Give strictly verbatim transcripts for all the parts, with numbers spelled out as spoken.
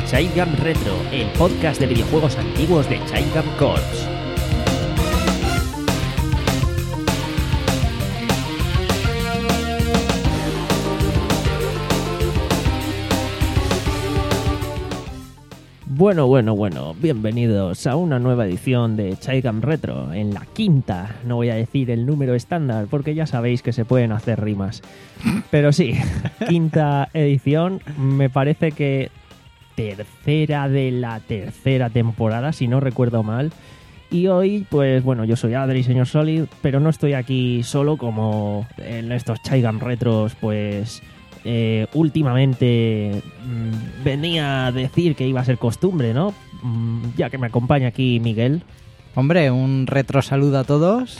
Chaigam Retro, el podcast de videojuegos antiguos de Chaigam Corps. Bueno, bueno, bueno, bienvenidos a una nueva edición de Chaigam Retro, en la quinta, no voy a decir el número estándar porque ya sabéis que se pueden hacer rimas, pero sí, quinta edición, me parece que tercera de la tercera temporada, si no recuerdo mal, y hoy, pues bueno, yo soy Adri, señor Solid, pero no estoy aquí solo como en estos Chaigam Retros, pues... Eh, últimamente mmm, venía a decir que iba a ser costumbre, ¿no? Mm, ya que me acompaña aquí Miguel. Hombre, un retro saludo a todos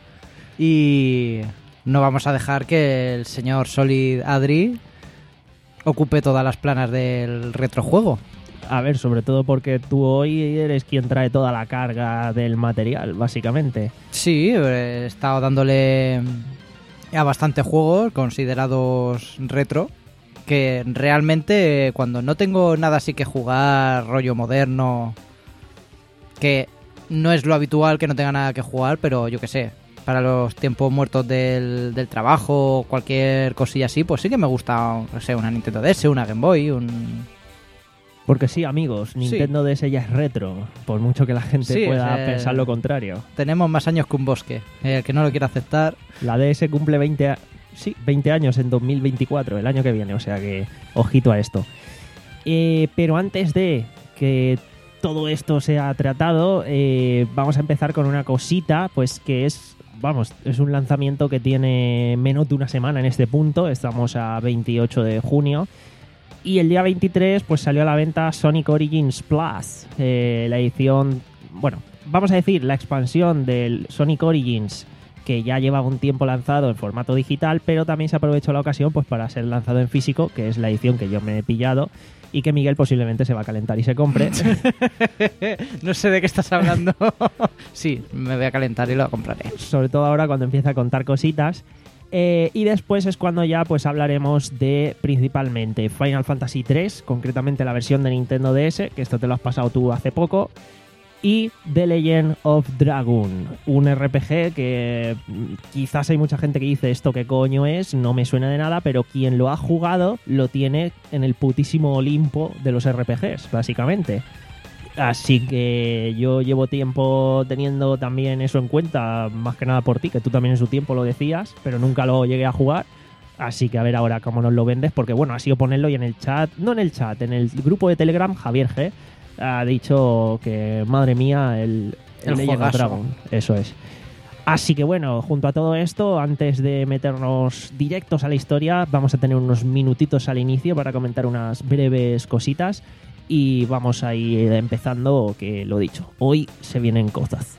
y no vamos a dejar que el señor Solid Adri ocupe todas las planas del retrojuego. A ver, sobre todo porque tú hoy eres quien trae toda la carga del material, básicamente. Sí, he estado dándole... a bastantes juegos considerados retro, que realmente cuando no tengo nada así que jugar, rollo moderno, que no es lo habitual que no tenga nada que jugar, pero yo qué sé, para los tiempos muertos del, del trabajo o cualquier cosilla así, pues sí que me gusta, no sé, una Nintendo D S, una Game Boy, un... Porque sí, amigos, Nintendo sí. D S ya es retro, por mucho que la gente sí, pueda eh, pensar lo contrario. Tenemos más años que un bosque, el eh, que no lo quiera aceptar. La D S cumple veinte, a... sí, veinte años en dos mil veinticuatro, el año que viene, o sea que ojito a esto. Eh, pero antes de que todo esto sea tratado, eh, vamos a empezar con una cosita, pues que es, vamos, es un lanzamiento que tiene menos de una semana en este punto, estamos a veintiocho de junio. Y el día veintitrés pues salió a la venta Sonic Origins Plus, eh, la edición, bueno, vamos a decir la expansión del Sonic Origins que ya lleva un tiempo lanzado en formato digital, pero también se aprovechó la ocasión pues para ser lanzado en físico, que es la edición que yo me he pillado y que Miguel posiblemente se va a calentar y se compre. No sé de qué estás hablando. Sí, me voy a calentar y lo compraré. Sobre todo ahora cuando empieza a contar cositas. Eh, y después es cuando ya pues hablaremos de principalmente Final Fantasy tres, concretamente la versión de Nintendo D S, que esto te lo has pasado tú hace poco, y The Legend of Dragoon, un R P G que quizás hay mucha gente que dice esto qué coño es, no me suena de nada, pero quien lo ha jugado lo tiene en el putísimo Olimpo de los R P Gs, básicamente. Así que yo llevo tiempo teniendo también eso en cuenta, más que nada por ti, que tú también en su tiempo lo decías, pero nunca lo llegué a jugar. Así que a ver ahora cómo nos lo vendes, porque bueno, ha sido ponerlo y en el chat, no en el chat, en el grupo de Telegram, Javier G ha dicho que, madre mía, el, el, el Legend of Dragon, eso es. Así que bueno, junto a todo esto, antes de meternos directos a la historia, vamos a tener unos minutitos al inicio para comentar unas breves cositas. Y vamos a ir empezando, que lo dicho, hoy se vienen cosas.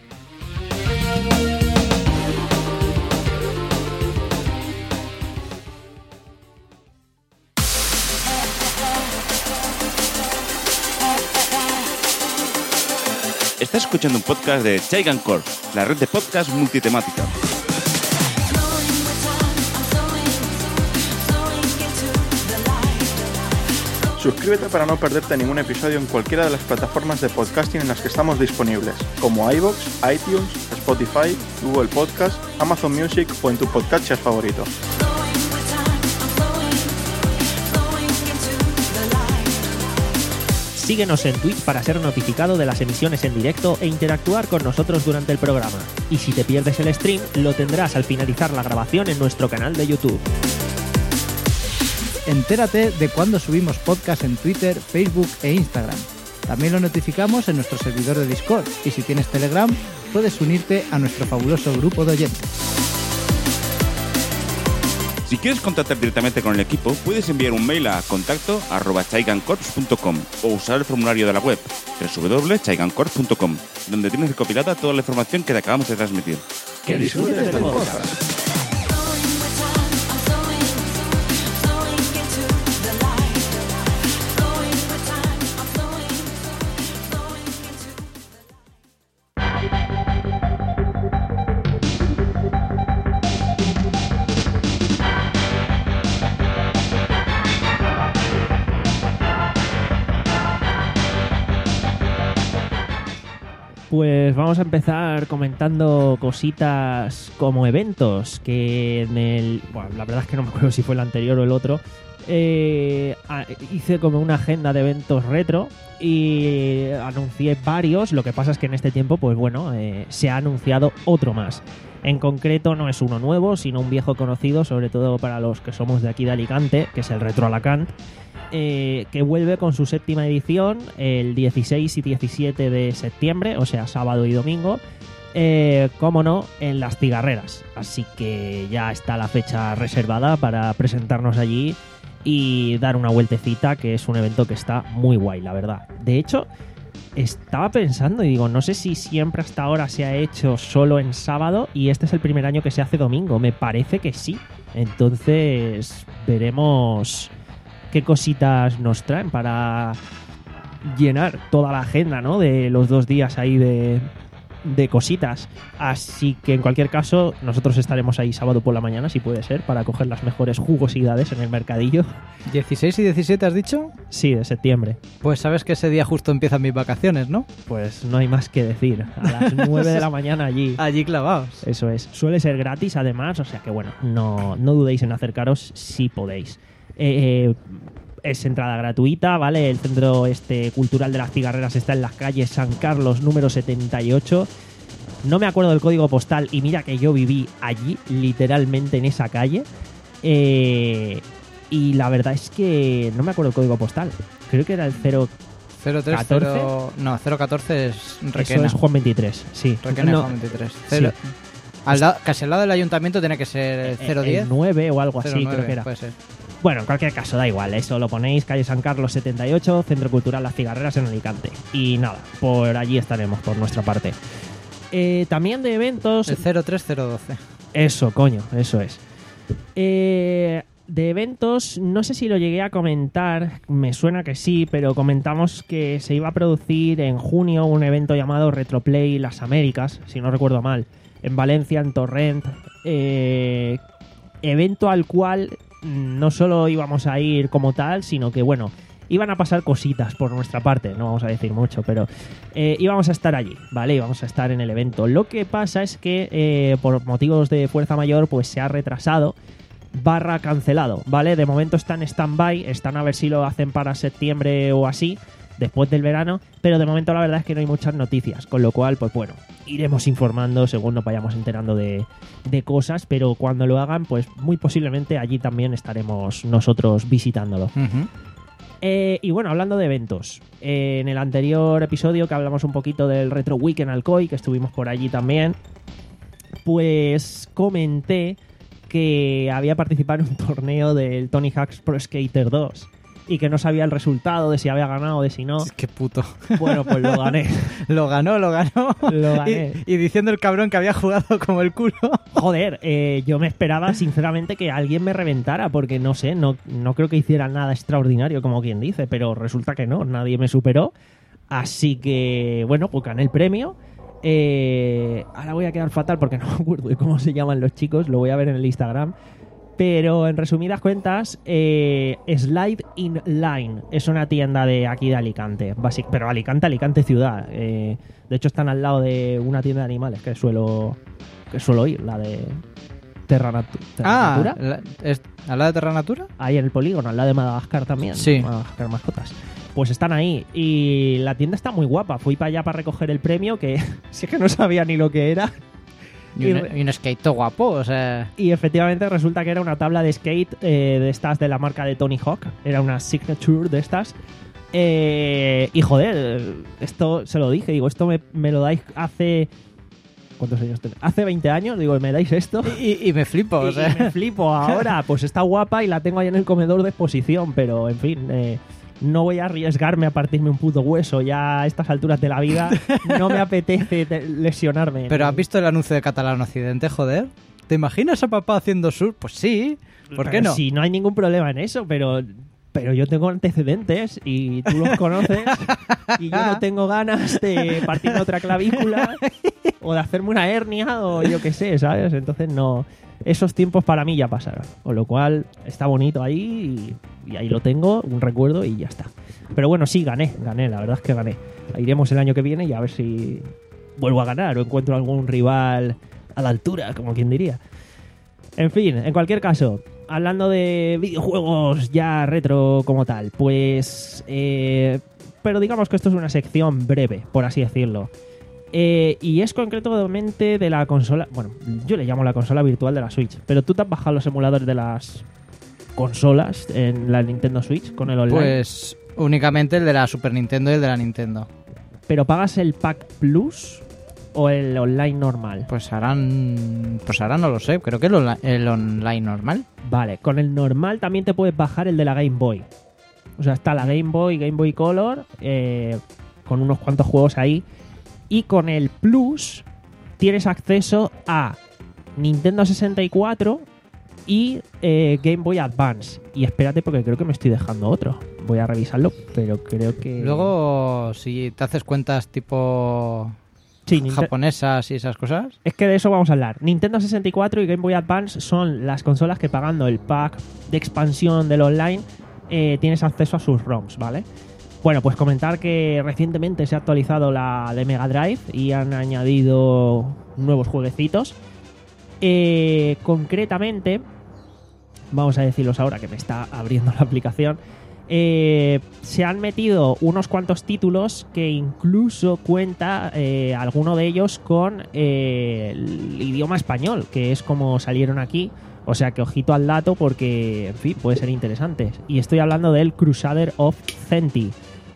Estás escuchando un podcast de Chaigam Corps, la red de podcast multitemática. Suscríbete para no perderte ningún episodio en cualquiera de las plataformas de podcasting en las que estamos disponibles, como iVoox, iTunes, Spotify, Google Podcast, Amazon Music o en tu podcatcher favorito. Síguenos en Twitch para ser notificado de las emisiones en directo e interactuar con nosotros durante el programa. Y si te pierdes el stream, lo tendrás al finalizar la grabación en nuestro canal de YouTube. Entérate de cuando subimos podcast en Twitter, Facebook e Instagram. También lo notificamos en nuestro servidor de Discord y si tienes Telegram puedes unirte a nuestro fabuloso grupo de oyentes. Si quieres contactar directamente con el equipo, puedes enviar un mail a contacto arroba chaigamcorps punto com o usar el formulario de la web doble u doble u doble u punto chaigamcorps punto com, donde tienes recopilada toda la información que te acabamos de transmitir. ¡Que disfrutes del podcast! Pues vamos a empezar comentando cositas como eventos, que en el... Bueno, la verdad es que no me acuerdo si fue el anterior o el otro. Eh, hice como una agenda de eventos retro y anuncié varios. Lo que pasa es que en este tiempo, pues bueno, eh, se ha anunciado otro más. En concreto no es uno nuevo, sino un viejo conocido, sobre todo para los que somos de aquí de Alicante, que es el Retro Alacant, eh, que vuelve con su séptima edición el dieciséis y diecisiete de septiembre, o sea, sábado y domingo, eh, como no, en las cigarreras. Así que ya está la fecha reservada para presentarnos allí y dar una vueltecita, que es un evento que está muy guay, la verdad. De hecho, estaba pensando y digo, no sé si siempre hasta ahora se ha hecho solo en sábado y este es el primer año que se hace domingo. Me parece que sí. Entonces veremos qué cositas nos traen para llenar toda la agenda, ¿no? De los dos días ahí de, de cositas. Así que en cualquier caso nosotros estaremos ahí sábado por la mañana, si puede ser, para coger las mejores jugosidades en el mercadillo. ¿dieciséis y diecisiete has dicho? Sí, de septiembre. Pues sabes que ese día justo empiezan mis vacaciones, ¿no? Pues no hay más que decir. A las nueve de la mañana allí. Allí clavados. Eso es. Suele ser gratis además, o sea que bueno, no, no dudéis en acercaros si podéis. Eh, eh, es entrada gratuita, ¿vale? El Centro este Cultural de las Cigarreras está en las calles San Carlos número setenta y ocho. No me acuerdo del código postal y mira que yo viví allí, literalmente en esa calle. Eh, y la verdad es que no me acuerdo el código postal. Creo que era el cero cero tres cero... No, cero catorce es Requena. Eso es Juan veintitrés, sí. Requena no, es Juan veintitrés. Cero... Sí. Al lado, casi al lado del ayuntamiento tiene que ser cero diez. El nueve o algo así, cero nueve, creo que era. Puede ser. Bueno, en cualquier caso, da igual, eso lo ponéis, calle San Carlos setenta y ocho, Centro Cultural Las Cigarreras en Alicante. Y nada, por allí estaremos, por nuestra parte. Eh, también de eventos... El cero tres cero doce. Eso, coño, eso es. Eh, de eventos, no sé si lo llegué a comentar, me suena que sí, pero comentamos que se iba a producir en junio un evento llamado Retroplay Las Américas, si no recuerdo mal, en Valencia, en Torrent. Eh, evento al cual no solo íbamos a ir como tal, sino que, bueno, iban a pasar cositas por nuestra parte, no vamos a decir mucho, pero eh, íbamos a estar allí, ¿vale? Íbamos a estar en el evento. Lo que pasa es que eh, por motivos de fuerza mayor, pues se ha retrasado barra cancelado, ¿vale? De momento está en stand-by, están a ver si lo hacen para septiembre o así, después del verano, pero de momento la verdad es que no hay muchas noticias, con lo cual, pues bueno, iremos informando según nos vayamos enterando de, de cosas, pero cuando lo hagan, pues muy posiblemente allí también estaremos nosotros visitándolo. Uh-huh. Eh, y bueno, hablando de eventos, eh, en el anterior episodio que hablamos un poquito del Retro Week en Alcoy, que estuvimos por allí también, pues comenté que había participado en un torneo del Tony Hawk's Pro Skater dos y que no sabía el resultado de si había ganado o de si no. Qué puto. Bueno, pues lo gané. Lo ganó, lo ganó. Lo gané. Y, y diciendo el cabrón que había jugado como el culo. Joder, eh, yo me esperaba sinceramente que alguien me reventara porque no sé, no, no creo que hiciera nada extraordinario como quien dice, pero resulta que no, nadie me superó. Así que, bueno, pues gané el premio. Eh, ahora voy a quedar fatal porque no me acuerdo de cómo se llaman los chicos, lo voy a ver en el Instagram. Pero en resumidas cuentas, eh, Slide in Line es una tienda de aquí de Alicante, basic, pero Alicante, Alicante ciudad. Eh, de hecho están al lado de una tienda de animales que suelo que suelo ir, la de Terra, Natu Terra ah, Natura. La, es, ¿al lado de Terra Natura? Ahí en el polígono, al lado de Madagascar también. Sí. Madagascar Mascotas. Pues están ahí y la tienda está muy guapa. Fui para allá para recoger el premio, que si es que no sabía ni lo que era. Y un, y un skate guapo, o sea... Y efectivamente resulta que era una tabla de skate eh, de estas de la marca de Tony Hawk. Era una signature de estas. Eh, y joder, esto se lo dije. Digo, esto me, me lo dais hace... ¿Cuántos años tengo? Hace veinte años, digo, ¿me dais esto? Y, y me flipo, o y, sea... y me flipo ahora. Pues está guapa y la tengo ahí en el comedor de exposición. Pero, en fin... Eh, no voy a arriesgarme a partirme un puto hueso. Ya a estas alturas de la vida no me apetece lesionarme. Pero ¿has visto el anuncio de Catalán Occidente, joder? ¿Te imaginas a papá haciendo surf? Pues sí, ¿por qué pero no? Sí, no hay ningún problema en eso, pero... Pero yo tengo antecedentes y tú los conoces y yo no tengo ganas de partirme otra clavícula o de hacerme una hernia o yo qué sé, ¿sabes? Entonces no... Esos tiempos para mí ya pasaron. Con lo cual está bonito ahí y, y ahí lo tengo, un recuerdo y ya está. Pero bueno, sí, gané, gané, la verdad es que gané. Iremos el año que viene y a ver si, vuelvo a ganar o encuentro algún rival a la altura, como quien diría. En fin, en cualquier caso, hablando de videojuegos ya retro como tal, pues... Eh, pero digamos que esto es una sección breve, por así decirlo. Eh, y es concretamente de la consola... Bueno, yo le llamo la consola virtual de la Switch, pero tú te has bajado los emuladores de las consolas en la Nintendo Switch con el online. Pues únicamente el de la Super Nintendo y el de la Nintendo. ¿Pero pagas el Pack Plus o el online normal? Pues harán... Pues ahora no lo sé, creo que el, onla- el online normal. Vale, con el normal también te puedes bajar el de la Game Boy. O sea, está la Game Boy, Game Boy Color, eh, con unos cuantos juegos ahí. Y con el Plus tienes acceso a Nintendo sesenta y cuatro y eh, Game Boy Advance. Y espérate porque creo que me estoy dejando otro. Voy a revisarlo, pero creo que... Luego, si te haces cuentas tipo sí, Ninte- japonesas y esas cosas... Es que de eso vamos a hablar. Nintendo sesenta y cuatro y Game Boy Advance son las consolas que pagando el pack de expansión del online eh, tienes acceso a sus ROMs, ¿vale? Bueno, pues comentar que recientemente se ha actualizado la de Mega Drive y han añadido nuevos jueguecitos. Eh, concretamente, vamos a decirlos ahora que me está abriendo la aplicación, eh, se han metido unos cuantos títulos que incluso cuenta eh, alguno de ellos con eh, el idioma español, que es como salieron aquí. O sea que ojito al dato porque, en fin, puede ser interesante. Y estoy hablando del Crusader of Zenti.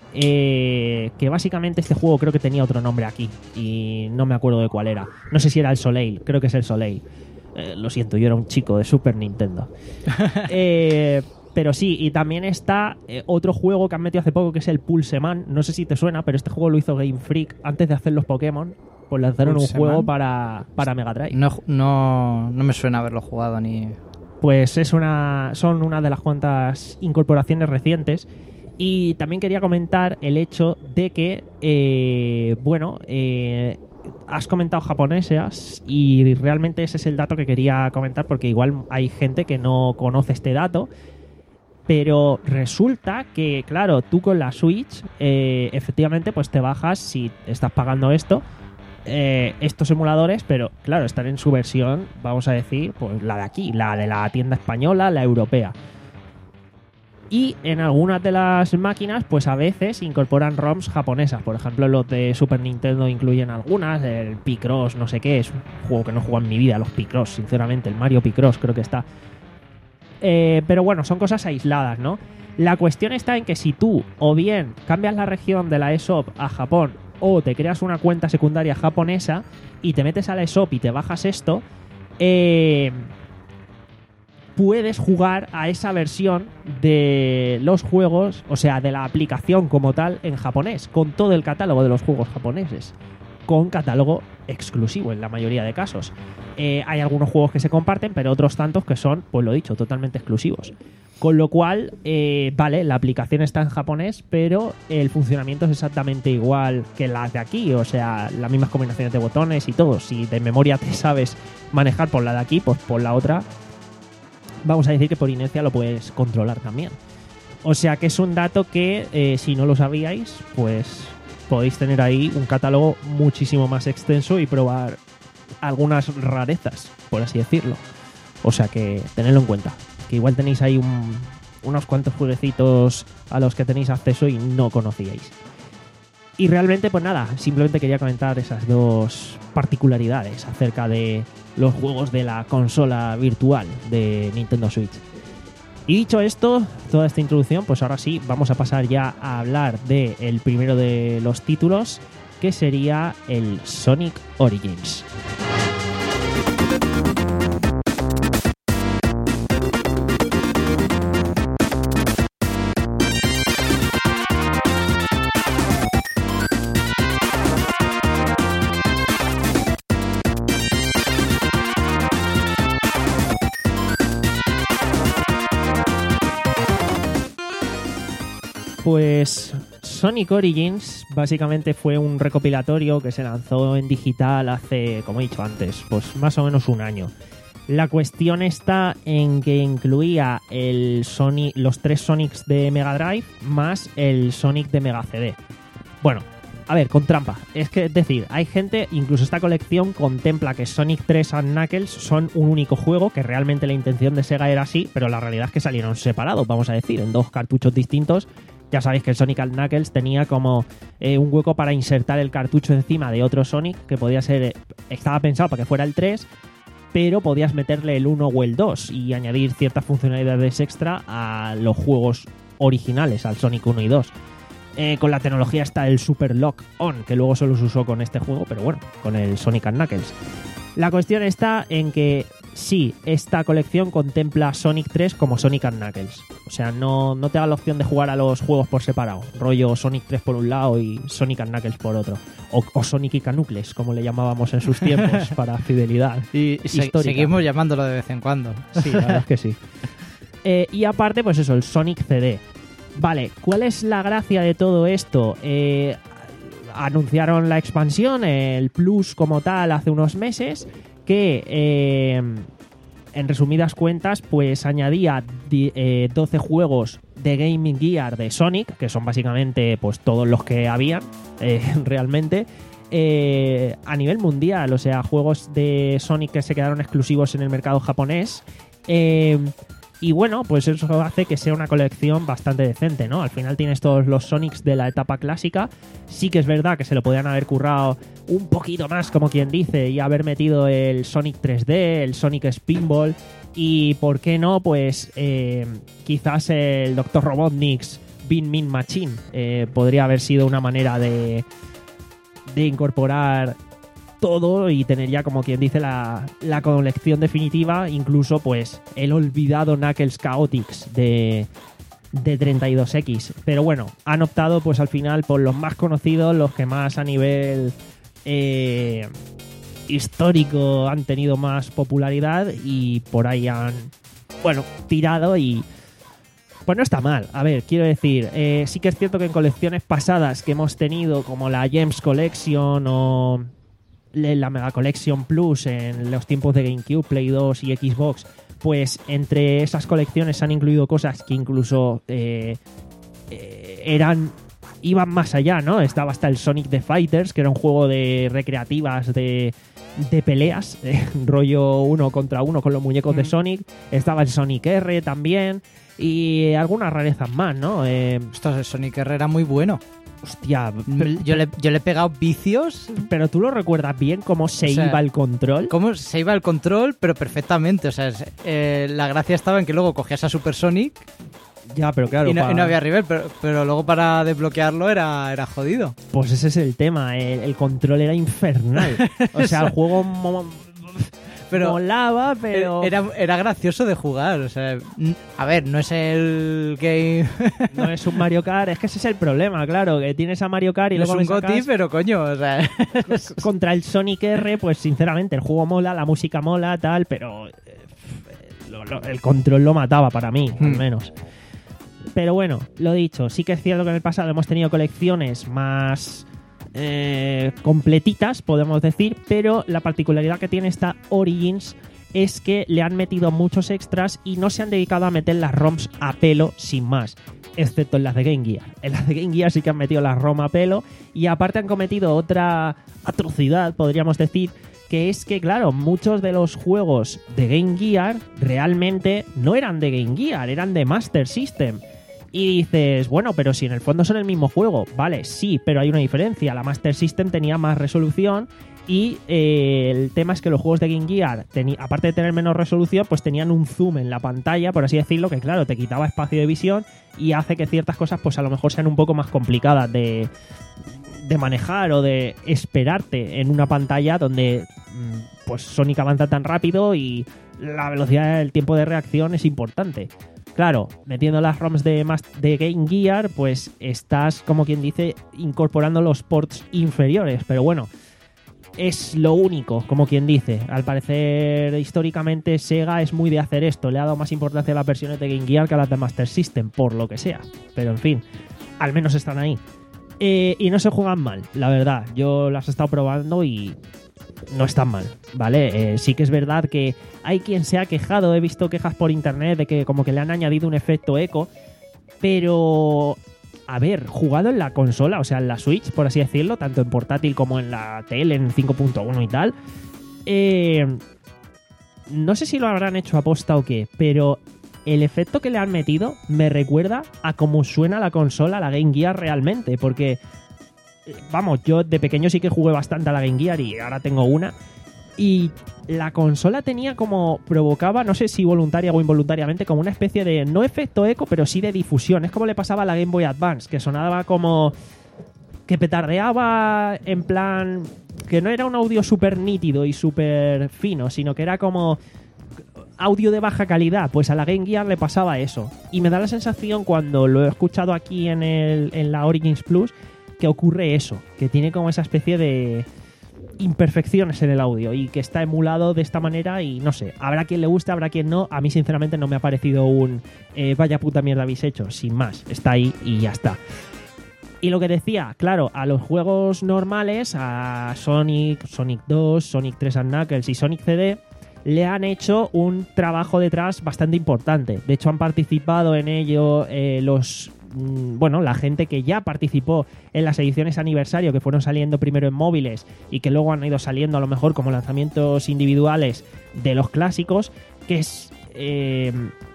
Eh, que básicamente este juego creo que tenía otro nombre aquí y no me acuerdo de cuál era. No sé si era el Soleil, creo que es el Soleil. Eh, lo siento, yo era un chico de Super Nintendo. eh, pero sí, y también está eh, otro juego que han metido hace poco que es el Pulseman. No sé si te suena, pero este juego lo hizo Game Freak antes de hacer los Pokémon. Pues lanzaron un Pulseman. juego para, para Mega Drive. No, no, no me suena haberlo jugado ni... Pues es una, son una de las cuantas incorporaciones recientes. Y también quería comentar el hecho de que, eh, bueno, eh, has comentado japonesas y realmente ese es el dato que quería comentar porque igual hay gente que no conoce este dato. Pero resulta que, claro, tú con la Switch, eh, efectivamente, pues te bajas, si estás pagando esto, eh, estos emuladores, pero claro, están en su versión, vamos a decir, pues la de aquí, la de la tienda española, la europea. Y en algunas de las máquinas, pues a veces incorporan ROMs japonesas. Por ejemplo, los de Super Nintendo incluyen algunas, el Picross, no sé qué, es un juego que no he jugado en mi vida, los Picross, sinceramente, el Mario Picross creo que está. Eh, pero bueno, son cosas aisladas, ¿no? La cuestión está en que si tú o bien cambias la región de la eShop a Japón o te creas una cuenta secundaria japonesa y te metes a la eShop y te bajas esto, eh, puedes jugar a esa versión de los juegos, o sea, de la aplicación como tal en japonés, con todo el catálogo de los juegos japoneses, con catálogo exclusivo en la mayoría de casos. Eh, hay algunos juegos que se comparten, pero otros tantos que son, pues lo dicho, totalmente exclusivos. Con lo cual, eh, vale, la aplicación está en japonés, pero el funcionamiento es exactamente igual que las de aquí. O sea, las mismas combinaciones de botones y todo. Si de memoria te sabes manejar por la de aquí, pues por la otra, vamos a decir que por inercia lo puedes controlar también. O sea que es un dato que, eh, si no lo sabíais, pues podéis tener ahí un catálogo muchísimo más extenso y probar algunas rarezas, por así decirlo. O sea que tenedlo en cuenta, que igual tenéis ahí un, unos cuantos jueguecitos a los que tenéis acceso y no conocíais. Y realmente, pues nada, simplemente quería comentar esas dos particularidades acerca de los juegos de la consola virtual de Nintendo Switch. Y dicho esto, toda esta introducción, pues ahora sí, vamos a pasar ya a hablar del primero de los títulos, que sería el Sonic Origins. Pues Sonic Origins básicamente fue un recopilatorio que se lanzó en digital hace, como he dicho antes, pues más o menos un año. La cuestión está en que incluía el Sonic, los tres Sonics de Mega Drive más el Sonic de Mega C D. Bueno, A ver, con trampa. Es que, es decir, hay gente, incluso esta colección contempla que Sonic tres and Knuckles son un único juego, que realmente la intención de Sega era así, pero la realidad es que salieron separados, vamos a decir, en dos cartuchos distintos. Ya sabéis que el Sonic and Knuckles tenía como eh, un hueco para insertar el cartucho encima de otro Sonic, que podía ser, eh, estaba pensado para que fuera el tres, pero podías meterle el uno o el dos y añadir ciertas funcionalidades extra a los juegos originales, al Sonic uno y dos. Eh, con la tecnología está el Super Lock On, que luego solo se usó con este juego, pero bueno, con el Sonic and Knuckles. La cuestión está en que sí, esta colección contempla Sonic tres como Sonic and Knuckles. O sea, no, no te da la opción de jugar a los juegos por separado. Rollo Sonic tres por un lado y Sonic and Knuckles por otro. O, o Sonic y Canucles, como le llamábamos en sus tiempos, para fidelidad y se, histórica. Seguimos llamándolo de vez en cuando. Sí, la verdad es que sí. Eh, y aparte, pues eso, el Sonic C D. Vale, ¿cuál es la gracia de todo esto? Eh, anunciaron la expansión, el Plus como tal, hace unos meses, que eh, en resumidas cuentas pues añadía eh, doce juegos de Game Gear de Sonic, que son básicamente pues todos los que habían eh, realmente, eh, a nivel mundial, o sea, juegos de Sonic que se quedaron exclusivos en el mercado japonés. Eh, Y bueno, pues eso hace que sea una colección bastante decente, ¿no? Al final tienes todos los Sonics de la etapa clásica. Sí que es verdad que se lo podían haber currado un poquito más, como quien dice, y haber metido el Sonic tres D, el Sonic Spinball y, ¿por qué no? Pues eh, quizás el doctor Robotnik's Bean Mean Machine eh, podría haber sido una manera de, de incorporar todo y tener ya, como quien dice, la, la colección definitiva, incluso pues el olvidado Knuckles Chaotix de, de treinta y dos equis. Pero bueno, han optado pues al final por los más conocidos, los que más a nivel eh, histórico han tenido más popularidad y por ahí han, bueno, tirado y pues no está mal. A ver, quiero decir, eh, sí que es cierto que en colecciones pasadas que hemos tenido, como la Gems Collection o la Mega Collection Plus en los tiempos de GameCube, Play dos y Xbox, pues entre esas colecciones han incluido cosas que incluso eh, eh, eran iban más allá, ¿no? Estaba hasta el Sonic the Fighters, que era un juego de recreativas de, de peleas, eh, rollo uno contra uno con los muñecos mm. de Sonic. Estaba el Sonic R también y algunas rarezas más, ¿no? Eh, Ostras, el Sonic R era muy bueno. Hostia, yo le, yo le he pegado vicios. Pero tú lo recuerdas bien cómo se o sea, iba el control. Cómo se iba el control, pero perfectamente. O sea, eh, la gracia estaba en que luego cogías a Super Sonic. Ya, pero claro. Y no, para... y no había rival, pero, pero luego para desbloquearlo era, era jodido. Pues ese es el tema. El, el control era infernal. O sea, el juego mo- pero molaba, pero. Era, era gracioso de jugar. O sea, a ver, no es el game. No es un Mario Kart. Es que ese es el problema, claro. Que tienes a Mario Kart y no luego. Es un GOTY, pero coño, o sea. Contra el Sonic R, pues sinceramente, el juego mola, la música mola, tal, pero. Eh, lo, lo, el control lo mataba para mí, hmm. al menos. Pero bueno, lo dicho, sí que es cierto que en el pasado hemos tenido colecciones más eh, completitas, podemos decir, pero la particularidad que tiene esta Origins es que le han metido muchos extras y no se han dedicado a meter las ROMs a pelo sin más, excepto en las de Game Gear. En las de Game Gear sí que han metido las ROM a pelo y aparte han cometido otra atrocidad, podríamos decir, que es que, claro, muchos de los juegos de Game Gear realmente no eran de Game Gear, eran de Master System. Y dices, bueno, pero si en el fondo son el mismo juego. Vale, sí, pero hay una diferencia. La Master System tenía más resolución y eh, el tema es que los juegos de Game Gear, teni- aparte de tener menos resolución, pues tenían un zoom en la pantalla, por así decirlo, que claro, te quitaba espacio de visión y hace que ciertas cosas pues a lo mejor sean un poco más complicadas de, de manejar o de esperarte en una pantalla donde pues Sonic avanza tan rápido y la velocidad del tiempo de reacción es importante. Claro, metiendo las ROMs de, de Game Gear, pues estás, como quien dice, incorporando los ports inferiores. Pero bueno, es lo único, como quien dice. Al parecer, históricamente, Sega es muy de hacer esto. Le ha dado más importancia a las versiones de Game Gear que a las de Master System, por lo que sea. Pero en fin, al menos están ahí. Eh, y no se juegan mal, la verdad. Yo las he estado probando y no están mal, ¿vale? Eh, sí que es verdad que hay quien se ha quejado, he visto quejas por internet de que como que le han añadido un efecto eco, pero haber jugado en la consola, o sea, en la Switch, por así decirlo, tanto en portátil como en la tele, en cinco punto uno y tal. Eh, no sé si lo habrán hecho aposta o qué, pero el efecto que le han metido me recuerda a cómo suena la consola, la Game Gear realmente, porque, vamos, yo de pequeño sí que jugué bastante a la Game Gear y ahora tengo una. Y la consola tenía como, provocaba, no sé si voluntaria o involuntariamente, como una especie de, no efecto eco, pero sí de difusión. Es como le pasaba a la Game Boy Advance, que sonaba como, que petardeaba en plan, que no era un audio súper nítido y súper fino, sino que era como audio de baja calidad. Pues a la Game Gear le pasaba eso. Y me da la sensación, cuando lo he escuchado aquí en, el, en la Origins Plus, que ocurre eso, que tiene como esa especie de imperfecciones en el audio y que está emulado de esta manera. Y no sé, habrá quien le guste, habrá quien no. A mí sinceramente no me ha parecido un eh, vaya puta mierda habéis hecho, sin más, está ahí y ya está. Y lo que decía, claro, a los juegos normales, a Sonic, Sonic dos, Sonic tres and Knuckles y Sonic C D, le han hecho un trabajo detrás bastante importante. De hecho, han participado en ello eh, los bueno, la gente que ya participó en las ediciones aniversario, que fueron saliendo primero en móviles y que luego han ido saliendo a lo mejor como lanzamientos individuales de los clásicos, que es, eh,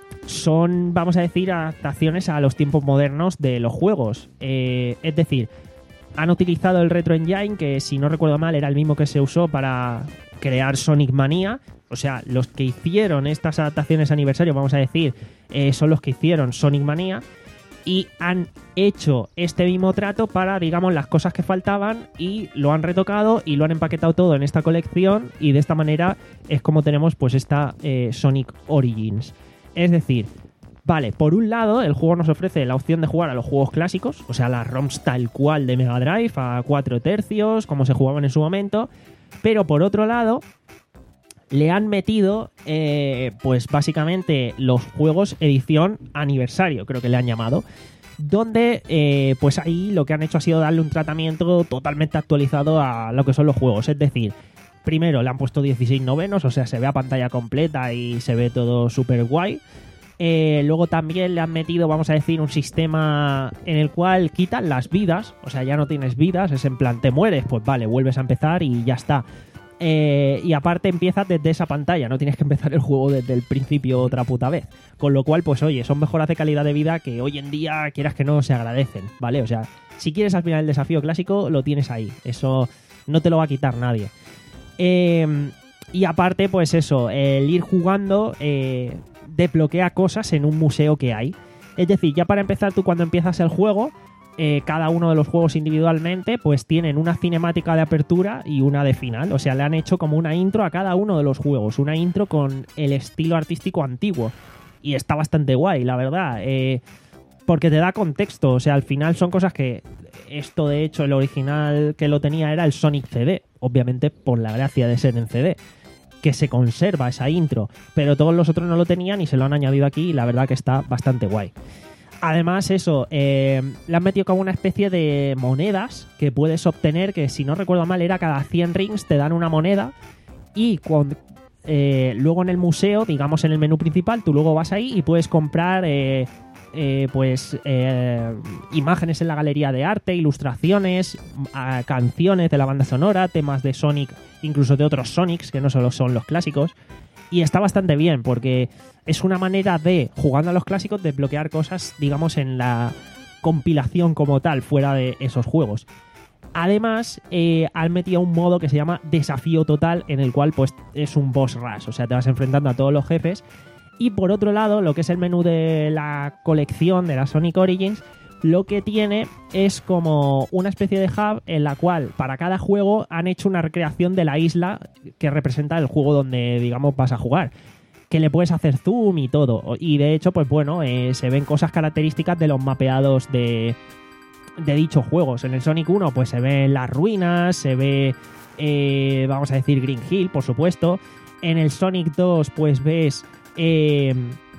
son, vamos a decir, adaptaciones a los tiempos modernos de los juegos. Eh, es decir, han utilizado el Retro Engine, que si no recuerdo mal era el mismo que se usó para crear Sonic Mania. O sea, los que hicieron estas adaptaciones aniversario, vamos a decir, eh, son los que hicieron Sonic Mania. Y han hecho este mismo trato para, digamos, las cosas que faltaban, y lo han retocado y lo han empaquetado todo en esta colección, y de esta manera es como tenemos pues esta eh, Sonic Origins. Es decir, vale, por un lado el juego nos ofrece la opción de jugar a los juegos clásicos, o sea, las ROMs tal cual de Mega Drive, a cuatro tercios, como se jugaban en su momento, pero por otro lado le han metido, eh, pues básicamente, los juegos edición aniversario, creo que le han llamado, donde eh, pues ahí lo que han hecho ha sido darle un tratamiento totalmente actualizado a lo que son los juegos. Es decir, primero le han puesto dieciséis novenos, o sea, se ve a pantalla completa y se ve todo súper guay. Eh, luego también le han metido, vamos a decir, un sistema en el cual quitan las vidas, o sea, ya no tienes vidas, es en plan, te mueres, pues vale, vuelves a empezar y ya está. Eh, y aparte empiezas desde esa pantalla, no tienes que empezar el juego desde el principio otra puta vez. Con lo cual, pues oye, son mejoras de calidad de vida que hoy en día, quieras que no, se agradecen, ¿vale? O sea, si quieres al final el desafío clásico, lo tienes ahí. Eso no te lo va a quitar nadie. Eh, y aparte, pues eso, el ir jugando eh, desbloquea cosas en un museo que hay. Es decir, ya para empezar, tú cuando empiezas el juego, Eh, cada uno de los juegos individualmente pues tienen una cinemática de apertura y una de final. O sea, le han hecho como una intro a cada uno de los juegos, una intro con el estilo artístico antiguo, y está bastante guay, la verdad, eh, porque te da contexto. O sea, al final son cosas que esto, de hecho, el original que lo tenía era el Sonic C D, obviamente por la gracia de ser en C D, que se conserva esa intro, pero todos los otros no lo tenían y se lo han añadido aquí, y la verdad que está bastante guay. Además, eso, eh, le han metido como una especie de monedas que puedes obtener, que si no recuerdo mal era cada cien rings te dan una moneda, y cuando, eh, luego en el museo, digamos en el menú principal, tú luego vas ahí y puedes comprar eh, eh, pues eh, imágenes en la galería de arte, ilustraciones, a, canciones de la banda sonora, temas de Sonic, incluso de otros Sonics que no solo son los clásicos. Y está bastante bien, porque es una manera de, jugando a los clásicos, desbloquear cosas, digamos, en la compilación como tal, fuera de esos juegos. Además, eh, han metido un modo que se llama Desafío Total, en el cual pues es un boss rush, o sea, te vas enfrentando a todos los jefes. Y por otro lado, lo que es el menú de la colección de la Sonic Origins, lo que tiene es como una especie de hub en la cual para cada juego han hecho una recreación de la isla que representa el juego donde, digamos, vas a jugar, que le puedes hacer zoom y todo. Y de hecho, pues bueno, eh, se ven cosas características de los mapeados de, de dichos juegos. En el Sonic uno pues se ven las ruinas, se ve, eh, vamos a decir, Green Hill, por supuesto. En el Sonic dos pues ves Eh,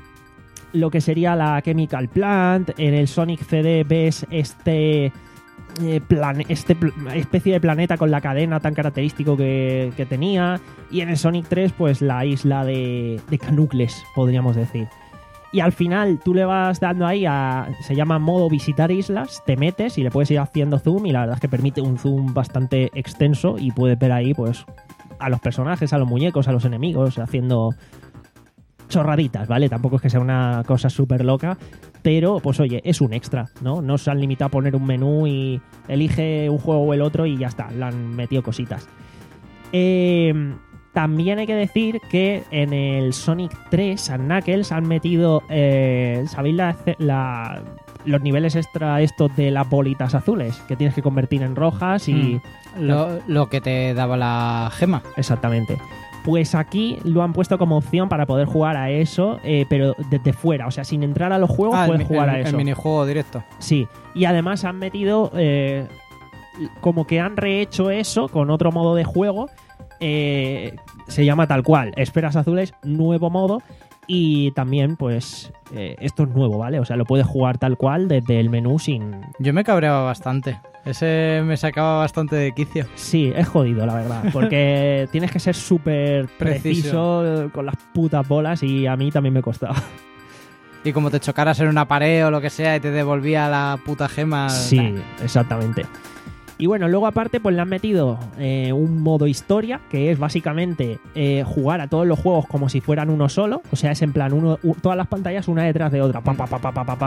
lo que sería la Chemical Plant. En el Sonic C D ves este eh, plan, este pl- especie de planeta con la cadena tan característico que, que tenía. Y en el Sonic tres pues la isla de, de Canucles, podríamos decir. Y al final tú le vas dando ahí a... Se llama modo visitar islas, te metes y le puedes ir haciendo zoom y la verdad es que permite un zoom bastante extenso y puedes ver ahí pues a los personajes, a los muñecos, a los enemigos, haciendo chorraditas, ¿vale? Tampoco es que sea una cosa súper loca, pero pues oye, es un extra, ¿no? No se han limitado a poner un menú y elige un juego o el otro y ya está, le han metido cositas. Eh... También hay que decir que en el Sonic tres and Knuckles han metido, eh, ¿sabéis la, la, los niveles extra estos de las bolitas azules? Que tienes que convertir en rojas y... Mm, lo, lo que te daba la gema. Exactamente. Pues aquí lo han puesto como opción para poder jugar a eso, eh, pero desde fuera. O sea, sin entrar a los juegos ah, puedes el, jugar el, a eso. El minijuego directo. Sí. Y además han metido... Eh, como que han rehecho eso con otro modo de juego. Eh, se llama tal cual, Esferas Azules, nuevo modo. Y también, pues, eh, esto es nuevo, ¿vale? O sea, lo puedes jugar tal cual desde el menú sin... Yo me cabreaba bastante. Ese me sacaba bastante de quicio. Sí, es jodido, la verdad. Porque tienes que ser súper preciso. preciso con las putas bolas y a mí también me costaba. Y como te chocaras en una pared o lo que sea y te devolvía la puta gema... Sí, nah. Exactamente. Y bueno, luego aparte pues le han metido eh, un modo historia, que es básicamente eh, jugar a todos los juegos como si fueran uno solo. O sea, es en plan, uno, un, todas las pantallas una detrás de otra. Pa, pa, pa, pa, pa, pa, pa.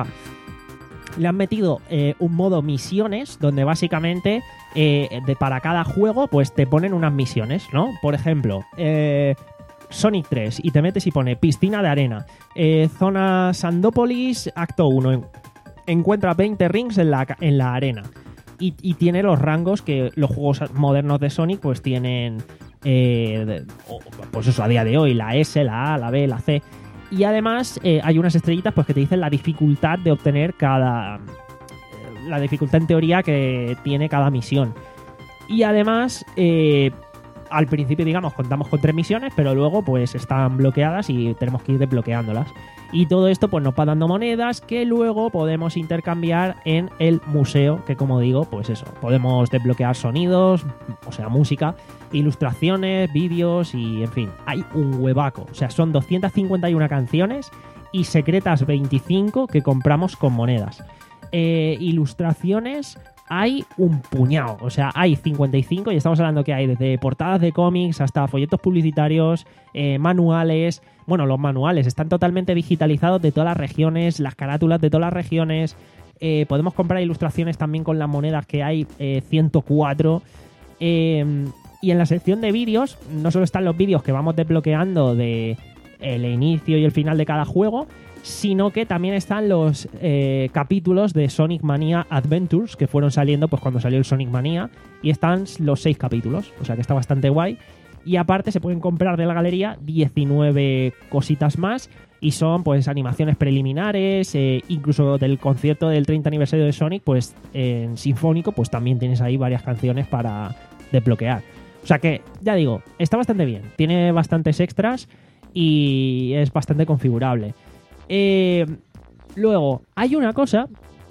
Le han metido eh, un modo misiones, donde básicamente eh, de, para cada juego pues te ponen unas misiones, ¿no? Por ejemplo, eh, Sonic tres, y te metes y pone piscina de arena, eh, zona Sandópolis, acto uno, en, encuentra veinte rings en la, en la arena. Y, y tiene los rangos que los juegos modernos de Sonic pues tienen, eh, de, pues eso, a día de hoy, la S, la A, la B, la C. Y además eh, hay unas estrellitas pues que te dicen la dificultad de obtener cada... La dificultad en teoría que tiene cada misión. Y además, eh, al principio, digamos, contamos con tres misiones, pero luego pues están bloqueadas y tenemos que ir desbloqueándolas. Y todo esto pues nos va dando monedas que luego podemos intercambiar en el museo, que como digo, pues eso, podemos desbloquear sonidos, o sea, música, ilustraciones, vídeos y en fin, hay un huevaco. O sea, son doscientas cincuenta y una canciones y secretas veinticinco que compramos con monedas. Eh, ilustraciones hay un puñado, o sea, hay cincuenta y cinco y estamos hablando que hay desde portadas de cómics hasta folletos publicitarios, eh, manuales. Bueno, los manuales están totalmente digitalizados de todas las regiones, las carátulas de todas las regiones. Eh, podemos comprar ilustraciones también con las monedas que hay, eh, ciento cuatro. Eh, y en la sección de vídeos, no solo están los vídeos que vamos desbloqueando de el inicio y el final de cada juego, sino que también están los eh, capítulos de Sonic Mania Adventures que fueron saliendo pues cuando salió el Sonic Mania, y están los seis capítulos, o sea que está bastante guay. Y aparte se pueden comprar de la galería diecinueve cositas más y son pues animaciones preliminares, eh, incluso del concierto del treinta aniversario de Sonic, pues en Sinfónico pues también tienes ahí varias canciones para desbloquear. O sea que, ya digo, está bastante bien, tiene bastantes extras y es bastante configurable. Eh, luego, hay una cosa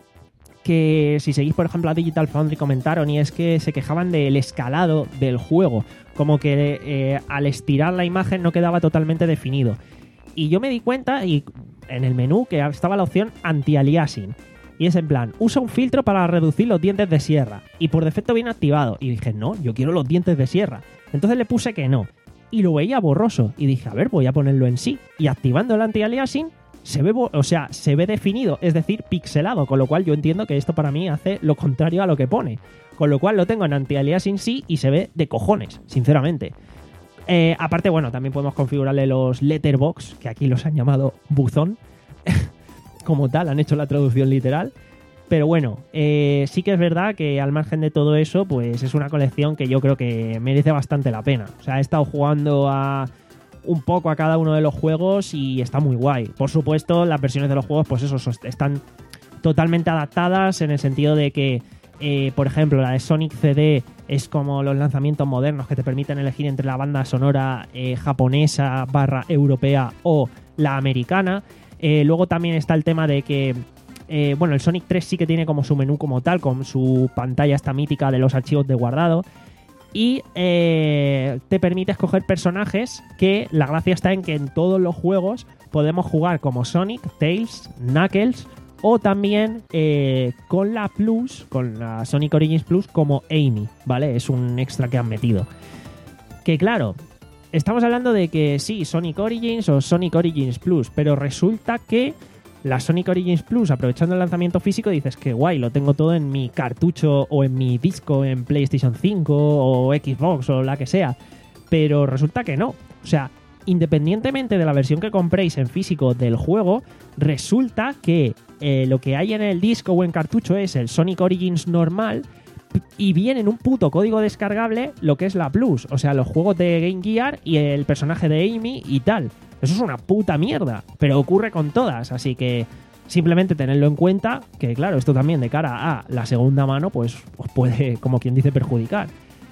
que si seguís, por ejemplo, a Digital Foundry comentaron, y es que se quejaban del escalado del juego, como que eh, al estirar la imagen no quedaba totalmente definido. Y yo me di cuenta y en el menú que estaba la opción anti-aliasing, y es en plan, usa un filtro para reducir los dientes de sierra, y por defecto viene activado, y dije, no, yo quiero los dientes de sierra. Entonces le puse que no, y lo veía borroso, y dije, a ver, voy a ponerlo en sí, y activando el anti-aliasing se ve, o sea, se ve definido, es decir, pixelado, con lo cual yo entiendo que esto para mí hace lo contrario a lo que pone. Con lo cual lo tengo en anti-aliasing sí y se ve de cojones, sinceramente. Eh, aparte, bueno, también podemos configurarle los letterbox, que aquí los han llamado buzón, como tal, han hecho la traducción literal. Pero bueno, eh, sí que es verdad que al margen de todo eso, pues es una colección que yo creo que merece bastante la pena. O sea, he estado jugando a... un poco a cada uno de los juegos y está muy guay. Por supuesto, las versiones de los juegos, pues eso, están totalmente adaptadas en el sentido de que, eh, por ejemplo, la de Sonic C D es como los lanzamientos modernos que te permiten elegir entre la banda sonora eh, japonesa barra europea o la americana. Eh, luego también está el tema de que, eh, bueno, el Sonic tres sí que tiene como su menú como tal, con su pantalla esta mítica de los archivos de guardado. Y eh, te permite escoger personajes que la gracia está en que en todos los juegos podemos jugar como Sonic, Tails, Knuckles o también eh, con la Plus, con la Sonic Origins Plus como Amy, ¿vale? Es un extra que han metido. Que claro, estamos hablando de que sí, Sonic Origins o Sonic Origins Plus, pero resulta que la Sonic Origins Plus, aprovechando el lanzamiento físico, dices que guay, lo tengo todo en mi cartucho o en mi disco en PlayStation cinco o Xbox o la que sea. Pero resulta que no. O sea, independientemente de la versión que compréis en físico del juego, resulta que eh, lo que hay en el disco o en cartucho es el Sonic Origins normal y viene en un puto código descargable lo que es la Plus. O sea, los juegos de Game Gear y el personaje de Amy y tal. Eso es una puta mierda, pero ocurre con todas, así que simplemente tenedlo en cuenta, que claro, esto también de cara a la segunda mano, pues os puede, como quien dice, perjudicar.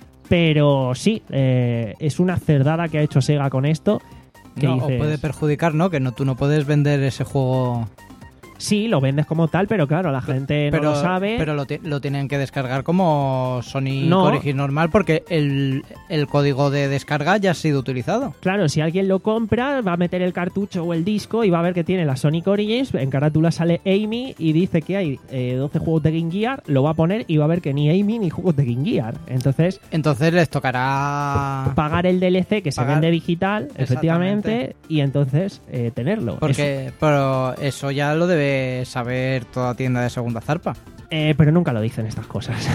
Pero sí, eh, es una cerdada que ha hecho Sega con esto. Que no, dices, o puede perjudicar, ¿no? Que no, tú no puedes vender ese juego. Sí, lo vendes como tal, pero claro, la gente pero, no lo sabe. Pero lo, lo tienen que descargar como Sonic no. Origins normal porque el, el código de descarga ya ha sido utilizado. Claro, si alguien lo compra, va a meter el cartucho o el disco y va a ver que tiene la Sonic Origins, en carátula sale Amy y dice que hay eh, doce juegos de Game Gear, lo va a poner y va a ver que ni Amy ni juegos de Game Gear. Entonces, entonces les tocará pagar el D L C que pagar. se vende digital, efectivamente, y entonces eh, tenerlo. Porque, eso. Pero eso ya lo debe saber toda tienda de segunda zarpa. Eh, pero nunca lo dicen estas cosas.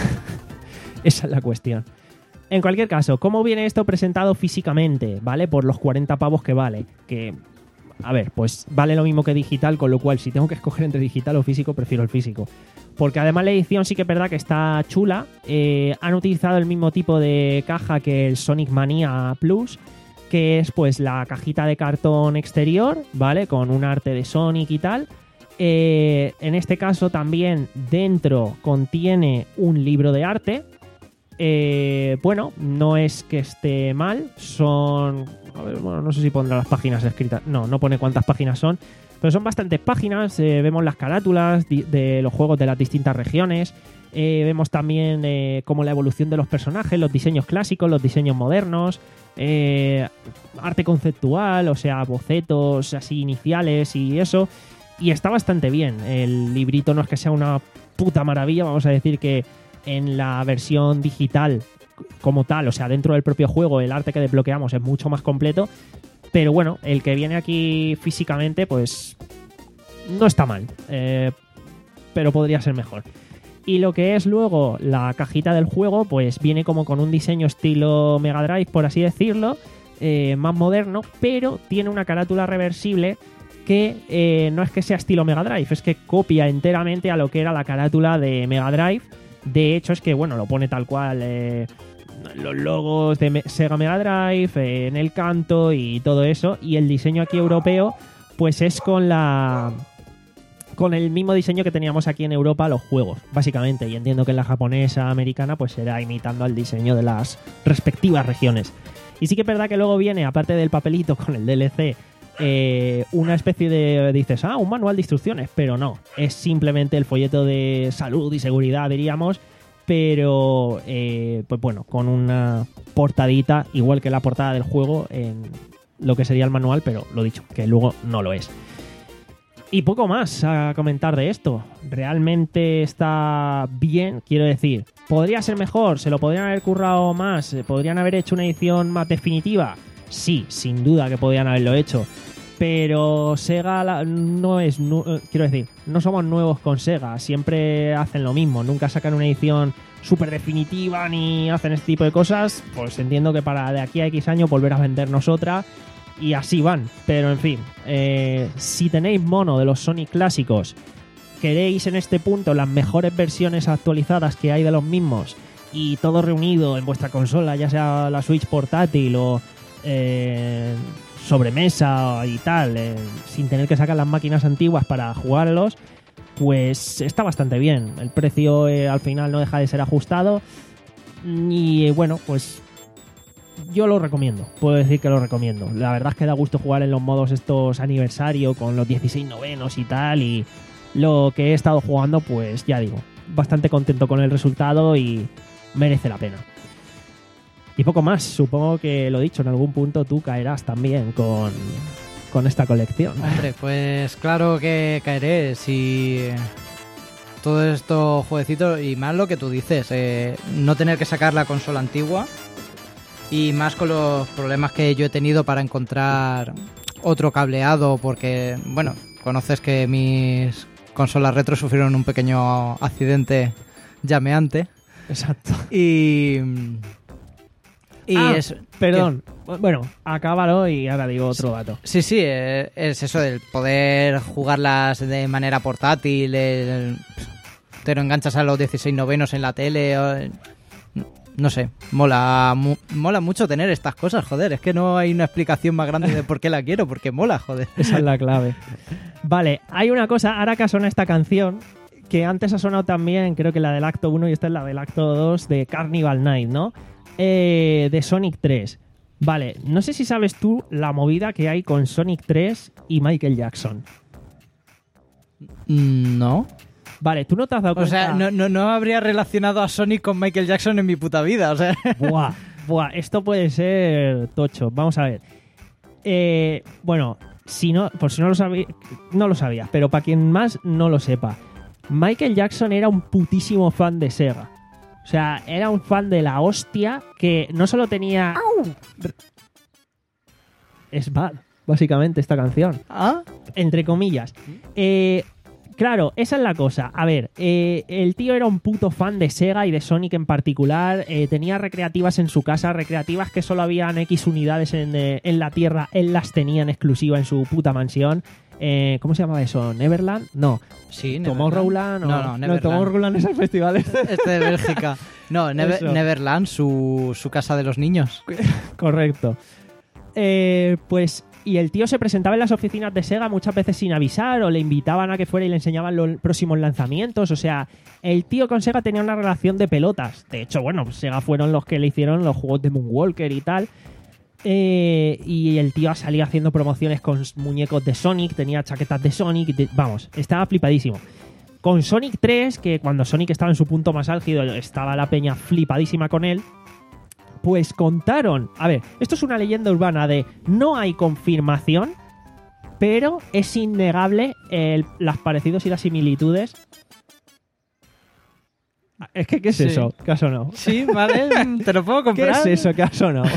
Esa es la cuestión. En cualquier caso, ¿cómo viene esto presentado físicamente? ¿Vale? Por los cuarenta pavos que vale. Que, a ver, pues vale lo mismo que digital, con lo cual si tengo que escoger entre digital o físico, prefiero el físico. Porque además la edición sí que es verdad que está chula. Eh, han utilizado el mismo tipo de caja que el Sonic Mania Plus, que es pues la cajita de cartón exterior, ¿vale? Con un arte de Sonic y tal. Eh, en este caso también dentro contiene un libro de arte. Eh, bueno, no es que esté mal, son... A ver, bueno, no sé si pondrá las páginas escritas. No, no pone cuántas páginas son, pero son bastantes páginas. Eh, vemos las carátulas de los juegos de las distintas regiones. Eh, vemos también eh, como la evolución de los personajes, los diseños clásicos, los diseños modernos, eh, arte conceptual, o sea, bocetos así iniciales y eso. Y está bastante bien. El librito no es que sea una puta maravilla. Vamos a decir que en la versión digital como tal, o sea, dentro del propio juego, el arte que desbloqueamos es mucho más completo. Pero bueno, el que viene aquí físicamente, pues no está mal. Eh, pero podría ser mejor. Y lo que es luego la cajita del juego, pues viene como con un diseño estilo Mega Drive, por así decirlo. Eh, más moderno, pero tiene una carátula reversible que eh, no es que sea estilo Mega Drive, es que copia enteramente a lo que era la carátula de Mega Drive. De hecho, es que, bueno, lo pone tal cual, eh, los logos de Me- Sega Mega Drive, eh, en el canto y todo eso. Y el diseño aquí europeo, pues es con la... con el mismo diseño que teníamos aquí en Europa los juegos, básicamente. Y entiendo que en la japonesa, americana, pues será imitando al diseño de las respectivas regiones. Y sí que es verdad que luego viene, aparte del papelito con el D L C, Eh, una especie de, dices, ah, un manual de instrucciones, pero no, es simplemente el folleto de salud y seguridad, diríamos, pero eh, pues bueno, con una portadita, igual que la portada del juego en lo que sería el manual, pero lo dicho, que luego no lo es. Y poco más a comentar de esto. Realmente está bien, quiero decir, podría ser mejor, se lo podrían haber currado más, podrían haber hecho una edición más definitiva. Sí, sin duda que podían haberlo hecho. Pero Sega la, no es... Nu, quiero decir, no somos nuevos con Sega. Siempre hacen lo mismo. Nunca sacan una edición súper definitiva ni hacen este tipo de cosas. Pues entiendo que para de aquí a X años volver a vendernos otra. Y así van. Pero en fin, eh, si tenéis mono de los Sonic clásicos, queréis en este punto las mejores versiones actualizadas que hay de los mismos y todo reunido en vuestra consola, ya sea la Switch portátil o... Eh, sobremesa y tal, eh, sin tener que sacar las máquinas antiguas para jugarlos, pues está bastante bien. El precio eh, al final no deja de ser ajustado y bueno, pues yo lo recomiendo, puedo decir que lo recomiendo. La verdad es que da gusto jugar en los modos estos aniversario con los dieciséis novenos y tal, y lo que he estado jugando, pues ya digo, bastante contento con el resultado y merece la pena. Y poco más, supongo que lo dicho, en algún punto tú caerás también con con esta colección? Hombre, pues claro que caeré si todos estos jueguecitos, y más lo que tú dices, eh, no tener que sacar la consola antigua, y más con los problemas que yo he tenido para encontrar otro cableado, porque, bueno, conoces que mis consolas retro sufrieron un pequeño accidente llameante. Exacto. Y... y ah, es, perdón. Que, bueno, acábalo y ahora digo otro dato. Sí, sí, es, es eso del poder jugarlas de manera portátil, el, te lo enganchas a los dieciséis novenos en la tele, o, no sé, mola mu, mola mucho tener estas cosas, joder, es que no hay una explicación más grande de por qué la quiero, porque mola, joder. Esa es la clave. Vale, hay una cosa, ahora que suena esta canción, que antes ha sonado también, creo que la del acto uno y esta es la del acto dos de Carnival Night, ¿no? Eh, de Sonic tres. Vale, no sé si sabes tú la movida que hay con Sonic tres y Michael Jackson. No. Vale, ¿tú no te has dado cuenta? O sea, no, no, no habría relacionado a Sonic con Michael Jackson en mi puta vida, o sea. Buah, buah, esto puede ser tocho. Vamos a ver. Eh, bueno, si no, por si no lo sabía, no lo sabía, pero para quien más no lo sepa, Michael Jackson era un putísimo fan de Sega. O sea, era un fan de la hostia que no solo tenía... ¡Au! Es bad, básicamente, esta canción. ¿Ah? Entre comillas. Eh... Claro, esa es la cosa. A ver, eh, el tío era un puto fan de Sega y de Sonic en particular. Eh, tenía recreativas en su casa, recreativas que solo habían X unidades en, eh, en la Tierra. Él las tenía en exclusiva en su puta mansión. Eh, ¿Cómo se llama eso? ¿Neverland? No. Sí, ¿Tomorrowland? No, no, Neverland. No, Tomorrowland es el festival. Este de Bélgica. No, Never, Neverland, su, su casa de los niños. Correcto. Eh, pues... Y el tío se presentaba en las oficinas de Sega muchas veces sin avisar, o le invitaban a que fuera y le enseñaban los próximos lanzamientos. O sea, el tío con Sega tenía una relación de pelotas. De hecho, bueno, pues Sega fueron los que le hicieron los juegos de Moonwalker y tal. Eh, y el tío salía haciendo promociones con muñecos de Sonic, tenía chaquetas de Sonic. De, vamos, estaba flipadísimo. Con Sonic tres, que cuando Sonic estaba en su punto más álgido, estaba la peña flipadísima con él. Pues contaron, a ver, esto es una leyenda urbana de no hay confirmación, pero es innegable el, las parecidos y las similitudes. Es que, ¿qué es sí. eso? ¿Qué ha sonado? Sí, vale, te lo puedo comprar. ¿Qué es eso? ¿Qué ha sonado?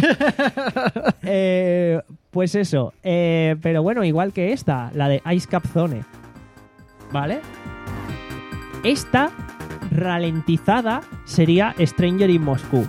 eh, pues eso, eh, pero bueno, igual que esta, la de Ice Cap Zone, ¿vale? Esta ralentizada sería Stranger in Moscú.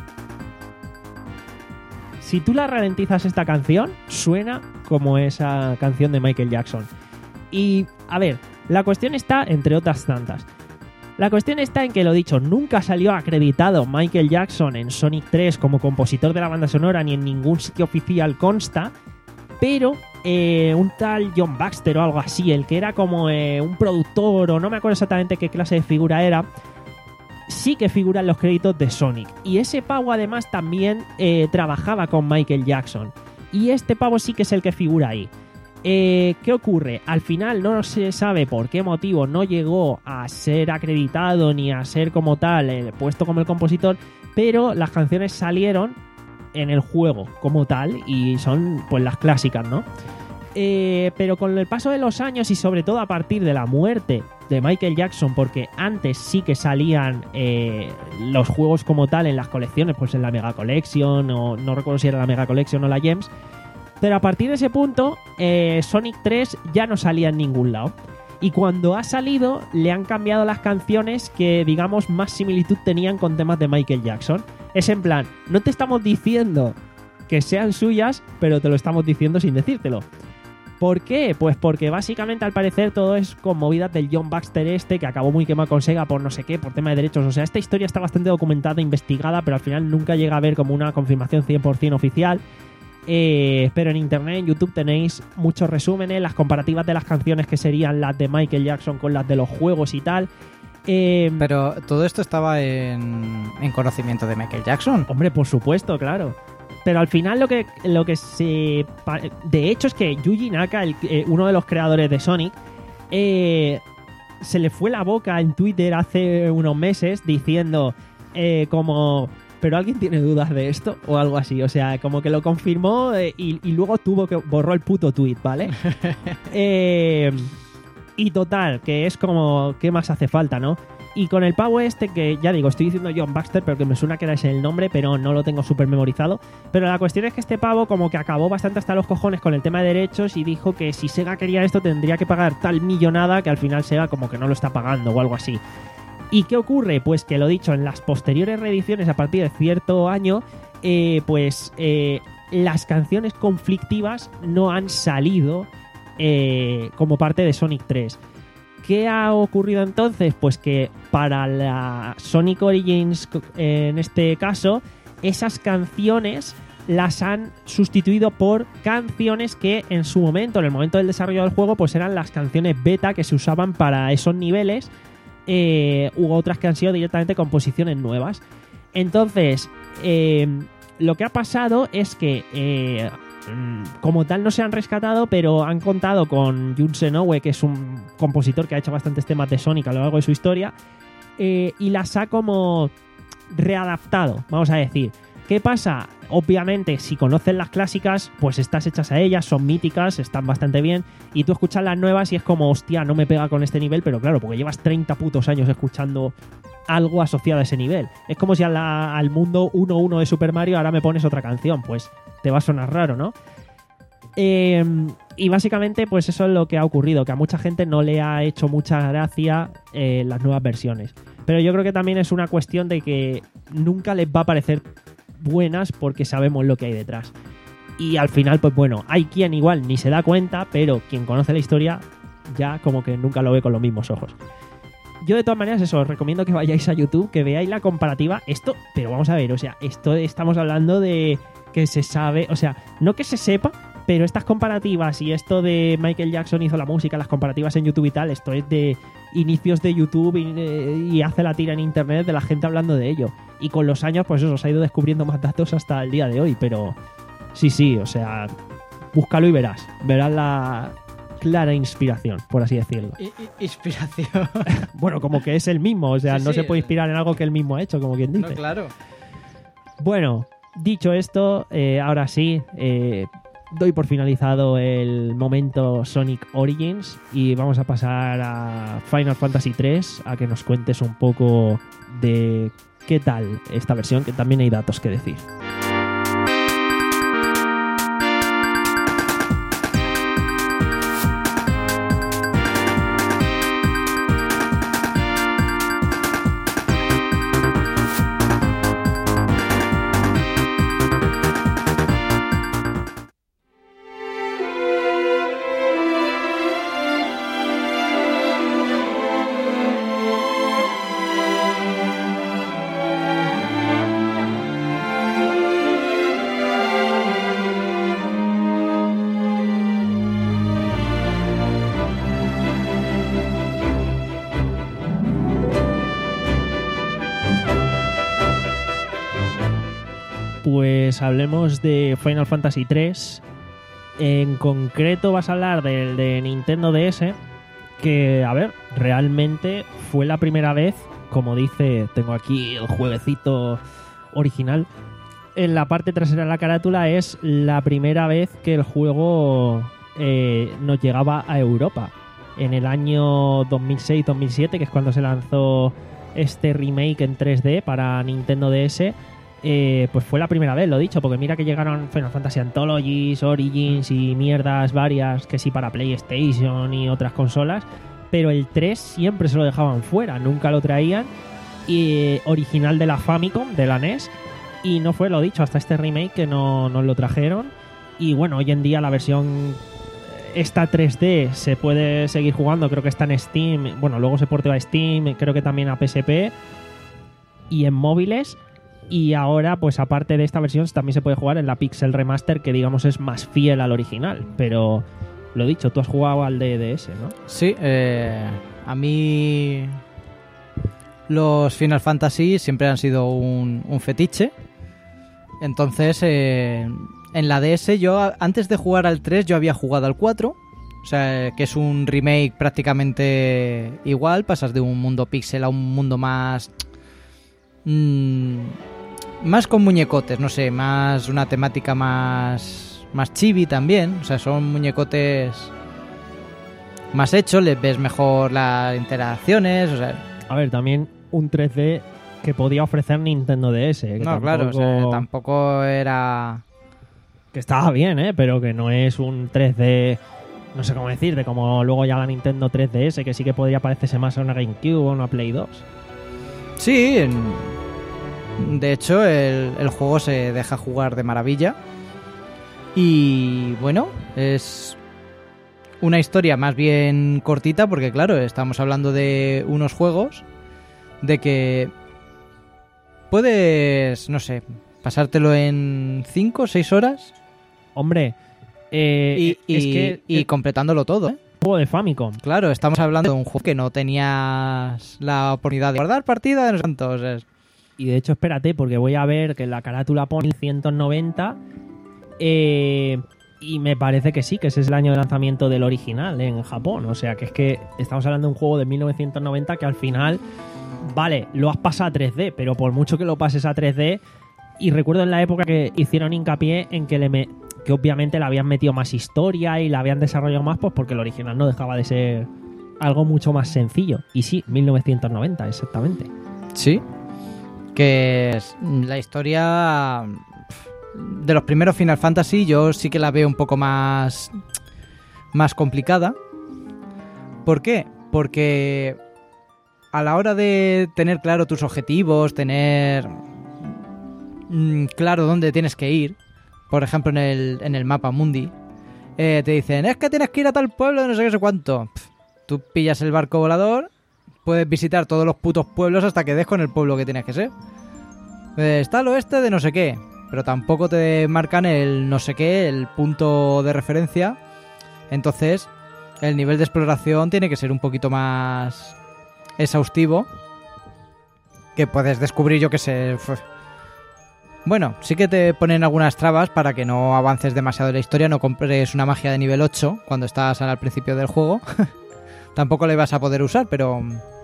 Si tú la ralentizas esta canción, suena como esa canción de Michael Jackson. Y, a ver, la cuestión está, entre otras tantas, la cuestión está en que, lo dicho, nunca salió acreditado Michael Jackson en Sonic tres como compositor de la banda sonora, ni en ningún sitio oficial consta, pero eh, un tal John Baxter o algo así, el que era como eh, un productor, o no me acuerdo exactamente qué clase de figura era, sí que figura en los créditos de Sonic. Y ese pavo además también eh, trabajaba con Michael Jackson. Y este pavo sí que es el que figura ahí. Eh, ¿Qué ocurre? Al final no se sabe por qué motivo no llegó a ser acreditado ni a ser como tal eh, puesto como el compositor, pero las canciones salieron en el juego como tal y son pues las clásicas, ¿no? Eh, pero con el paso de los años y sobre todo a partir de la muerte de Michael Jackson, porque antes sí que salían eh, los juegos como tal en las colecciones, pues en la Mega Collection, o no recuerdo si era la Mega Collection o la Gems, pero a partir de ese punto eh, Sonic tres ya no salía en ningún lado. Y cuando ha salido le han cambiado las canciones que, digamos, más similitud tenían con temas de Michael Jackson. Es en plan, no te estamos diciendo que sean suyas, pero te lo estamos diciendo sin decírtelo. ¿Por qué? Pues porque básicamente al parecer todo es con movidas del John Baxter este, que acabó muy quemado con Sega por no sé qué, por tema de derechos. O sea, esta historia está bastante documentada, investigada, pero al final nunca llega a haber como una confirmación cien por ciento oficial. Eh, pero en internet, en YouTube, tenéis muchos resúmenes, las comparativas de las canciones que serían las de Michael Jackson con las de los juegos y tal. Eh, pero todo esto estaba en, en conocimiento de Michael Jackson. Hombre, por supuesto, claro. Pero al final lo que, lo que se... De hecho es que Yuji Naka, el, eh, uno de los creadores de Sonic, eh, se le fue la boca en Twitter hace unos meses diciendo eh, como... pero ¿alguien tiene dudas de esto? O algo así, o sea, como que lo confirmó eh, y, y luego tuvo que borró el puto tweet, ¿vale? eh, y total, que es como, ¿qué más hace falta, no? Y con el pavo este, que ya digo, estoy diciendo John Baxter, pero que me suena que era ese el nombre, pero no lo tengo súper memorizado. Pero la cuestión es que este pavo como que acabó bastante hasta los cojones con el tema de derechos y dijo que si Sega quería esto tendría que pagar tal millonada que al final Sega como que no lo está pagando o algo así. ¿Y qué ocurre? Pues que lo dicho, en las posteriores reediciones a partir de cierto año, eh, pues eh, las canciones conflictivas no han salido eh, como parte de Sonic tres. ¿Qué ha ocurrido entonces? Pues que para la Sonic Origins, en este caso, esas canciones las han sustituido por canciones que en su momento, en el momento del desarrollo del juego, pues eran las canciones beta que se usaban para esos niveles, eh, u otras que han sido directamente composiciones nuevas. Entonces, eh, lo que ha pasado es que... Eh, como tal no se han rescatado, pero han contado con Jun Senoue, que es un compositor que ha hecho bastantes temas de Sonic a lo largo de su historia, eh, y las ha como readaptado, vamos a decir. ¿Qué pasa? Obviamente, si conoces las clásicas, pues estás hechas a ellas, son míticas, están bastante bien, y tú escuchas las nuevas y es como, hostia, no me pega con este nivel, pero claro, porque llevas treinta putos años escuchando algo asociado a ese nivel. Es como si a la, al mundo uno uno de Super Mario ahora me pones otra canción, pues te va a sonar raro, ¿no? Eh, y básicamente pues eso es lo que ha ocurrido, que a mucha gente no le ha hecho mucha gracia eh, las nuevas versiones. Pero yo creo que también es una cuestión de que nunca les va a parecer buenas porque sabemos lo que hay detrás. Y al final, pues bueno, hay quien igual ni se da cuenta, pero quien conoce la historia ya como que nunca lo ve con los mismos ojos. Yo de todas maneras eso, os recomiendo que vayáis a YouTube, que veáis la comparativa. Esto, pero vamos a ver, o sea, esto estamos hablando de que se sabe, o sea, no que se sepa, pero estas comparativas y esto de Michael Jackson hizo la música, las comparativas en YouTube y tal, esto es de inicios de YouTube y, y hace la tira en internet de la gente hablando de ello. Y con los años, pues eso, se ha ido descubriendo más datos hasta el día de hoy, pero sí, sí, o sea, búscalo y verás, verás la clara inspiración, por así decirlo. I- i- inspiración. Bueno, como que es el mismo, o sea, Sí, no sí. se puede inspirar en algo que él mismo ha hecho, como quien dice. No, claro. Bueno, dicho esto, eh, ahora sí, eh, doy por finalizado el momento Sonic Origins y vamos a pasar a Final Fantasy tres, a que nos cuentes un poco de qué tal esta versión, que también hay datos que decir. Pues hablemos de Final Fantasy tres. En concreto vas a hablar del de Nintendo D S, que, a ver, realmente fue la primera vez, como dice, tengo aquí el jueguecito original, en la parte trasera de la carátula es la primera vez que el juego eh, nos llegaba a Europa. En el año dos mil seis dos mil siete, que es cuando se lanzó este remake en tres D para Nintendo D S, eh, pues fue la primera vez, lo dicho, porque mira que llegaron Final Fantasy Anthologies, Origins y mierdas varias, que sí para PlayStation y otras consolas, pero el tres siempre se lo dejaban fuera, nunca lo traían, y eh, original de la Famicom, de la N E S, y no fue, lo dicho, hasta este remake que no nos lo trajeron. Y bueno, hoy en día la versión esta tres D se puede seguir jugando, creo que está en Steam, bueno, luego se porteó a Steam, creo que también a P S P y en móviles. Y ahora, pues aparte de esta versión, también se puede jugar en la Pixel Remaster, que digamos es más fiel al original. Pero lo dicho, tú has jugado al de D S, ¿no? Sí, eh, a mí los Final Fantasy siempre han sido un, un fetiche. Entonces, eh, en la D S yo, antes de jugar al tres, yo había jugado al cuatro. O sea, que es un remake prácticamente igual. Pasas de un mundo pixel a un mundo más... Mmm, más con muñecotes, no sé, más una temática más, más chibi también. O sea, son muñecotes más hechos, les ves mejor las interacciones, o sea... A ver, también un tres D que podía ofrecer Nintendo D S. Que no, tampoco, claro, o sea, tampoco era... Que estaba bien, ¿eh? Pero que no es un tres D... No sé cómo decir, de como luego ya la Nintendo tres D S, que sí que podría parecerse más a una GameCube o a una Play dos. Sí, de hecho el, el juego se deja jugar de maravilla. Y bueno, es una historia más bien cortita porque claro, estamos hablando de unos juegos de que puedes, no sé, pasártelo en cinco o seis horas. Hombre, eh, y, es y, que y completándolo todo, ¿eh? Juego de Famicom. Claro, estamos hablando de un juego que no tenías la oportunidad de guardar partida de los santos. Es... Y de hecho, espérate, porque voy a ver que en la carátula pone mil ciento noventa eh, y me parece que sí, que ese es el año de lanzamiento del original en Japón. O sea, que es que estamos hablando de un juego de mil novecientos noventa que al final, vale, lo has pasado a tres D, pero por mucho que lo pases a tres D, y recuerdo en la época que hicieron hincapié en que le me... que obviamente le habían metido más historia y la habían desarrollado más, pues porque el original no dejaba de ser algo mucho más sencillo. Y sí, mil novecientos noventa, exactamente. Sí, que es la historia de los primeros Final Fantasy, yo sí que la veo un poco más, más complicada. ¿Por qué? Porque a la hora de tener claro tus objetivos, tener mmm, claro dónde tienes que ir, por ejemplo, en el, en el mapa mundi, eh, te dicen, es que tienes que ir a tal pueblo de no sé qué, no sé cuánto. Pff, tú pillas el barco volador, puedes visitar todos los putos pueblos hasta que des con el pueblo que tienes que ser. Eh, está al oeste de no sé qué, pero tampoco te marcan el no sé qué, el punto de referencia. Entonces, el nivel de exploración tiene que ser un poquito más exhaustivo, que puedes descubrir, yo qué sé... Uf, bueno, sí que te ponen algunas trabas para que no avances demasiado en la historia, no compres una magia de nivel ocho cuando estás al principio del juego. Tampoco la ibas a poder usar, pero...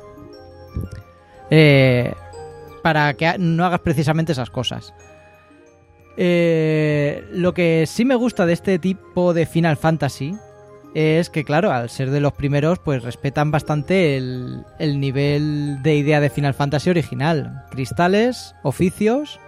Eh, para que no hagas precisamente esas cosas. Eh, lo que sí me gusta de este tipo de Final Fantasy es que, claro, al ser de los primeros, pues respetan bastante el, el nivel de idea de Final Fantasy original. Cristales, oficios...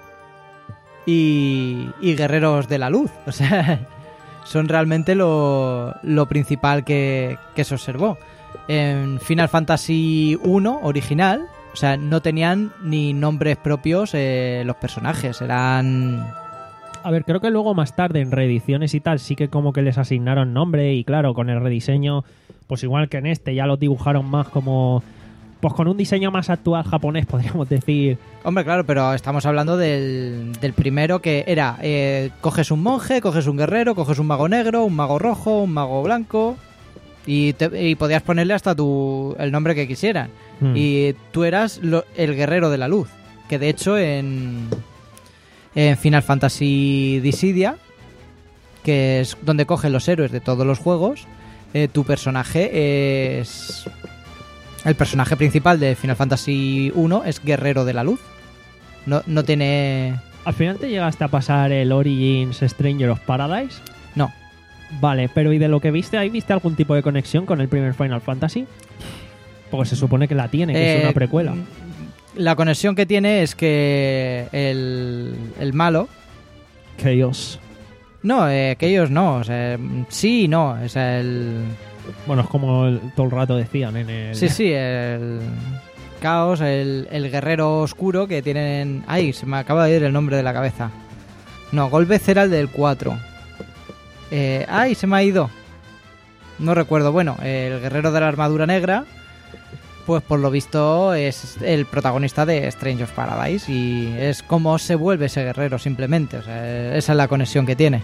Y, y guerreros de la luz. O sea, son realmente lo, lo principal que, que se observó. En Final Fantasy uno original, o sea, no tenían ni nombres propios eh, los personajes, eran... A ver, creo que luego más tarde en reediciones y tal sí que como que les asignaron nombre y claro, con el rediseño, pues igual que en este ya los dibujaron más como... Pues con un diseño más actual japonés, podríamos decir. Hombre, claro, pero estamos hablando del, del primero que era... Eh, coges un monje, coges un guerrero, coges un mago negro, un mago rojo, un mago blanco... Y, te, y podías ponerle hasta tu, el nombre que quisieras. Hmm. Y tú eras lo, el guerrero de la luz. Que de hecho en, en Final Fantasy Dissidia, que es donde cogen los héroes de todos los juegos, eh, tu personaje es... El personaje principal de Final Fantasy uno es Guerrero de la Luz. No, no tiene... ¿Al final te llegaste a pasar el Origins Stranger of Paradise? No. Vale, pero ¿y de lo que viste? ¿Ahí viste algún tipo de conexión con el primer Final Fantasy? Porque se supone que la tiene, que eh, es una precuela. La conexión que tiene es que el, el malo... Chaos. No, eh, Chaos no. O sea, sí y no. O sea, el... Bueno, es como el, todo el rato decían en el... Sí, sí, el Caos, el, el guerrero oscuro que tienen... Ay, se me acaba de ir el nombre de la cabeza. No, Golbez era el del cuatro. Eh, ay, se me ha ido. No recuerdo. Bueno, el guerrero de la armadura negra, pues por lo visto es el protagonista de Strange of Paradise y es como se vuelve ese guerrero simplemente. O sea, esa es la conexión que tiene.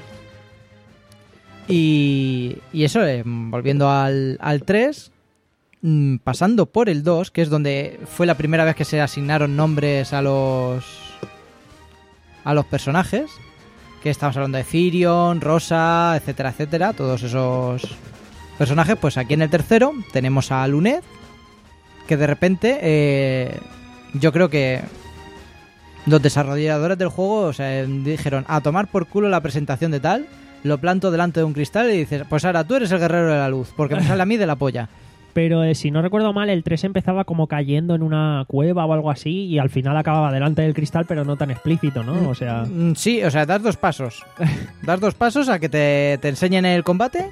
Y, y eso, eh, volviendo al, al tres, mmm, pasando por el dos, que es donde fue la primera vez que se asignaron nombres a los a los personajes, que estamos hablando de Firion, Rosa, etcétera, etcétera, todos esos personajes. Pues aquí en el tercero tenemos a Luned, que de repente eh, yo creo que Los desarrolladores del juego, o sea, dijeron, a tomar por culo la presentación de tal, lo planto delante de un cristal y dices, pues ahora tú eres el guerrero de la luz, porque me sale a mí de la polla. Pero eh, si no recuerdo mal, el tres empezaba como cayendo en una cueva o algo así y al final acababa delante del cristal, pero no tan explícito, ¿no? O sea... Mm, sí, o sea, das dos pasos. Das dos pasos a que te, te enseñen el combate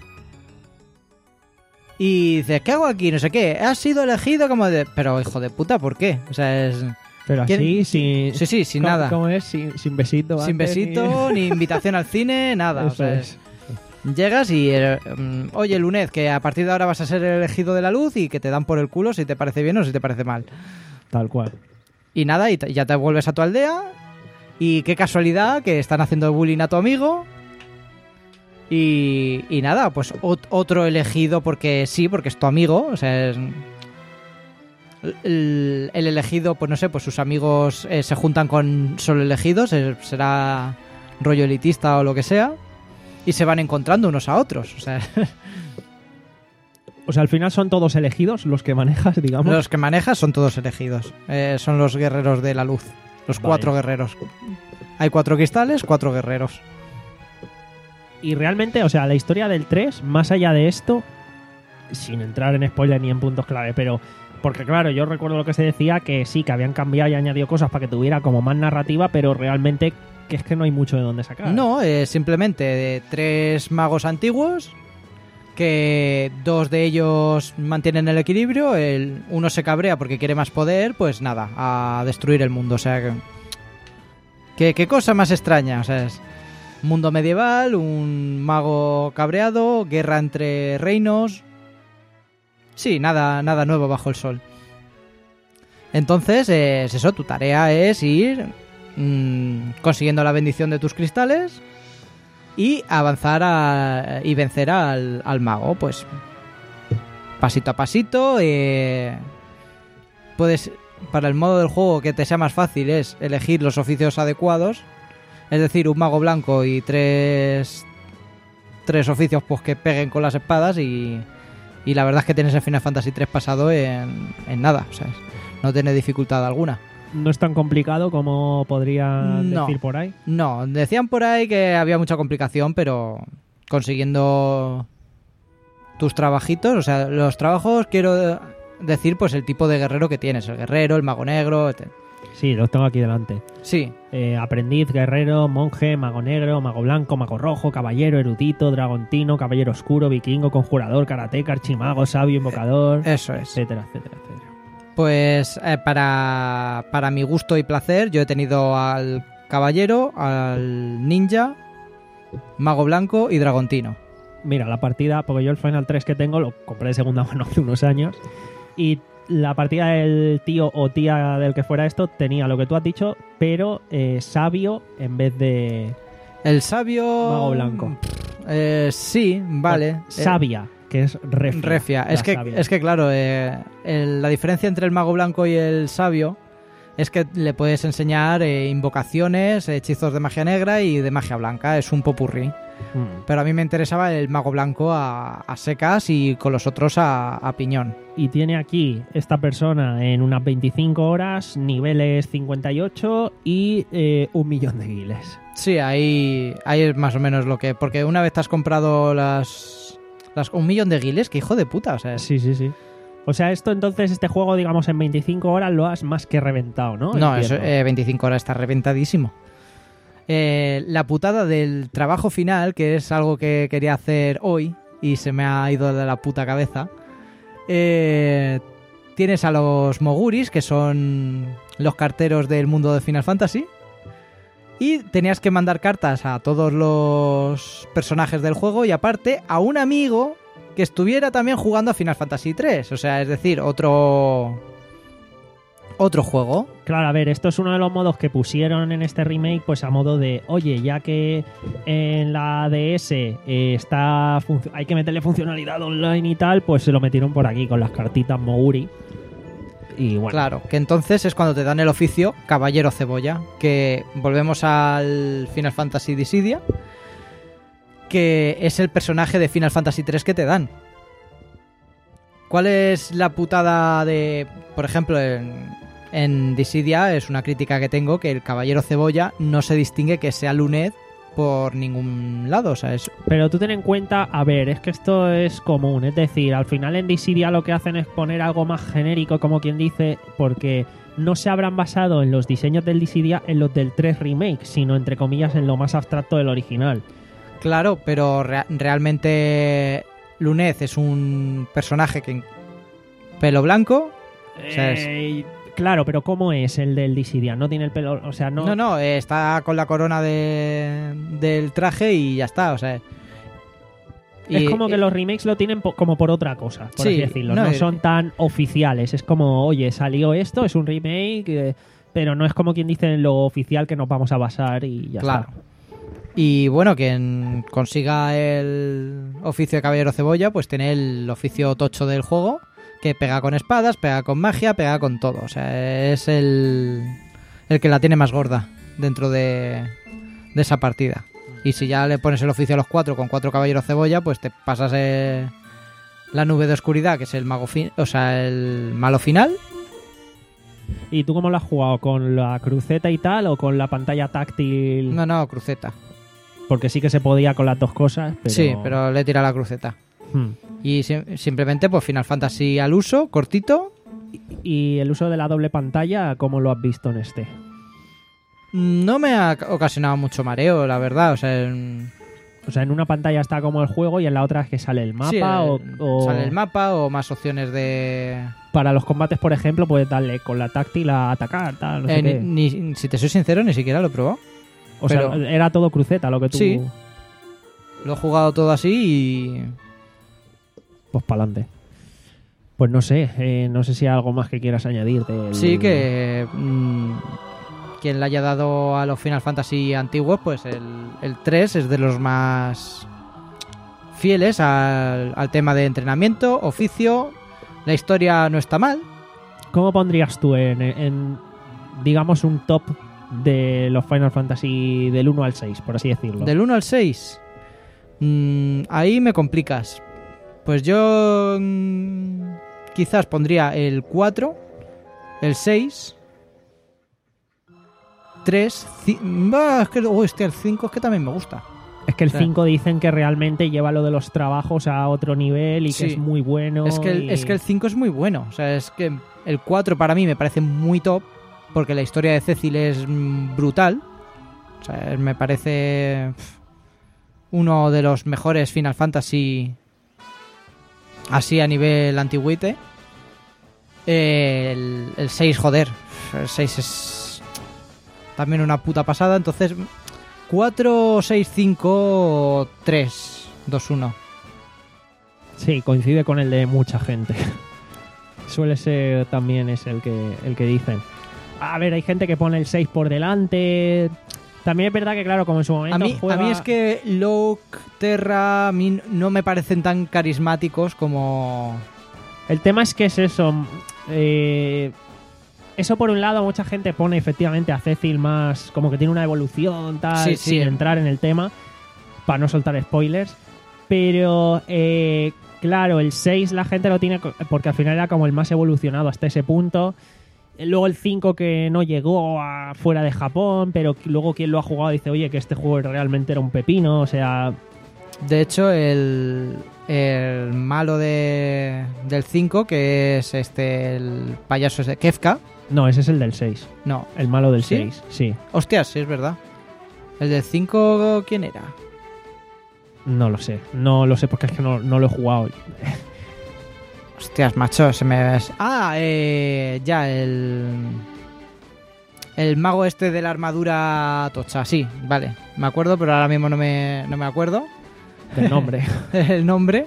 y dices, ¿qué hago aquí? No sé qué. Has sido elegido como de... Pero, hijo de puta, ¿por qué? O sea, es... Pero así, ¿Quién? sin... Sí, sí, sin ¿Cómo, nada. ¿Cómo es? Sin, sin besito. Sin antes, besito, ni... ni invitación al cine, nada. Eso O sea, es. llegas y, eh, um, oye, Lunez, que a partir de ahora vas a ser el elegido de la luz y que te dan por el culo si te parece bien o si te parece mal. Tal cual. Y nada, y te- ya te vuelves a tu aldea y qué casualidad que están haciendo bullying a tu amigo. Y, y nada, pues ot- otro elegido porque sí, porque es tu amigo, o sea, es... El, el elegido, pues no sé, pues sus amigos eh, se juntan con solo elegidos, eh, será rollo elitista o lo que sea, y se van encontrando unos a otros. O sea, O sea, al final son todos elegidos los que manejas, digamos. los que manejas son todos elegidos. Eh, son los guerreros de la luz, los Vale. cuatro guerreros. Hay cuatro cristales, cuatro guerreros. Y realmente, o sea, la historia del tres, más allá de esto, sin entrar en spoiler ni en puntos clave, pero... Porque claro, yo recuerdo lo que se decía, que sí, que habían cambiado y añadido cosas para que tuviera como más narrativa, pero realmente que es que no hay mucho de dónde sacar. No, es simplemente de tres magos antiguos, que dos de ellos mantienen el equilibrio, el uno se cabrea porque quiere más poder, pues nada, a destruir el mundo. O sea, que... ¿Qué, qué cosa más extraña? O sea, es mundo medieval, un mago cabreado, guerra entre reinos... Sí, nada, nada nuevo bajo el sol. Entonces, eh, es eso, tu tarea es ir mmm, consiguiendo la bendición de tus cristales y avanzar a, y vencer al, al mago, pues pasito a pasito. Eh, puedes, para el modo del juego que te sea más fácil, es elegir los oficios adecuados, es decir, un mago blanco y tres, tres oficios pues que peguen con las espadas y... Y la verdad es que tienes el Final Fantasy tres pasado en, en nada, o sea, no tiene dificultad alguna. No es tan complicado como podría No. decir por ahí. No, decían por ahí que había mucha complicación, pero consiguiendo tus trabajitos, o sea, los trabajos, quiero decir, pues el tipo de guerrero que tienes, el guerrero, el mago negro, et- Sí, los tengo aquí delante. sí, Eh, aprendiz, guerrero, monje, mago negro, mago blanco, mago rojo, caballero, erudito, dragontino, caballero oscuro, vikingo, conjurador, karateca, archimago, sabio, invocador, eso es. etcétera, etcétera, etcétera. Pues eh, para, para mi gusto y placer, yo he tenido al caballero, al ninja, mago blanco y dragontino. Mira, la partida, porque yo el Final tres que tengo lo compré de segunda mano hace unos años y la partida del tío o tía del que fuera esto tenía lo que tú has dicho, pero eh, sabio en vez de El sabio... mago blanco. Eh, sí, vale. No, sabia, que es refia. Refia. la Es que, sabia. es que claro, eh, el- la diferencia entre el mago blanco y el sabio es que le puedes enseñar eh, invocaciones, hechizos de magia negra y de magia blanca. Es un popurrí. Mm. Pero a mí me interesaba el mago blanco a, a secas y con los otros a, a piñón. Y tiene aquí esta persona en unas veinticinco horas, niveles cincuenta y ocho y eh, un millón de guiles. Sí, ahí, ahí es más o menos lo que... Porque una vez te has comprado las... las un millón de guiles, que hijo de puta, o sea... Sí, sí, sí. O sea, esto entonces, este juego, digamos, en veinticinco horas lo has más que reventado, ¿no? No, eso, Entiendo. eh, veinticinco horas está reventadísimo. Eh, la putada del trabajo final, que es algo que quería hacer hoy y se me ha ido de la puta cabeza. Eh, tienes a los Moguris, que son los carteros del mundo de Final Fantasy. Y tenías que mandar cartas a todos los personajes del juego y aparte a un amigo que estuviera también jugando a Final Fantasy tres. O sea, es decir, otro... otro juego. Claro, a ver, esto es uno de los modos que pusieron en este remake, pues a modo de, oye, ya que en la D S eh, está func- hay que meterle funcionalidad online y tal, pues se lo metieron por aquí con las cartitas Moguri. Y bueno, Claro, que entonces es cuando te dan el oficio Caballero Cebolla, que volvemos al Final Fantasy Dissidia, que es el personaje de Final Fantasy tres que te dan. ¿Cuál es la putada de, por ejemplo, en, en Dissidia es una crítica que tengo, que el Caballero Cebolla no se distingue que sea Luned por ningún lado, o sea, es... Pero tú ten en cuenta, a ver, es que esto es común, es decir, al final en Dissidia lo que hacen es poner algo más genérico, como quien dice, porque no se habrán basado en los diseños del Dissidia en los del tres Remake, sino entre comillas en lo más abstracto del original. Claro, pero re- realmente Luned es un personaje que pelo blanco, o sea, es... Eh, claro, pero ¿cómo es el del Dissidia? No tiene el pelo, o sea, no... No, no, eh, está con la corona de, del traje y ya está, o sea... Es y- como que y- los remakes lo tienen po- como por otra cosa, por Sí, así decirlo. no, No, y- son tan oficiales. Es como, oye, salió esto, es un remake, eh, pero no es como quien dice en lo oficial que nos vamos a basar y ya Claro. está. Y bueno, quien consiga el oficio de Caballero Cebolla, pues tiene el oficio tocho del juego, que pega con espadas, pega con magia, pega con todo. O sea, es el, el que la tiene más gorda dentro de, de esa partida. Y si ya le pones el oficio a los cuatro con cuatro Caballeros Cebolla, pues te pasas eh, la nube de oscuridad, que es el mago fin- o sea, el malo final. ¿Y tú cómo lo has jugado? ¿Con la cruceta y tal o con la pantalla táctil? No, no, cruceta. Porque sí que se podía con las dos cosas, pero... Sí, pero le tira la cruceta. Hmm. Y sim- simplemente, pues Final Fantasy al uso, cortito. ¿Y el uso de la doble pantalla, cómo lo has visto en este? No me ha ocasionado mucho mareo, la verdad. O sea, en- O sea, en una pantalla está como el juego y en la otra es que sale el mapa sí, o, el- o- sale el mapa o más opciones de... Para los combates, por ejemplo, puedes darle con la táctil a atacar, tal, no sé Eh, qué. ni, ni- si te soy sincero, ni siquiera lo he probado. O sea, pero- era todo cruceta lo que tú... Sí. Lo he jugado todo así y... Pues para adelante. Pues no sé, eh, no sé si hay algo más que quieras añadir. Del... Sí que... mm, quien le haya dado a los Final Fantasy antiguos, pues el, el tres es de los más fieles al, al tema de entrenamiento, oficio. La historia no está mal. ¿Cómo pondrías tú en, en, digamos, un top de los Final Fantasy del uno al seis, por así decirlo? Del uno al seis. Mm, ahí me complicas. Pues yo mm, quizás pondría el cuatro, el seis, tres, ci- bah, es que oh, hostia, el cinco es que también me gusta. Es que el Sí. cinco dicen que realmente lleva lo de los trabajos a otro nivel y Sí. que es muy bueno. Es que, el, y- es que el cinco es muy bueno. O sea, es que el cuatro para mí me parece muy top porque la historia de Cecil es mm, brutal. O sea, me parece pf, uno de los mejores Final Fantasy así a nivel antigüite. El, el seis, joder. El seis es también una puta pasada. Entonces, cuatro, seis, cinco, tres, dos, uno. Sí, coincide con el de mucha gente. Suele ser también es el que, el que dicen. A ver, hay gente que pone el seis por delante. También es verdad que, claro, como en su momento A mí, juega... a mí es que Locke, Terra, a mí no me parecen tan carismáticos como... El tema es que es eso. eh, Eso por un lado, mucha gente pone efectivamente a Cecil más como que tiene una evolución, tal, Sí, sí. sin entrar en el tema, para no soltar spoilers. Pero, eh, claro, el seis la gente lo tiene co- porque al final era como el más evolucionado hasta ese punto. Luego el cinco que no llegó a fuera de Japón, pero luego quien lo ha jugado dice, oye, que este juego realmente era un pepino, o sea... De hecho, el, el malo de, del cinco, que es este el payaso ese, Kefka. No, ese es el del seis. No, El malo del ¿Sí? seis, sí. hostias, sí es verdad. El del cinco, ¿quién era? No lo sé. No lo sé porque es que no, no lo he jugado. Hostias, macho, se me... Ah, eh, ya, el... El mago este de la armadura tocha, sí, vale. Me acuerdo, pero ahora mismo no me, no me acuerdo Del nombre. el nombre.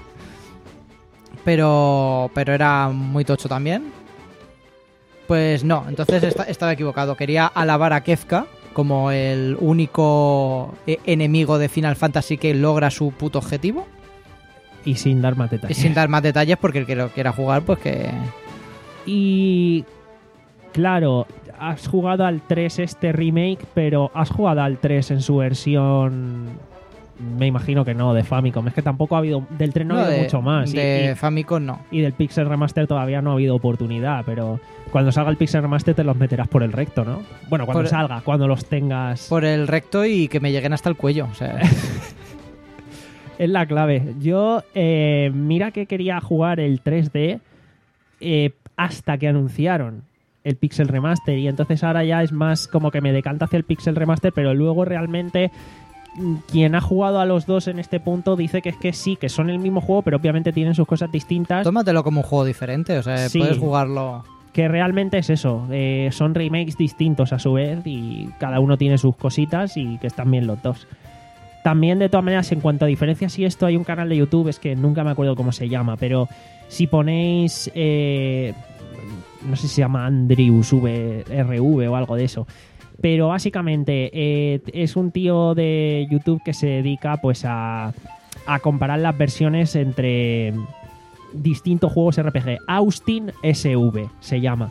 Pero, pero era muy tocho también. Pues no, entonces esta- estaba equivocado. Quería alabar a Kefka como el único eh, enemigo de Final Fantasy que logra su puto objetivo. Y sin dar más Y detalles. sin dar más detalles, porque el que lo quiera jugar, pues que... Y claro, has jugado al tres este remake, pero has jugado al tres en su versión Me imagino que no, de Famicom. Es que tampoco ha habido... Del tres no, no ha habido de, mucho más. De y, Famicom no. Y del Pixel Remaster todavía no ha habido oportunidad, pero cuando salga el Pixel Remaster te los meterás por el recto, ¿no? Bueno, cuando por, salga, cuando los tengas... Por el recto y que me lleguen hasta el cuello, o sea... Es la clave. Yo, eh, mira que quería jugar el tres D eh, hasta que anunciaron el Pixel Remaster, y entonces ahora ya es más como que me decanta hacia el Pixel Remaster, pero luego realmente quien ha jugado a los dos en este punto dice que es que sí, que son el mismo juego, pero obviamente tienen sus cosas distintas. Tómatelo como un juego diferente, o sea, Sí. puedes jugarlo... Que realmente es eso, eh, son remakes distintos a su vez y cada uno tiene sus cositas y que están bien los dos. También, de todas maneras, en cuanto a diferencias y esto, hay un canal de YouTube, es que nunca me acuerdo cómo se llama, pero si ponéis, eh, no sé si se llama Andrews V, R V o algo de eso, pero básicamente eh, es un tío de YouTube que se dedica pues a, a comparar las versiones entre distintos juegos R P G. Austin S V se llama.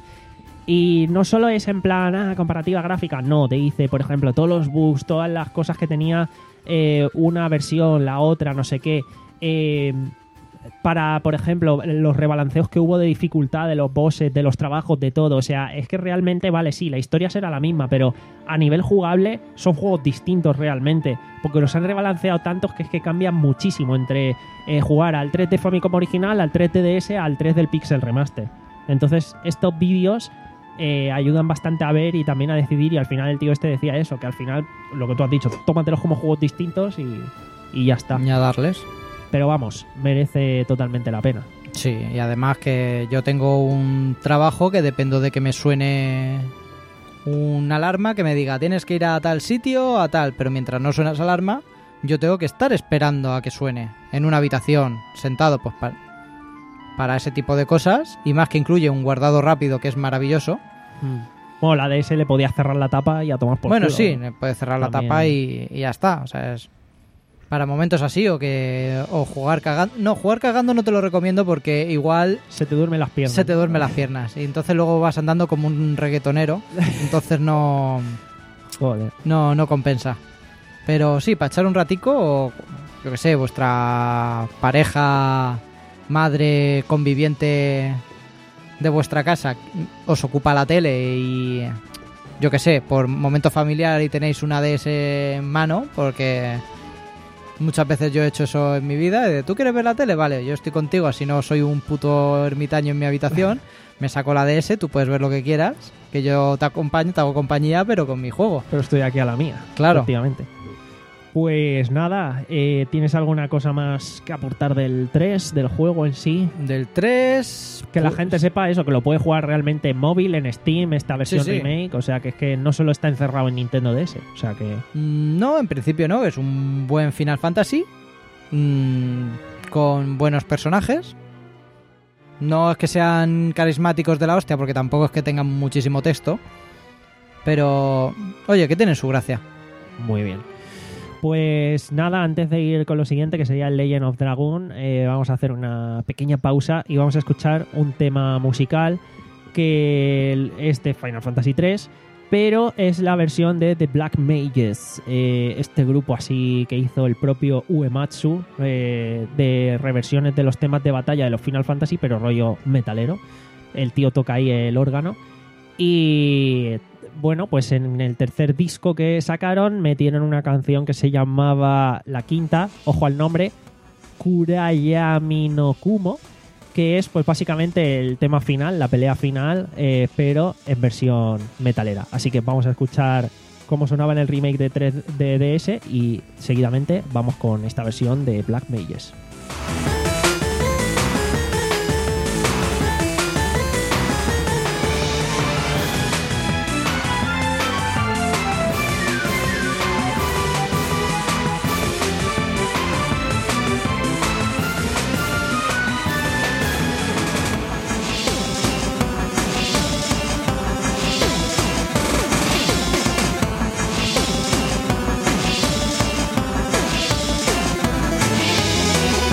Y no solo es en plan, ah, comparativa gráfica, no, te dice, por ejemplo, todos los bugs, todas las cosas que tenía eh, una versión, la otra, no sé qué. Eh, para, por ejemplo, los rebalanceos que hubo de dificultad de los bosses, de los trabajos, de todo. O sea, es que realmente, vale, sí, la historia será la misma, pero a nivel jugable son juegos distintos realmente, porque los han rebalanceado tantos que es que cambian muchísimo entre eh, jugar al tres de Famicom original, al tres de D S, al tres del Pixel Remaster. Entonces, estos vídeos eh, ayudan bastante a ver y también a decidir, y al final el tío este decía eso, que al final, lo que tú has dicho, tómatelos como juegos distintos y, y ya está. Ni a darles. Pero vamos, merece totalmente la pena. Sí, y además que yo tengo un trabajo que dependo de que me suene una alarma que me diga tienes que ir a tal sitio, a tal, pero mientras no suena esa alarma, yo tengo que estar esperando a que suene en una habitación, sentado pues para, para ese tipo de cosas, y más que incluye un guardado rápido que es maravilloso. Mm. Bueno, la D S le podía cerrar la tapa y a tomar por Bueno, culo. sí, le puedes cerrar la También. tapa y, y ya está, o sea, es... Para momentos así o que o jugar cagando. No, jugar cagando no te lo recomiendo porque igual Se te duermen las piernas. se te duermen las piernas y entonces luego vas andando como un reggaetonero. Entonces no Joder. no no compensa. Pero sí, para echar un ratico o yo que sé, vuestra pareja, madre, conviviente de vuestra casa os ocupa la tele y yo que sé, por momento familiar y tenéis una D S en mano, porque muchas veces yo he hecho eso en mi vida, de, ¿tú quieres ver la tele? Vale, yo estoy contigo, así no soy un puto ermitaño en mi habitación, me saco la D S, tú puedes ver lo que quieras, que yo te acompaño, te hago compañía, pero con mi juego. Pero estoy aquí a la mía. Claro. Efectivamente. Pues nada, eh, ¿tienes alguna cosa más que aportar del tres, del juego en sí? Del tres... Que la pues, gente sepa eso, que lo puede jugar realmente en móvil, en Steam, esta versión Sí, sí. remake. O sea, que es que no solo está encerrado en Nintendo D S. O sea que... No, en principio no, es un buen Final Fantasy, mmm, con buenos personajes. No es que sean carismáticos de la hostia, porque tampoco es que tengan muchísimo texto. Pero, oye, que tienen su gracia. Muy bien. Pues nada, antes de ir con lo siguiente, que sería el Legend of Dragoon, eh, vamos a hacer una pequeña pausa y vamos a escuchar un tema musical que es de Final Fantasy tres, pero es la versión de The Black Mages, eh, este grupo así que hizo el propio Uematsu, eh, de reversiones de los temas de batalla de los Final Fantasy, pero rollo metalero. El tío toca ahí el órgano. Y bueno, pues en el tercer disco que sacaron metieron una canción que se llamaba la quinta, ojo al nombre, Kurayami no Kumo, que es pues básicamente el tema final, la pelea final, eh, pero en versión metalera. Así que vamos a escuchar cómo sonaba en el remake de tres de D S y seguidamente vamos con esta versión de Black Mages. Thank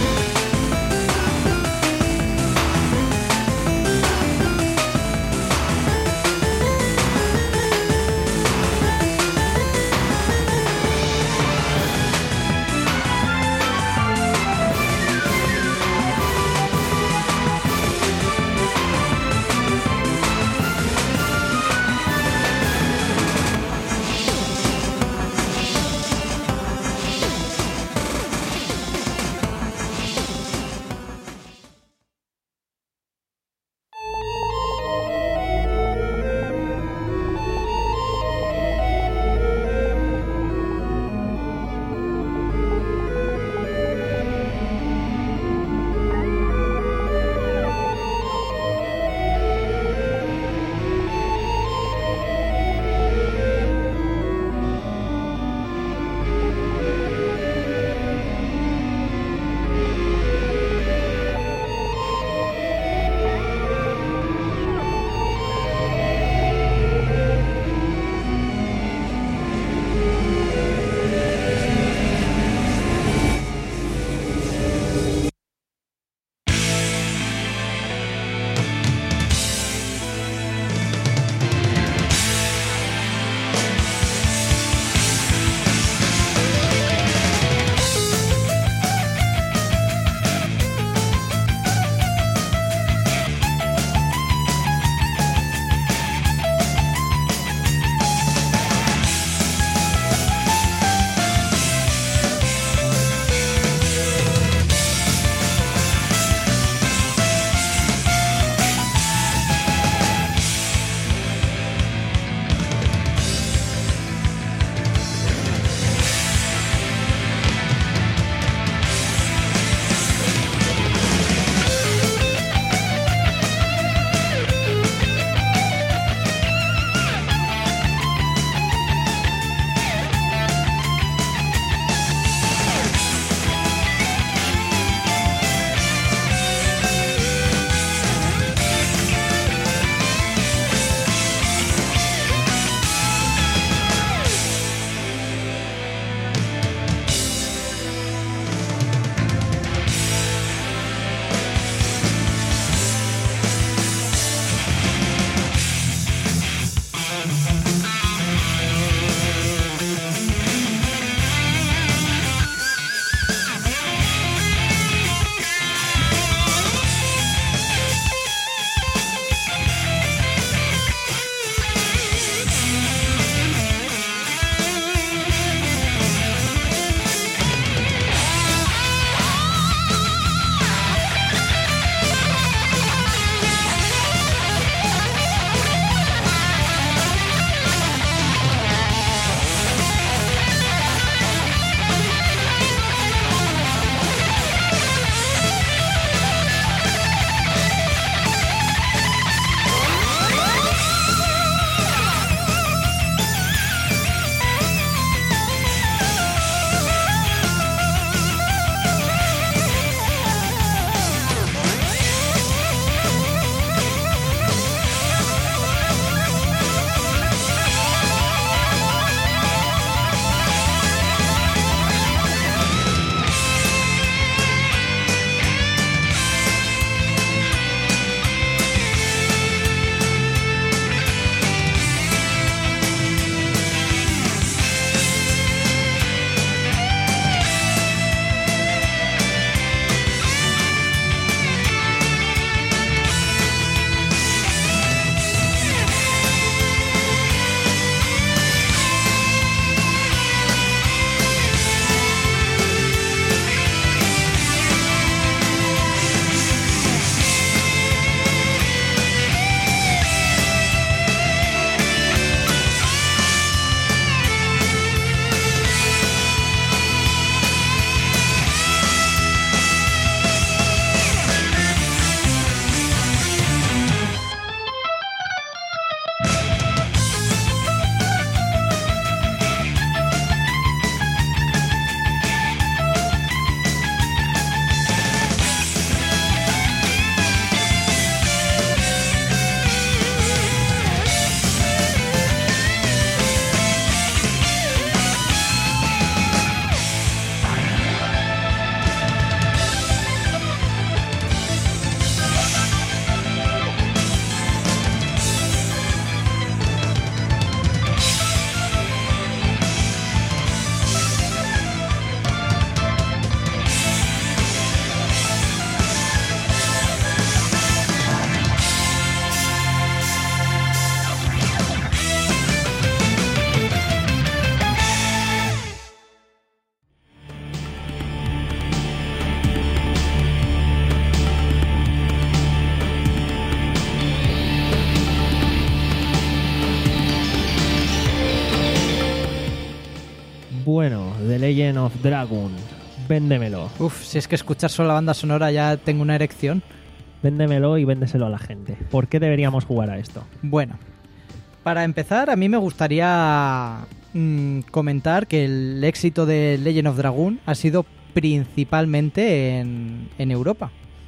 Bueno, The Legend of Dragon. Véndemelo. Uf, si es que escuchar solo la banda sonora ya tengo una erección. Véndemelo y véndeselo a la gente. ¿Por qué deberíamos jugar a esto? Bueno, para empezar, a mí me gustaría mmm, comentar que el éxito de Legend of Dragoon ha sido principalmente en, en Europa.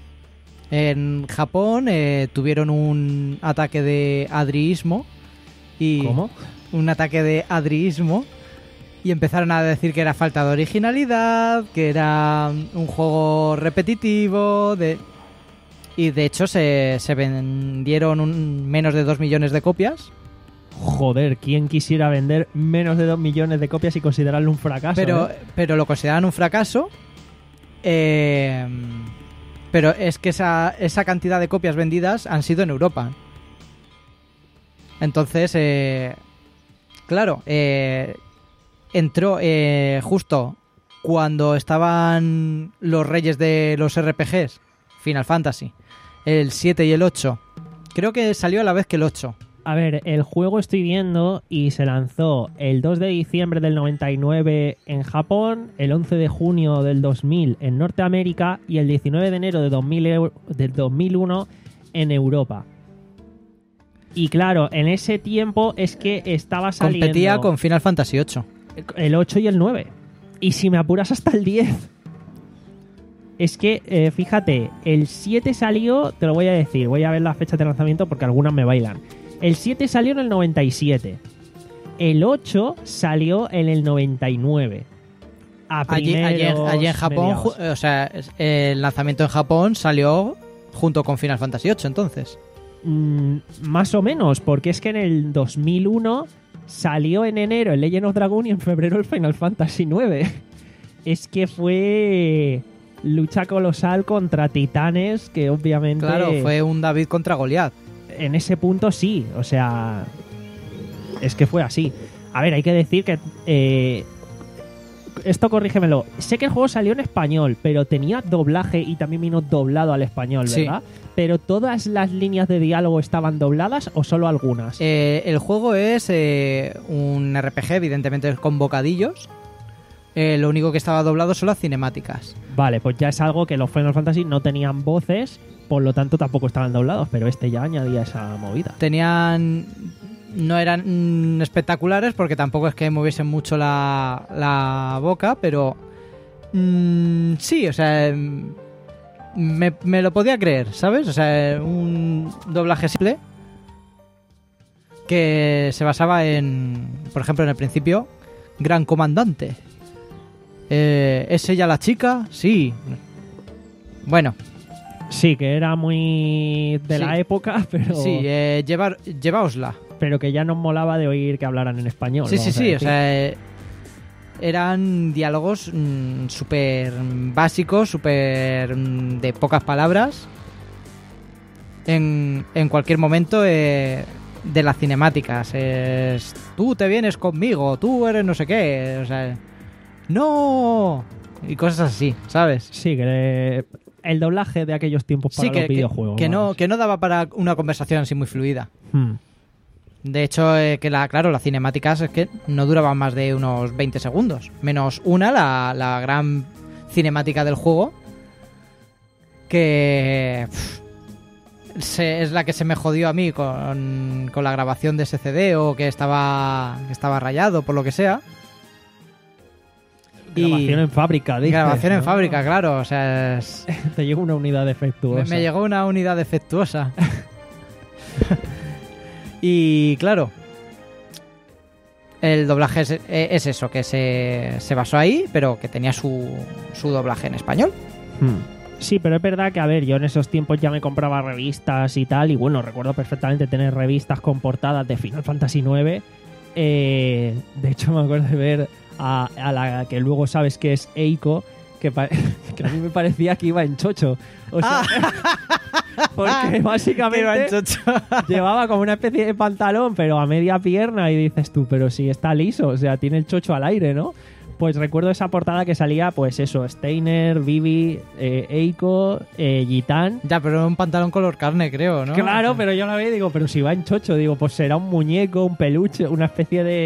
En Japón eh, tuvieron un ataque de adriismo y ¿Cómo? un ataque de adriismo y empezaron a decir que era falta de originalidad, que era un juego repetitivo, de y de hecho se, se vendieron un, menos de dos millones de copias. Joder, ¿quién quisiera vender menos de dos millones de copias y considerarlo un fracaso? Pero, eh? pero lo consideran un fracaso. Eh, pero es que esa, esa cantidad de copias vendidas han sido en Europa. Entonces, eh, claro, eh, entró eh, justo cuando estaban los reyes de los R P Gs, Final Fantasy, el siete y el ocho. Creo que salió a la vez que el ocho. A ver, el juego estoy viendo y se lanzó el dos de diciembre del noventa y nueve en Japón, el once de junio del dos mil en Norteamérica y el diecinueve de enero de dos mil, del dos mil uno en Europa. Y claro, en ese tiempo es que estaba saliendo... Competía con Final Fantasy ocho. El ocho y el nueve. Y si me apuras hasta el diez. Es que, eh, fíjate, el siete salió, te lo voy a decir, voy a ver las fechas de lanzamiento porque algunas me bailan. El siete salió en el noventa y siete. El ocho salió en el noventa y nueve. A Allí, allí, en- allí en Japón, mediados. ju- o sea, es- el lanzamiento en Japón salió junto con Final Fantasy ocho, entonces. Mm, más o menos, porque es que en el dos mil uno salió en enero el Legend of Dragoon y en febrero el Final Fantasy nueve. Es que fue lucha colosal contra titanes que obviamente... Claro, fue un David contra Goliat. En ese punto sí, o sea, es que fue así. A ver, hay que decir que eh, esto corrígemelo. Sé que el juego salió en español, pero tenía doblaje y también vino doblado al español, Sí. ¿verdad? Pero todas las líneas de diálogo estaban dobladas o solo algunas. Eh, el juego es eh, un R P G, evidentemente con bocadillos. Eh, lo único que estaba doblado son las cinemáticas. Vale, pues ya es algo que los Final Fantasy no tenían voces, por lo tanto tampoco estaban doblados, pero este ya añadía esa movida. Tenían... No eran mm, espectaculares porque tampoco es que moviesen mucho la, la boca, pero... mm, sí, o sea... mm, Me, me lo podía creer, ¿sabes? O sea, un doblaje simple que se basaba en, por ejemplo, en el principio, Gran Comandante. Eh, ¿Es ella la chica? Sí. Bueno, Sí, que era muy de Sí. la época, pero, sí, eh, llevar, llevaosla. pero que ya nos molaba de oír que hablaran en español. Sí, sí, vamos a sí, o decir. sea, eh, eran diálogos mm, súper básicos, súper mm, de pocas palabras. En, en cualquier momento eh, de las cinemáticas. Es, tú te vienes conmigo, tú eres no sé qué. O sea, ¡no! Y cosas así, ¿sabes? Sí, que le- el doblaje de aquellos tiempos para Sí, que, los que- videojuegos. que no, vamos. que no daba para una conversación así muy fluida. Hmm. De hecho, eh, que la, claro, las cinemáticas es que no duraban más de unos veinte segundos. Menos una, la, la gran cinemática del juego, que pff, se- es la que se me jodió a mí con, con la grabación de ese C D o que estaba, que estaba rayado, por lo que sea. Grabación en fábrica, dices, Grabación en ¿no? fábrica, claro. O sea, es- Te llegó una unidad defectuosa. me, me llegó una unidad defectuosa. Y claro, el doblaje es, es eso, que se, se basó ahí, pero que tenía su, su doblaje en español. Hmm. Sí, pero es verdad que, a ver, yo en esos tiempos ya me compraba revistas y tal, y bueno, recuerdo perfectamente tener revistas con portadas de Final Fantasy nueve. Eh, de hecho, me acuerdo de ver a, a la que luego sabes que es Eiko, que, pa- que a mí me parecía que iba en chocho. O sea, porque básicamente llevaba como una especie de pantalón, pero a media pierna, y dices tú, pero si está liso, o sea, tiene el chocho al aire, ¿no? Pues recuerdo esa portada que salía, pues eso, Steiner, Vivi, eh, Eiko, eh, Gitán. Ya, pero un pantalón color carne, creo, ¿no? Claro, pero yo la veo y digo, pero si va en chocho, digo, pues será un muñeco, un peluche, una especie de,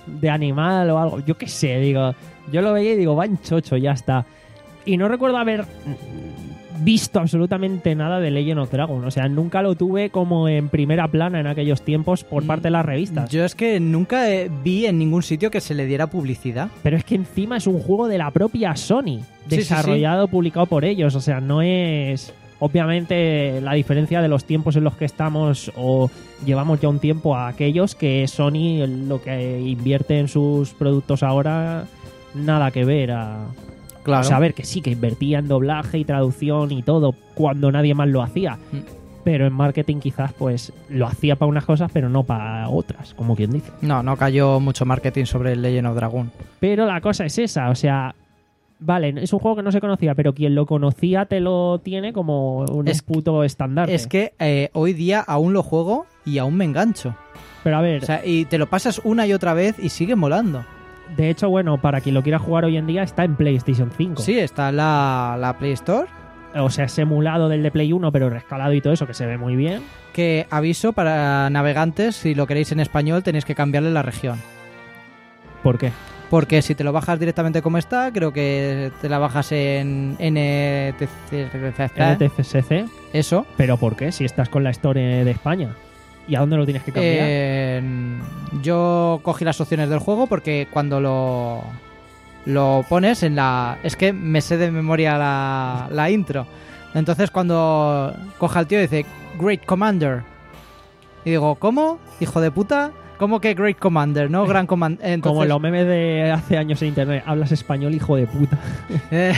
de animal o algo. Yo qué sé, digo. Yo lo veía y digo, va en chocho, ya está. Y no recuerdo haber visto absolutamente nada de Legend of Dragon. O sea, nunca lo tuve como en primera plana en aquellos tiempos por parte de las revistas. Yo es que nunca eh, vi en ningún sitio que se le diera publicidad. Pero es que encima es un juego de la propia Sony, Sí, desarrollado, sí, sí. publicado por ellos. O sea, no es... Obviamente la diferencia de los tiempos en los que estamos o llevamos ya un tiempo a aquellos que Sony lo que invierte en sus productos ahora nada que ver a... Claro. O sea, a ver, que sí, que invertía en doblaje y traducción y todo cuando nadie más lo hacía. Mm. Pero en marketing quizás pues lo hacía para unas cosas pero no para otras, como quien dice. No, no cayó mucho marketing sobre el Legend of Dragon. Pero la cosa es esa, o sea... Vale, es un juego que no se conocía, pero quien lo conocía te lo tiene como un Es- puto estandarte. Es que eh, hoy día aún lo juego y aún me engancho. Pero a ver, O sea, y te lo pasas una y otra vez y sigue molando. de hecho, bueno, para quien lo quiera jugar hoy en día, está en PlayStation cinco. Sí, está en la, la Play Store. O sea, es emulado del de Play uno, pero rescalado y todo eso, que se ve muy bien. Que aviso para navegantes, si lo queréis en español tenéis que cambiarle la región. ¿Por qué? Porque si te lo bajas directamente como está, creo que te la bajas en N T C. N T C C. Eso. ¿Pero por qué? Si estás con la Store de España. ¿Y a dónde lo tienes que cambiar? Eh, yo cogí las opciones del juego porque cuando lo, lo pones en la... Es que me sé de memoria la, la intro. Entonces cuando coja el tío dice Great Commander. Y digo, ¿cómo? Hijo de puta. ¿Cómo que Great Commander? ¿No? Gran Commander. Entonces, Como los memes de hace años en internet. Hablas español, hijo de puta. eh,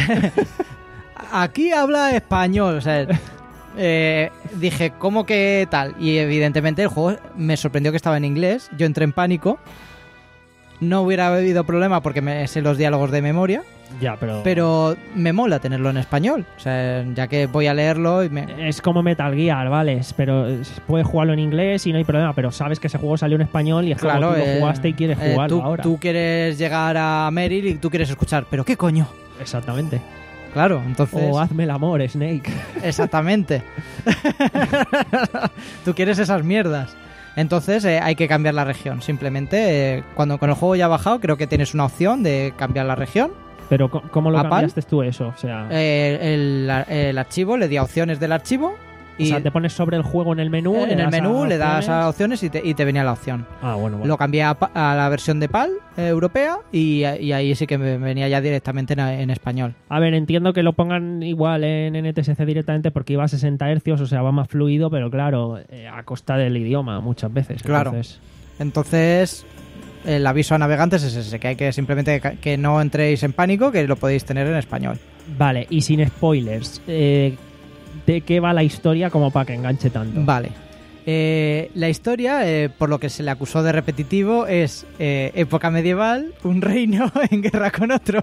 aquí habla español. O sea, eh, dije, ¿cómo que tal? Y evidentemente el juego me sorprendió que estaba en inglés. Yo entré en pánico. No hubiera habido problema porque me sé los diálogos de memoria. Ya, pero... Pero me mola tenerlo en español. O sea, ya que voy a leerlo y me... Es como Metal Gear, ¿vale? Pero puedes jugarlo en inglés y no hay problema, pero sabes que ese juego salió en español y es Claro, como tú eh, lo jugaste y quieres eh, jugarlo tú, ahora. tú quieres llegar a Meryl y tú quieres escuchar, ¿pero qué coño? Exactamente. Claro, entonces... O hazme el amor, Snake. Exactamente. Tú quieres esas mierdas. Entonces eh, hay que cambiar la región. Simplemente, eh, cuando con el juego ya ha bajado, creo que tienes una opción de cambiar la región. Pero co- ¿cómo lo ¿A pal? cambiaste tú eso? O sea, Eh, el, el archivo, le di a opciones del archivo. o Y sea, te pones sobre el juego en el menú. en le el das menú a le das opciones. a opciones y te, y te venía la opción. Ah, bueno, bueno. Lo cambié a, pa- a la versión de PAL eh, europea y, y ahí sí que me venía ya directamente en, en español. A ver, entiendo que lo pongan igual en N T S C directamente porque iba a sesenta hercios, o sea, va más fluido, pero claro, eh, a costa del idioma muchas veces. Claro. Entonces, Entonces, el aviso a navegantes es ese, que hay que simplemente ca- que no entréis en pánico, que lo podéis tener en español. vale, y sin spoilers, eh, ¿de qué va la historia como para que enganche tanto? Vale. Eh, la historia, eh, por lo que se le acusó de repetitivo, es eh, época medieval, un reino en guerra con otro.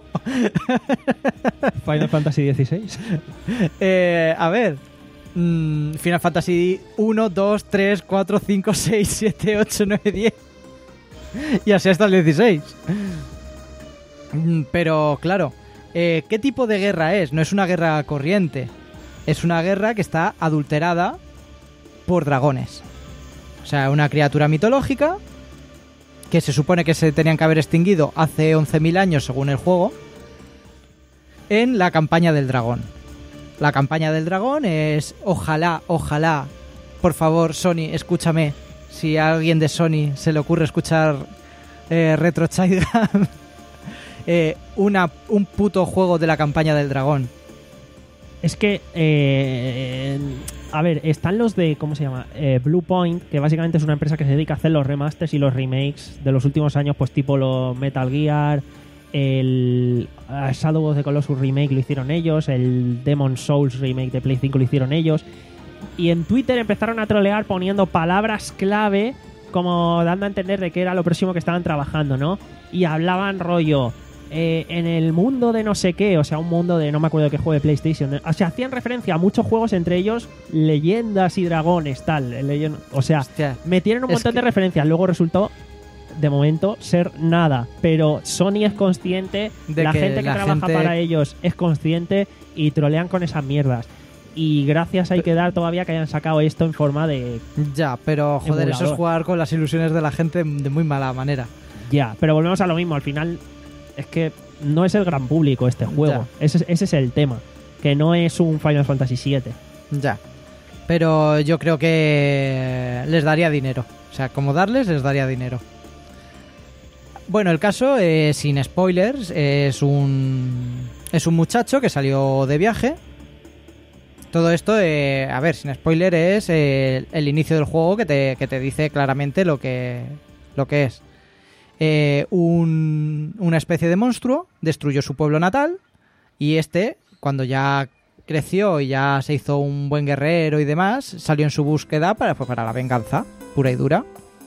Final Fantasy dieciséis. Eh, a ver, mm, Final Fantasy uno, dos, tres, cuatro, cinco, seis, siete, ocho, nueve, diez y así hasta el dieciséis. Mm, Pero claro, eh, ¿qué tipo de guerra es? No es una guerra corriente, es una guerra que está adulterada por dragones. O sea, una criatura mitológica que se supone que se tenían que haber extinguido hace once mil años según el juego, en la campaña del dragón. La campaña del dragón es, ojalá, ojalá, por favor, Sony, escúchame. Si a alguien de Sony se le ocurre escuchar eh, Retro Chaigan, eh, una, un puto juego de la campaña del dragón. Es que, eh, a ver, están los de, ¿cómo se llama? Eh, Blue Point, que básicamente es una empresa que se dedica a hacer los remasters y los remakes de los últimos años, pues tipo los Metal Gear, el uh, Shadow of the Colossus remake lo hicieron ellos, el Demon's Souls remake de Play cinco lo hicieron ellos. Y en Twitter empezaron a trolear poniendo palabras clave, como dando a entender de qué era lo próximo que estaban trabajando, ¿no? Y hablaban rollo... Eh, en el mundo de no sé qué, o sea, un mundo de no me acuerdo de qué juego de PlayStation. O sea, hacían referencia a muchos juegos, entre ellos leyendas y dragones, tal. Legend- o sea, Hostia, metieron un es montón que- de referencias. Luego resultó, de momento, ser nada. Pero Sony es consciente, De la que gente que la trabaja gente- para ellos es consciente y trolean con esas mierdas. Y gracias hay que dar todavía que hayan sacado esto en forma de... ya, pero joder, eso es Emulador. jugar con las ilusiones de la gente de muy mala manera. Ya, pero volvemos a lo mismo. Al final es que no es el gran público este juego. Ese, ese es el tema. Que no es un Final Fantasy siete. Ya. Pero yo creo que les daría dinero. O sea, como darles, les daría dinero. Bueno, el caso, eh, sin spoilers, es un es un muchacho que salió de viaje. Todo esto, eh, a ver, sin spoiler, es eh, el inicio del juego que te, que te dice claramente lo que, lo que es. Eh, un, una especie de monstruo destruyó su pueblo natal y este, cuando ya creció y ya se hizo un buen guerrero y demás, salió en su búsqueda para, pues, para la venganza, pura y dura.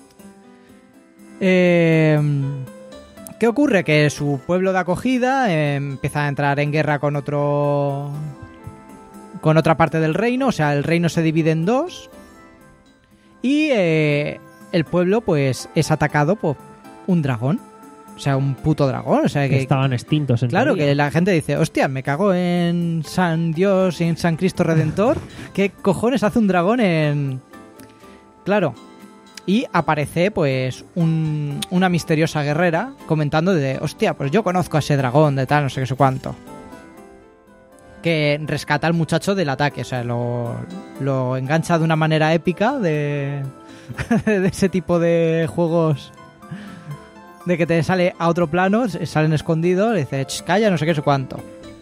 Eh, ¿Qué ocurre? Que su pueblo de acogida eh, empieza a entrar en guerra con otro... con otra parte del reino, o sea, el reino se divide en dos y eh, el pueblo pues es atacado por un dragón, o sea, un puto dragón, o sea, que, que estaban extintos en claro, teoría. que la gente dice, hostia, me cago en San Dios y en San Cristo Redentor, ¿qué cojones hace un dragón en...? Claro, y aparece pues un, una misteriosa guerrera comentando de, hostia, pues yo conozco a ese dragón de tal, no sé qué sé cuánto. Que rescata al muchacho del ataque, o sea, lo, lo engancha de una manera épica de, de ese tipo de juegos de que te sale a otro plano, salen escondidos, le dice, calla, no sé qué sé cuánto.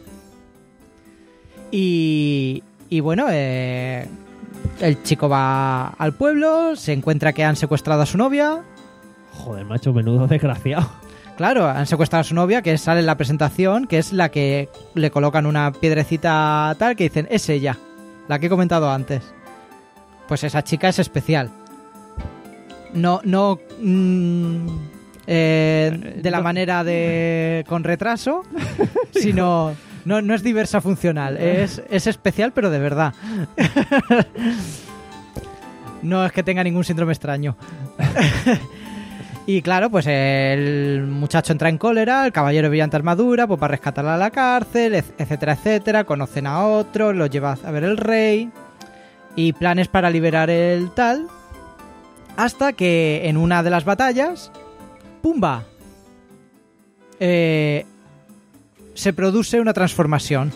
Y, y bueno, eh, el chico va al pueblo, se encuentra que han secuestrado a su novia. Joder, macho, menudo desgraciado. Claro, han secuestrado a su novia, que sale en la presentación, que es la que le colocan una piedrecita tal, que dicen, es ella, la que he comentado antes. Pues esa chica es especial. No, no mmm, eh, de la no. manera de con retraso, sino no, no es diversa funcional, es, es especial pero de verdad. No es que tenga ningún síndrome extraño. Y claro, pues el muchacho entra en cólera, el caballero brillante armadura, pues para rescatarla a la cárcel, etcétera, etcétera. Conocen a otro, lo lleva a ver el rey y planes para liberar el tal. Hasta que en una de las batallas, ¡pumba! Eh, se produce una transformación.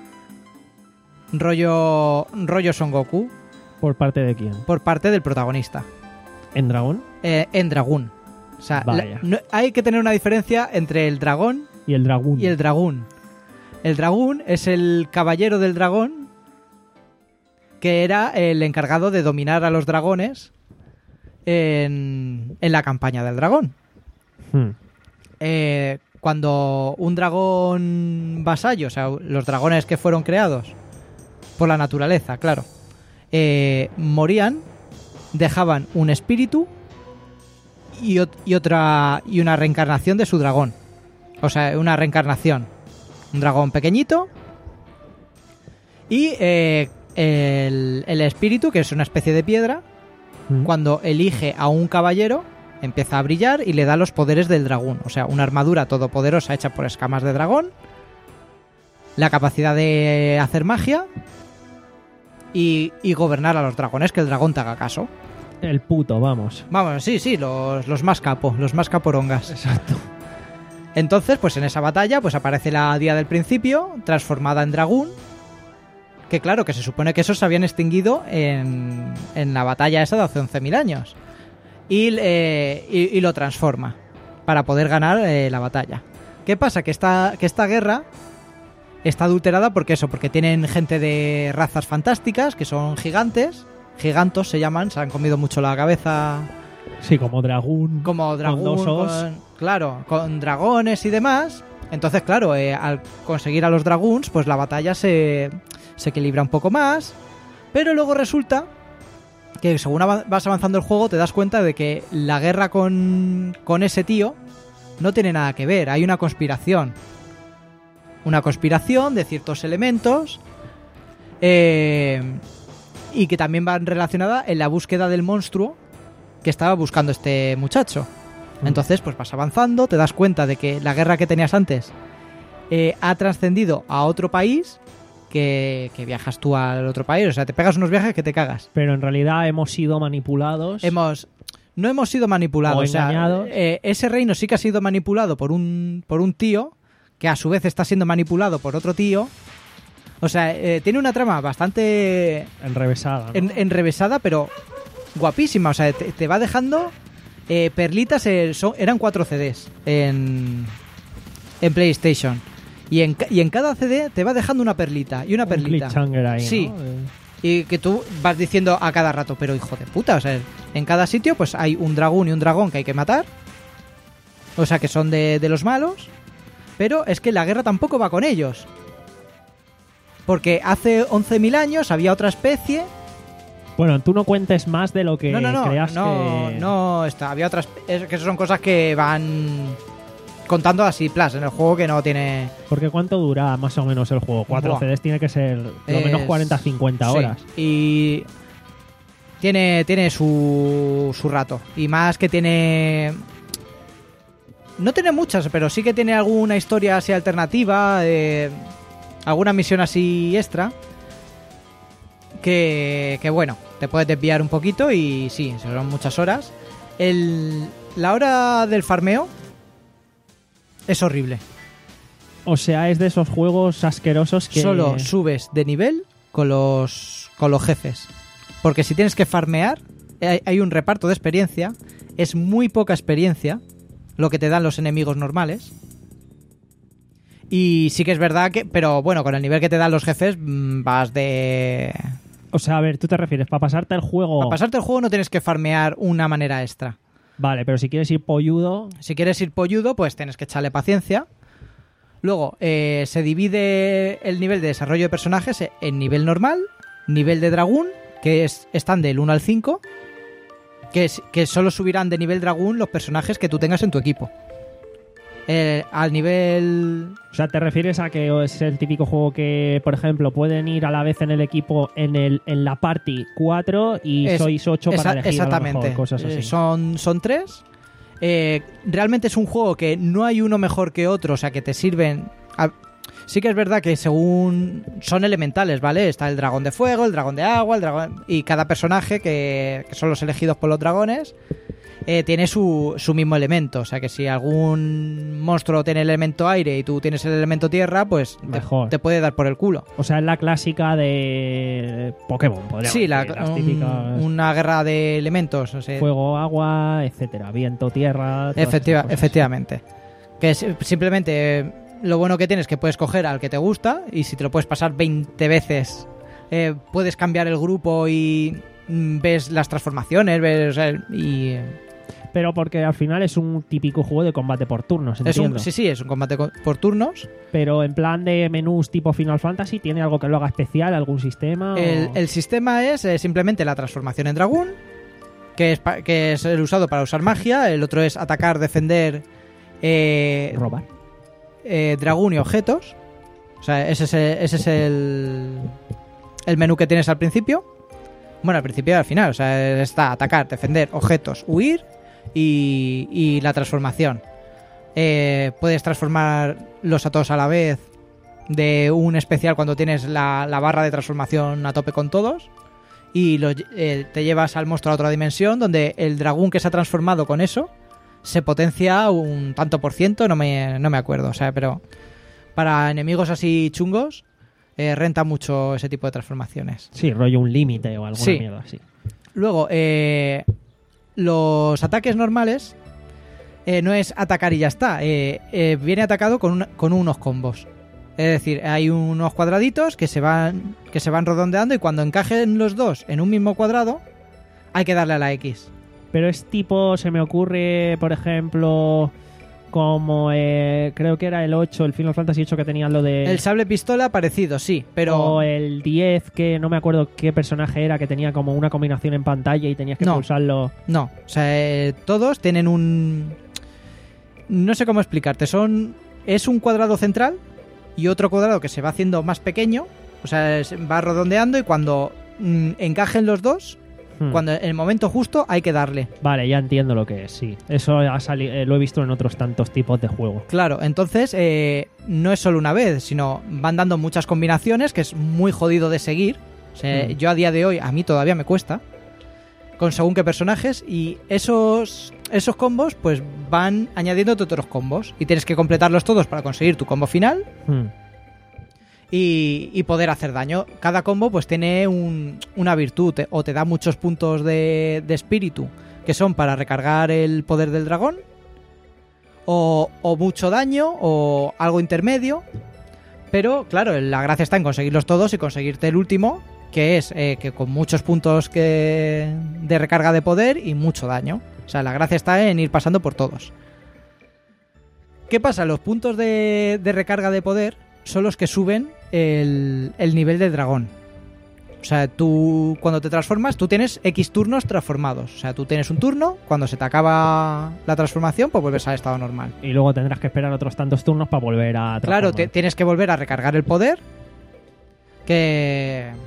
Rollo, rollo Son Goku. ¿Por parte de quién? Por parte del protagonista. ¿En dragón? Eh, en dragón. O sea, la, no, hay que tener una diferencia entre el dragón y el dragón. Y el dragón. El dragón es el caballero del dragón que era el encargado de dominar a los dragones en, en la campaña del dragón. Hmm. Eh, cuando un dragón vasallo, o sea, los dragones que fueron creados por la naturaleza, claro, eh, morían, dejaban un espíritu y, ot- y otra y una reencarnación de su dragón. O sea, una reencarnación. Un dragón pequeñito y eh, el, el espíritu, que es una especie de piedra, Hmm. cuando elige a un caballero, empieza a brillar y le da los poderes del dragón. O sea, una armadura todopoderosa hecha por escamas de dragón, la capacidad de hacer magia y, y gobernar a los dragones, que el dragón te haga caso. El puto, vamos. Vamos, sí, sí, los, los más capos, los más caporongas. Exacto. Entonces, pues en esa batalla, pues aparece la Día del Principio, transformada en dragón. Que claro, que se supone que esos se habían extinguido en, en la batalla esa de hace once mil años. Y, eh, y, y lo transforma para poder ganar eh, la batalla. ¿Qué pasa? Que esta, que esta guerra está adulterada porque eso, porque tienen gente de razas fantásticas, que son gigantes. Gigantos se llaman, se han comido mucho la cabeza. Sí, como dragón. Como dragón, Con dos os. con- claro, con dragones y demás. Entonces, claro, eh, al conseguir a los dragones, pues la batalla se, se equilibra un poco más. Pero luego resulta que según av- vas avanzando el juego te das cuenta de que la guerra con, con ese tío no tiene nada que ver. Hay una conspiración. Una conspiración de ciertos elementos eh, y que también van relacionada en la búsqueda del monstruo que estaba buscando este muchacho. Entonces, pues vas avanzando, te das cuenta de que la guerra que tenías antes eh, ha trascendido a otro país, que, que viajas tú al otro país, o sea, te pegas unos viajes que te cagas. Pero en realidad hemos sido manipulados. Hemos... no hemos sido manipulados. O o sea, engañados. eh, ese reino sí que ha sido manipulado por un, por un tío, que a su vez está siendo manipulado por otro tío. O sea, eh, tiene una trama bastante Enrevesada, ¿no? en- enrevesada, pero guapísima. O sea, te, te va dejando eh, perlitas. eh, son- eran cuatro C Ds en, en PlayStation. Y en, ca- y en cada C D te va dejando una perlita y una Un perlita. cliffhanger ahí, Sí. ¿no? Eh, Y que tú vas diciendo a cada rato, pero hijo de puta, o sea, en cada sitio pues hay un dragón y un dragón que hay que matar. O sea, que son de, de los malos. Pero es que la guerra tampoco va con ellos. Porque hace once mil años había otra especie. Bueno, tú no cuentes más de lo que no, no, no, creas no, que... no está. Había otras. Es que son cosas que van contando así, plus, en el juego que no tiene. Porque ¿cuánto dura más o menos el juego? Cuatro Buah. C Ds tiene que ser lo menos Es- cuarenta a cincuenta Sí, horas. y tiene, tiene su, su rato. Y más que tiene... No tiene muchas, pero sí que tiene alguna historia así alternativa, eh, alguna misión así extra. Que, que bueno, te puedes desviar un poquito y sí, son muchas horas. El, la hora del farmeo es horrible. O sea, es de esos juegos asquerosos que... Solo subes de nivel con los, con los jefes. Porque si tienes que farmear, hay, hay un reparto de experiencia. Es muy poca experiencia lo que te dan los enemigos normales. Y sí que es verdad que... Pero bueno, con el nivel que te dan los jefes mm, vas de... O sea, a ver, tú te refieres, para pasarte el juego... Para pasarte el juego no tienes que farmear una manera extra. Vale, pero si quieres ir polludo... Si quieres ir polludo, pues tienes que echarle paciencia. Luego, eh, se divide el nivel de desarrollo de personajes en nivel normal, nivel de dragón, que es, están del uno al cinco, que, es, que solo subirán de nivel dragón los personajes que tú tengas en tu equipo. Eh, al nivel... O sea, te refieres a que es el típico juego que, por ejemplo, pueden ir a la vez en el equipo, en el en la party cuatro y Es- sois ocho para Esa- elegir exactamente. a lo mejor, cosas así. Eh, son, son tres. Eh, realmente es un juego que no hay uno mejor que otro, o sea, que te sirven... a- Sí que es verdad que según... Son elementales, ¿vale? Está el dragón de fuego, el dragón de agua, el dragón... Y cada personaje, que, que son los elegidos por los dragones, eh, tiene su, su mismo elemento. O sea, que si algún monstruo tiene el elemento aire y tú tienes el elemento tierra, pues te, Mejor. te puede dar por el culo. O sea, es la clásica de Pokémon, podríamos Sí, la, decir, las un- típicas una guerra de elementos. O sea, fuego, agua, etcétera, viento, tierra... todas Efectiva- esas cosas. efectivamente. Que es simplemente eh, lo bueno que tienes es que puedes coger al que te gusta y si te lo puedes pasar veinte veces, eh, puedes cambiar el grupo y mm, ves las transformaciones, ves, o sea, y eh, Pero porque al final es un típico juego de combate por turnos, es entiendo. un, sí, sí, es un combate co- por turnos. Pero en plan de menús tipo Final Fantasy, ¿tiene algo que lo haga especial? ¿Algún sistema? El, o- el sistema es eh, simplemente la transformación en dragón, que es, pa- que es el usado para usar magia, el otro es atacar, defender, eh, Robar. eh, dragón y objetos. O sea, ese es, el, ese es el, el menú que tienes al principio. Bueno, al principio y al final. O sea, está atacar, defender, objetos, huir y, y la transformación. Eh, puedes transformarlos a todos a la vez de un especial cuando tienes la, la barra de transformación a tope con todos. Y los, eh, te llevas al monstruo a otra dimensión donde el dragón que se ha transformado con eso se potencia un tanto por ciento, no me, no me acuerdo, o sea, pero para enemigos así chungos eh, renta mucho ese tipo de transformaciones. Sí, rollo un límite o alguna Sí. mierda así. Luego, eh, los ataques normales eh, no es atacar y ya está, eh, eh, viene atacado con, una- con unos combos. Es decir, hay unos cuadraditos que se van que se van redondeando y cuando encajen los dos en un mismo cuadrado hay que darle a la X. Pero es tipo, se me ocurre, por ejemplo, como eh, creo que era el ocho, el Final Fantasy ocho que tenía lo de... El sable pistola parecido, sí, pero O el diez, que no me acuerdo qué personaje era, que tenía como una combinación en pantalla y tenías que No. pulsarlo. no, o sea, eh, todos tienen un... No sé cómo explicarte, son... Es un cuadrado central y otro cuadrado que se va haciendo más pequeño, o sea, se va redondeando y cuando mm, encajen los dos, Hmm. cuando en el momento justo hay que darle. Vale, ya entiendo lo que es, sí. Eso ha sali- eh, lo he visto en otros tantos tipos de juegos. Claro, entonces eh, no es solo una vez, sino van dando muchas combinaciones que es muy jodido de seguir. O sea, Mm. yo a día de hoy, a mí todavía me cuesta. con según qué personajes, y esos, esos combos pues van añadiéndote otros combos y tienes que completarlos todos para conseguir tu combo final. Hmm. Y, y poder hacer daño. Cada combo pues tiene un, una virtud te, o te da muchos puntos de, de espíritu que son para recargar el poder del dragón, o, o mucho daño o algo intermedio. Pero claro, la gracia está en conseguirlos todos y conseguirte el último, que es eh, que con muchos puntos que, de recarga de poder y mucho daño. O sea, la gracia está en ir pasando por todos. ¿Qué pasa? Los puntos de, de recarga de poder son los que suben el, el nivel del dragón. O sea, tú cuando te transformas, tú tienes X turnos transformados. O sea, tú tienes un turno, cuando se te acaba la transformación, pues vuelves al estado normal. Y luego tendrás que esperar otros tantos turnos para volver a transformar. Claro, te, tienes que volver a recargar el poder, que...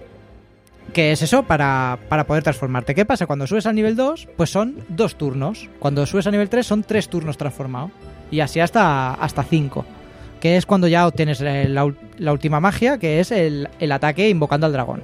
que es eso, para, para poder transformarte. ¿Qué pasa? Cuando subes al nivel dos, pues son dos turnos. Cuando subes a nivel tres, son tres turnos transformados. Y así hasta, hasta cinco. Que es cuando ya obtienes la, la última magia, que es el, el ataque invocando al dragón.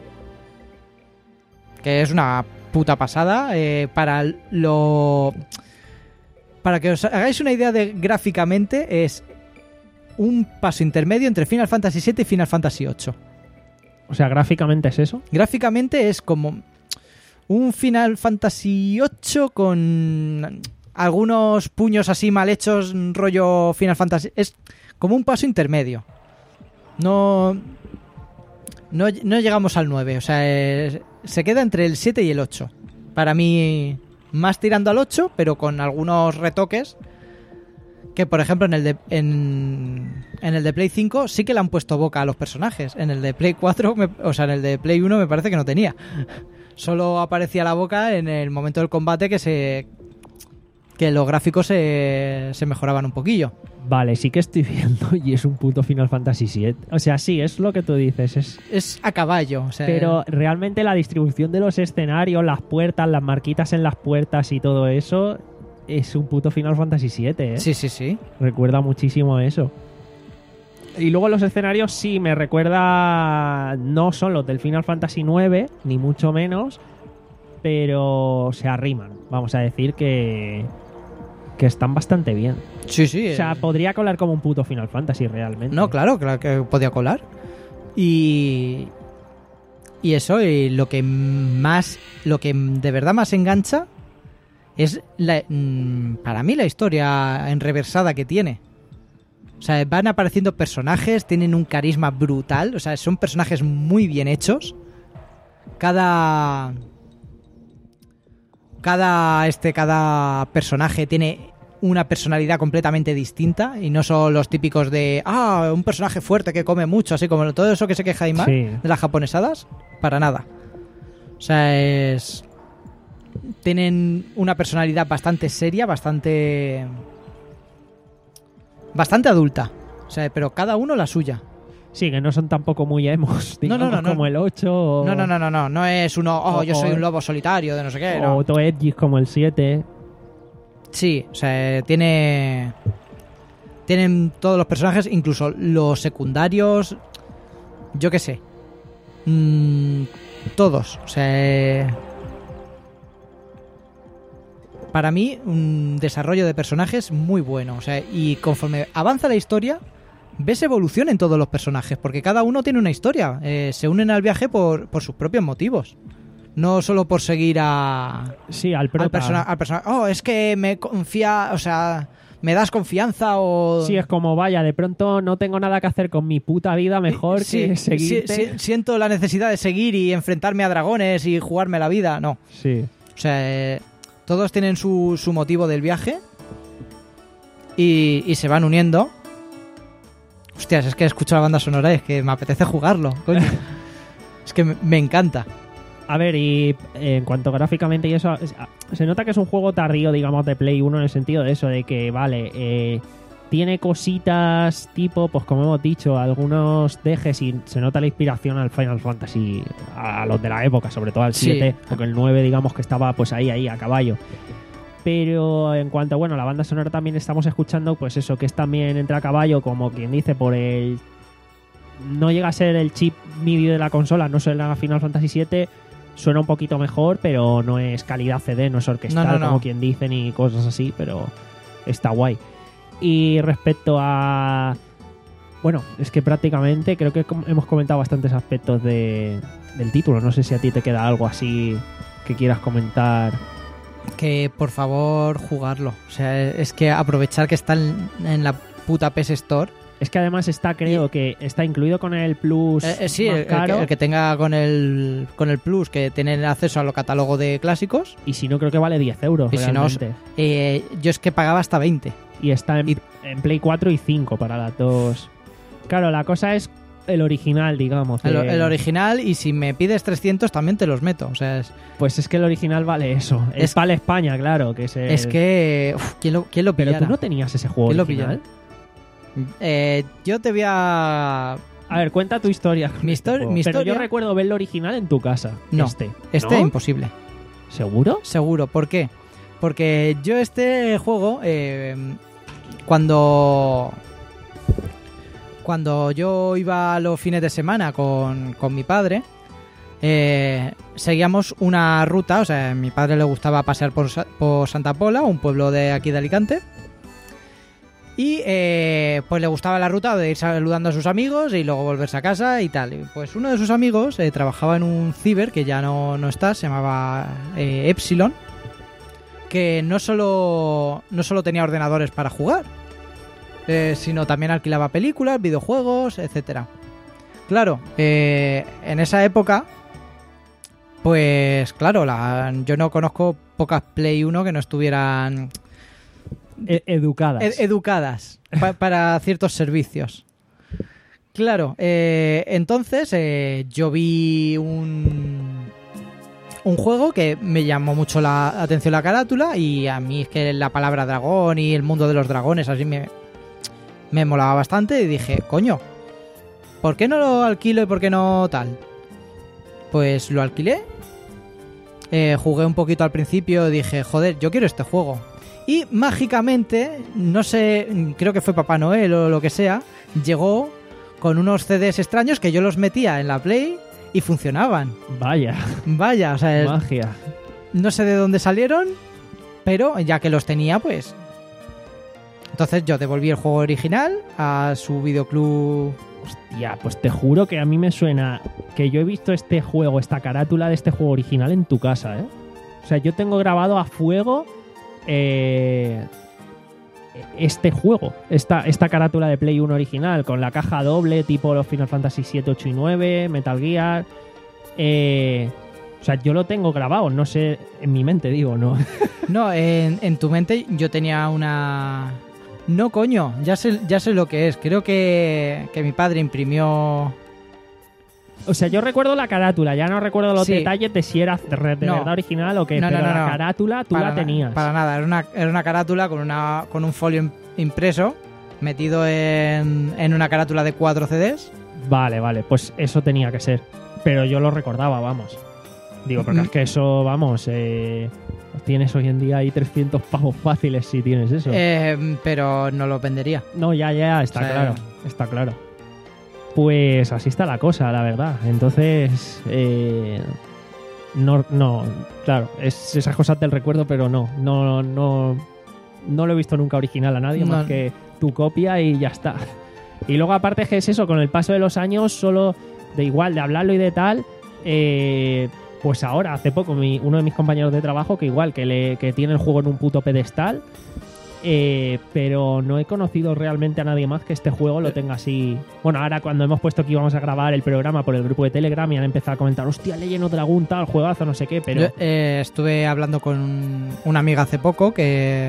Que es una puta pasada. Eh, para lo... Para que os hagáis una idea de gráficamente, es un paso intermedio entre Final Fantasy siete y Final Fantasy ocho. O sea, gráficamente es eso. Gráficamente es como un Final Fantasy ocho con algunos puños así mal hechos, rollo Final Fantasy. Es como un paso intermedio. No, no, no llegamos al nueve. O sea, es, se queda entre el siete y el ocho. Para mí, más tirando al ocho, pero con algunos retoques. Que, por ejemplo, en el de en, en el de Play cinco sí que le han puesto boca a los personajes. En el de Play cuatro, me, o sea, en el de Play uno me parece que no tenía. Solo aparecía la boca en el momento del combate, que se que los gráficos se, se mejoraban un poquillo. Vale, sí que estoy viendo y es un puto Final Fantasy siete. O sea, sí, es lo que tú dices. Es, es a caballo. O sea, pero realmente la distribución de los escenarios, las puertas, las marquitas en las puertas y todo eso... Es un puto Final Fantasy siete, ¿eh? Sí, sí, sí. Recuerda muchísimo eso. Y luego los escenarios sí me recuerda... No son los del Final Fantasy nueve, ni mucho menos, pero se arriman. Vamos a decir que... Que están bastante bien. Sí, sí. O sea, eh... podría colar como un puto Final Fantasy realmente. No, claro, claro que podía colar. Y... Y eso, y lo que más... Lo que de verdad más engancha... Es la, mmm, para mí la historia enreversada que tiene. O sea, van apareciendo personajes, tienen un carisma brutal. O sea, son personajes muy bien hechos. Cada cada este cada personaje tiene una personalidad completamente distinta y no son los típicos de ah, un personaje fuerte que come mucho, así como todo eso que se queja Aymar, sí, de las japonesadas, para nada. O sea, es tienen una personalidad bastante seria, bastante bastante adulta. O sea, pero cada uno la suya. Sí, que no son tampoco muy emos, digamos, no, no, no, como no. el ocho. O... No, no, no, no, no. No es uno, oh, o, yo soy o, un lobo solitario de no sé qué. No. O todo edgy como el siete. Sí, o sea, tiene... Tienen todos los personajes, incluso los secundarios, yo qué sé. Mmm, todos, o sea... Para mí, un desarrollo de personajes muy bueno. O sea, y conforme avanza la historia, ves evolución en todos los personajes, porque cada uno tiene una historia. Eh, se unen al viaje por, por sus propios motivos. No solo por seguir a... Sí, al prota. Al personaje. Al persona, oh, es que me confía... O sea, me das confianza o... Sí, es como, vaya, de pronto no tengo nada que hacer con mi puta vida, mejor sí, que seguirte. Sí, sí, siento la necesidad de seguir y enfrentarme a dragones y jugarme la vida. No. Sí. O sea... Eh, todos tienen su, su motivo del viaje y, y se van uniendo. Hostias, es que escucho la banda sonora y es que me apetece jugarlo, coño. Es que me, me encanta. A ver, y eh, en cuanto gráficamente y eso, es, se nota que es un juego tardío, digamos, de Play uno en el sentido de eso, de que, vale, eh, tiene cositas tipo, pues como hemos dicho, algunos dejes y se nota la inspiración al Final Fantasy, a los de la época, sobre todo al siete, sí, porque el nueve, digamos, que estaba pues ahí, ahí, a caballo. Pero en cuanto a, bueno, la banda sonora también estamos escuchando, pues eso, que es también entre a caballo, como quien dice, por el... No llega a ser el chip M I D I de la consola, no suena a Final Fantasy siete, suena un poquito mejor, pero no es calidad C D, no es orquestal, No, no, no. como quien dice, ni cosas así, pero está guay. Y respecto a... Bueno, es que prácticamente creo que com- hemos comentado bastantes aspectos de, del título. No sé si a ti te queda algo así que quieras comentar. Que por favor jugarlo. O sea, es que aprovechar que está en, en la puta P S Store. Es que además está, creo que está incluido con el Plus Eh, eh, sí, más el, el caro. que, el que tenga con el con el Plus, que tiene acceso al catálogo de clásicos. Y si no, creo que vale diez euros Y si no, realmente. Eh, yo es que pagaba hasta veinte. Y está en, y- en Play cuatro y cinco para las dos. Claro, la cosa es el original, digamos. El, de- el original, y si me pides trescientos también te los meto. O sea, es, Pues es que el original vale eso. Es, Es- vale España, claro. Que es, el- es que... uf, ¿quién, lo, ¿Quién lo Pero pillara? tú no tenías ese juego ¿Quién lo original. Eh, yo te voy a... A ver, cuenta tu historia. con Mi este histori- juego. mi Pero yo historia- recuerdo ver el original en tu casa. No, Este. Este ¿No? imposible. ¿Seguro? Seguro. ¿Por qué? Porque yo este juego, eh, cuando cuando yo iba los fines de semana con, con mi padre, eh, seguíamos una ruta. O sea, a mi padre le gustaba pasear por, Sa- por Santa Pola, un pueblo de aquí de Alicante. Y eh, pues le gustaba la ruta de ir saludando a sus amigos y luego volverse a casa y tal. Y pues uno de sus amigos eh, trabajaba en un ciber que ya no, no está, se llamaba eh, Epsilon, que no solo, no solo tenía ordenadores para jugar, eh, sino también alquilaba películas, videojuegos, etcétera. Claro, eh, en esa época, pues claro, la, yo no conozco pocas Play uno que no estuvieran E- educadas. ed- educadas pa- para ciertos servicios. Claro, eh, entonces eh, yo vi un un juego que me llamó mucho la atención la carátula, y a mí es que la palabra dragón y el mundo de los dragones así me, me molaba bastante, y dije, coño, ¿por qué no lo alquilo y por qué no tal? Pues lo alquilé, eh, jugué un poquito al principio, dije, joder, yo quiero este juego. Y mágicamente, no sé, creo que fue Papá Noel o lo que sea, llegó con unos C Ds extraños que yo los metía en la Play y funcionaban. Vaya, Vaya, o sea, es- magia. no sé de dónde salieron, pero ya que los tenía, pues... Entonces yo devolví el juego original a su videoclub. Hostia, pues te juro que a mí me suena que yo he visto este juego, esta carátula de este juego original en tu casa, ¿eh? O sea, yo tengo grabado a fuego eh, este juego, esta, esta carátula de Play uno original, con la caja doble tipo los Final Fantasy siete, ocho y nueve, Metal Gear. Eh, o sea, yo lo tengo grabado, no sé, en mi mente digo, ¿no? No, en, en tu mente yo tenía una... No, coño, ya sé, ya sé lo que es. Creo que, que mi padre imprimió... O sea, yo recuerdo la carátula, ya no recuerdo los Sí. detalles de si era de, de No. verdad original o qué, No, no, pero no, la no. carátula tú Para la na- tenías. Para nada, era una, era una carátula con, una, con un folio im- impreso metido en, en una carátula de cuatro C Ds. Vale, vale, pues eso tenía que ser. Pero yo lo recordaba, vamos. Digo, porque Mm. es que eso, vamos, eh, tienes hoy en día ahí trescientos pavos fáciles si tienes eso. Eh, pero no lo vendería. No, ya, ya, está o sea, claro, está claro. Pues así está la cosa, la verdad. Entonces, eh, no, no, claro, es esas cosas del recuerdo, pero no, no, no, no lo he visto nunca original a nadie No. más que tu copia y ya está. Y luego aparte es que es eso, con el paso de los años, solo de igual, de hablarlo y de tal, eh, pues ahora, hace poco, mi, uno de mis compañeros de trabajo, que igual, que, le, que tiene el juego en un puto pedestal, eh, pero no he conocido realmente a nadie más que este juego lo tenga así. Bueno, ahora cuando hemos puesto que íbamos a grabar el programa por el grupo de Telegram y han empezado a comentar, hostia, Legend of Dragon, tal, juegazo, no sé qué, pero... Yo, eh, estuve hablando con una amiga hace poco que...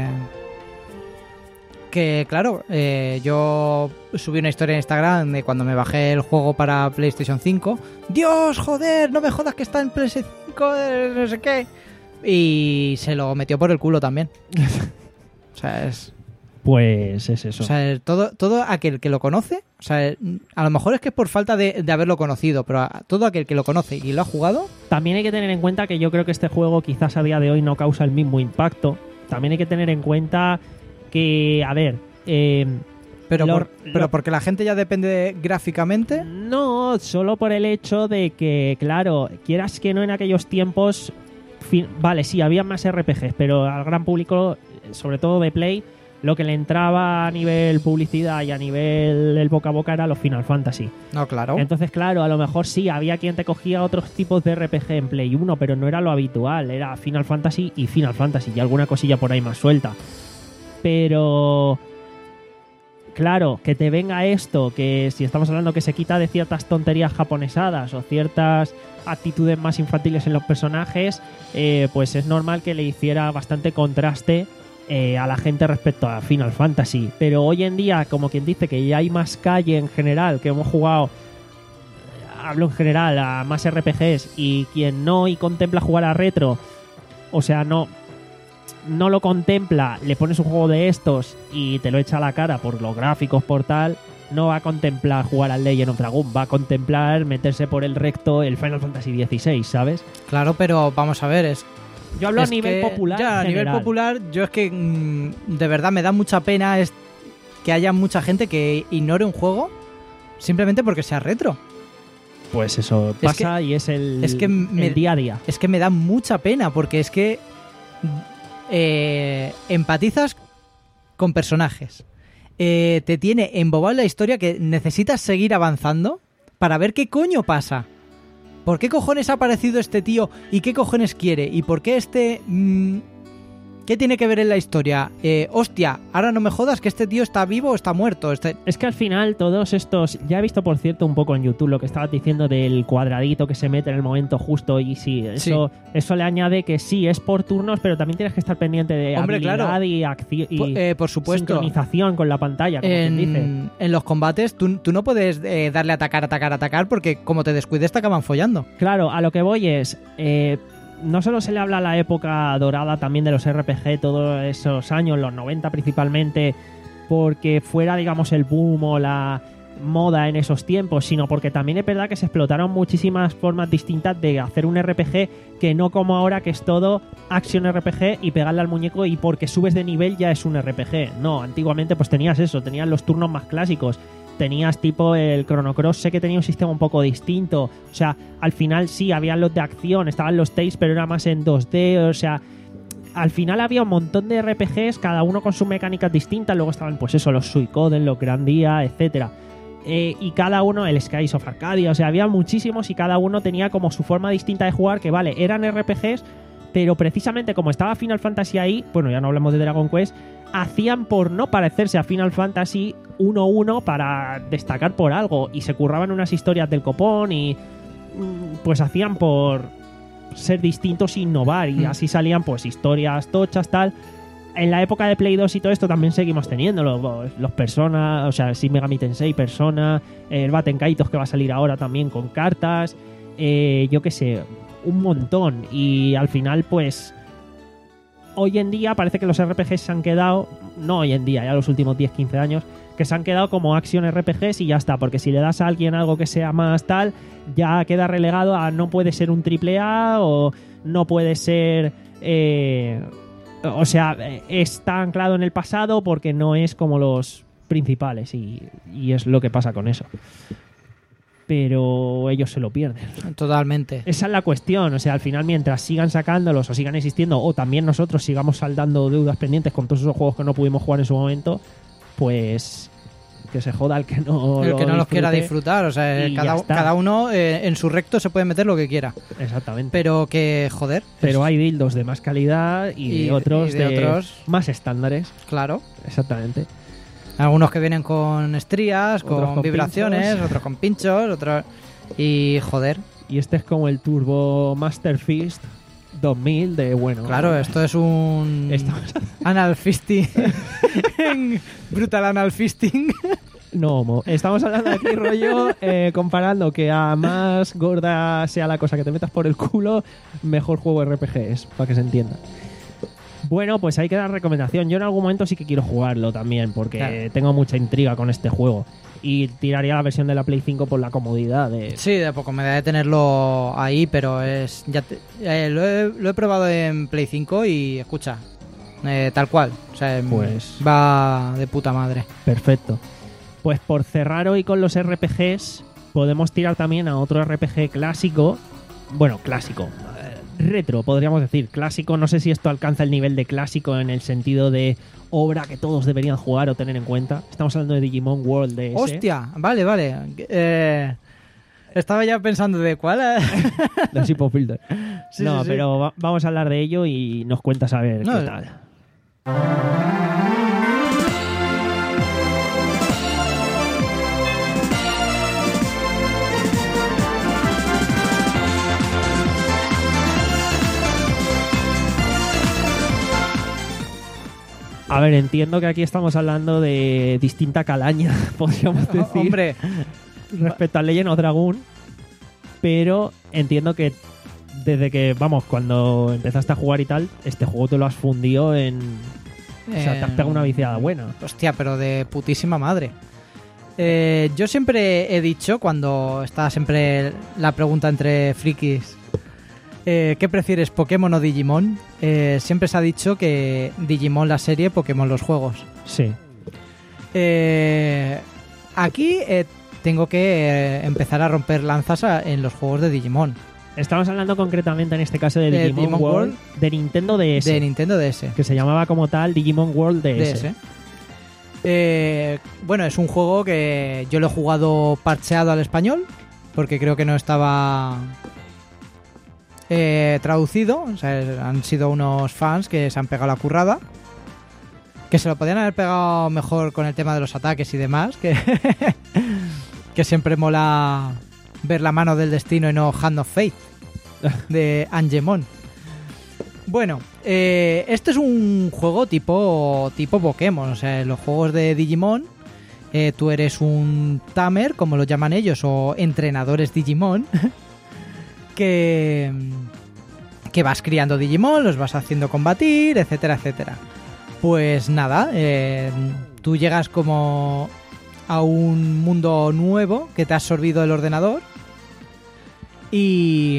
Que, claro, eh, yo subí una historia en Instagram de cuando me bajé el juego para PlayStation cinco. ¡Dios, joder! No me jodas que está en PlayStation cinco, eh, no sé qué. Y se lo metió por el culo también. O sea, es... Pues es eso. O sea, todo, todo aquel que lo conoce, o sea, a lo mejor es que es por falta de, de haberlo conocido, pero a todo aquel que lo conoce y lo ha jugado, También hay que tener en cuenta que yo creo que este juego quizás a día de hoy no causa el mismo impacto. También hay que tener en cuenta que, a ver, eh, Pero, Lo- por- pero lo- porque la gente ya depende de- gráficamente. No, solo por el hecho de que, claro, quieras que no en aquellos tiempos... fin- vale, sí, había más R P Gs, pero al gran público, sobre todo de Play, lo que le entraba a nivel publicidad y a nivel el boca a boca era los Final Fantasy. No, claro. Entonces, claro, a lo mejor sí, había quien te cogía otros tipos de R P G en Play uno, pero no era lo habitual, era Final Fantasy y Final Fantasy y alguna cosilla por ahí más suelta. Pero... Claro, que te venga esto, que si estamos hablando que se quita de ciertas tonterías japonesadas o ciertas actitudes más infantiles en los personajes, eh, pues es normal que le hiciera bastante contraste eh, a la gente respecto a Final Fantasy. Pero hoy en día, como quien dice que ya hay más calle en general, que hemos jugado, hablo en general, a más R P Gs, y quien no y contempla jugar a retro, o sea, no... no lo contempla, le pones un juego de estos y te lo echa a la cara por los gráficos, por tal, no va a contemplar jugar al Legend of Dragoon, va a contemplar meterse por el recto el Final Fantasy dieciséis, ¿sabes? Claro, pero vamos a ver, es Yo hablo es a nivel que- popular. Ya, a en nivel general. popular, yo es que mm, de verdad me da mucha pena es que haya mucha gente que ignore un juego simplemente porque sea retro. Pues eso Es pasa y es el, es que me- el día a día. Es que me da mucha pena porque es que eh, empatizas con personajes. Eh, te tiene embobado en la historia que necesitas seguir avanzando para ver qué coño pasa. ¿Por qué cojones ha aparecido este tío y qué cojones quiere? ¿Y por qué este... mm, ¿qué tiene que ver en la historia? Eh, hostia, ahora no me jodas que este tío está vivo o está muerto. Este... Es que al final todos estos... Ya he visto, por cierto, un poco en YouTube lo que estabas diciendo del cuadradito que se mete en el momento justo y sí, eso, eso le añade que sí, es por turnos, pero también tienes que estar pendiente de Hombre, habilidad claro. y acción y Po- eh, por supuesto. sincronización con la pantalla, como quien dice. En, en los combates tú, tú no puedes eh, darle a atacar, atacar, atacar porque como te descuides te acaban follando. Claro, a lo que voy es... eh, no solo se le habla a la época dorada también de los R P G, todos esos años, los noventa principalmente, porque fuera, digamos, el boom o la moda en esos tiempos, sino porque también es verdad que se explotaron muchísimas formas distintas de hacer un R P G, que no como ahora que es todo action R P G y pegarle al muñeco y porque subes de nivel ya es un R P G. No, antiguamente pues tenías eso, tenías los turnos más clásicos. Tenías tipo el Chrono Cross, sé que tenía un sistema un poco distinto. O sea, al final sí, había los de acción, estaban los Tales, pero era más en dos D. O sea, al final había un montón de R P Gs, cada uno con sus mecánicas distintas. Luego estaban, pues eso, los Suicoden, los Grandia, etcétera. Eh, y cada uno, el Skies of Arcadia, o sea, había muchísimos y cada uno tenía como su forma distinta de jugar, que vale, eran R P Gs, pero precisamente como estaba Final Fantasy ahí, bueno, ya no hablamos de Dragon Quest, hacían por no parecerse a Final Fantasy uno uno para destacar por algo y se curraban unas historias del copón y mm, pues hacían por ser distintos e innovar y Mm. así salían pues historias tochas tal. En la época de Play dos y todo esto también seguimos teniendo los, los Persona, o sea, Shin Megami Tensei, Persona, el Baten Kaitos que va a salir ahora también con cartas, eh, yo qué sé, un montón. Y al final pues hoy en día parece que los R P Gs se han quedado, no hoy en día, ya los últimos diez quince años, que se han quedado como action R P Gs y ya está, porque si le das a alguien algo que sea más tal, ya queda relegado a no puede ser un triple A o no puede ser... Eh, o sea, está anclado en el pasado porque no es como los principales y, y es lo que pasa con eso. Pero ellos se lo pierden. Totalmente. Esa es la cuestión, o sea, al final mientras sigan sacándolos o sigan existiendo o también nosotros sigamos saldando deudas pendientes con todos esos juegos que no pudimos jugar en su momento, pues que se joda el que no El lo que no los quiera disfrute. disfrutar, o sea, y ya cada, está. cada uno eh, en su recto se puede meter lo que quiera. Exactamente. Pero que, joder. Pero es- hay dildos de más calidad y, Y- de otros y de de otros- más estándares. Claro. Exactamente. Algunos que vienen con estrías, Otros con, con vibraciones, pinchos. otros con pinchos, otros... Y, joder, Y este es como el Turbo Master Fist dos mil de bueno. claro, esto es un... Estamos- Anal fisting. Brutal anal fisting. No, mo. Estamos hablando aquí, rollo, eh, comparando que a más gorda sea la cosa que te metas por el culo, mejor juego R P G es, para que se entienda. Bueno, pues ahí queda la recomendación. Yo en algún momento sí que quiero jugarlo también, porque Claro. tengo mucha intriga con este juego. Y tiraría la versión de la Play cinco por la comodidad de... Sí, de poco me da de tenerlo ahí, pero es... ya te- eh, lo, he, lo he probado en Play cinco y, escucha, eh, tal cual. O sea, Pues- va de puta madre. Perfecto. Pues por cerrar hoy con los R P Gs, podemos tirar también a otro R P G clásico. Bueno, clásico. Retro, podríamos decir. Clásico, no sé si esto alcanza el nivel de clásico en el sentido de obra que todos deberían jugar o tener en cuenta. Estamos hablando de Digimon World D S. ¡Hostia! Vale, vale. Eh, estaba ya pensando de cuál. De Ship Filter. Sí, no, sí, sí. pero va- vamos a hablar de ello y nos cuentas a ver No, qué tal. A ver, entiendo que aquí estamos hablando de distinta calaña, podríamos decir, Hombre, respecto a Legend of Dragoon, pero entiendo que desde que, vamos, cuando empezaste a jugar y tal, este juego te lo has fundido en... O sea, te has pegado una viciada buena. hostia, pero de putísima madre. Eh, yo siempre he dicho, cuando está siempre la pregunta entre frikis, eh, ¿qué prefieres, Pokémon o Digimon? Eh, siempre se ha dicho que Digimon la serie, Pokémon los juegos. Sí. Eh, aquí eh, tengo que eh, empezar a romper lanzas a- en los juegos de Digimon, Estamos hablando concretamente en este caso de De Digimon, Digimon World, World, de Nintendo D S, de Nintendo D S. que se llamaba como tal Digimon World D S. D S. Eh, bueno, es un juego que yo lo he jugado parcheado al español, porque creo que no estaba eh, traducido. O sea, han sido unos fans que se han pegado la currada, que se lo podían haber pegado mejor con el tema de los ataques y demás, que, que siempre mola ver la mano del destino y no Hand of Fate de Angemon. Bueno, eh, este es un juego tipo tipo Pokémon. O sea, en los juegos de Digimon, eh, tú eres un tamer, como lo llaman ellos, o entrenadores Digimon, que, que vas criando Digimon, los vas haciendo combatir, etcétera, etcétera. Pues nada, eh, tú llegas como a un mundo nuevo que te ha absorbido el ordenador y...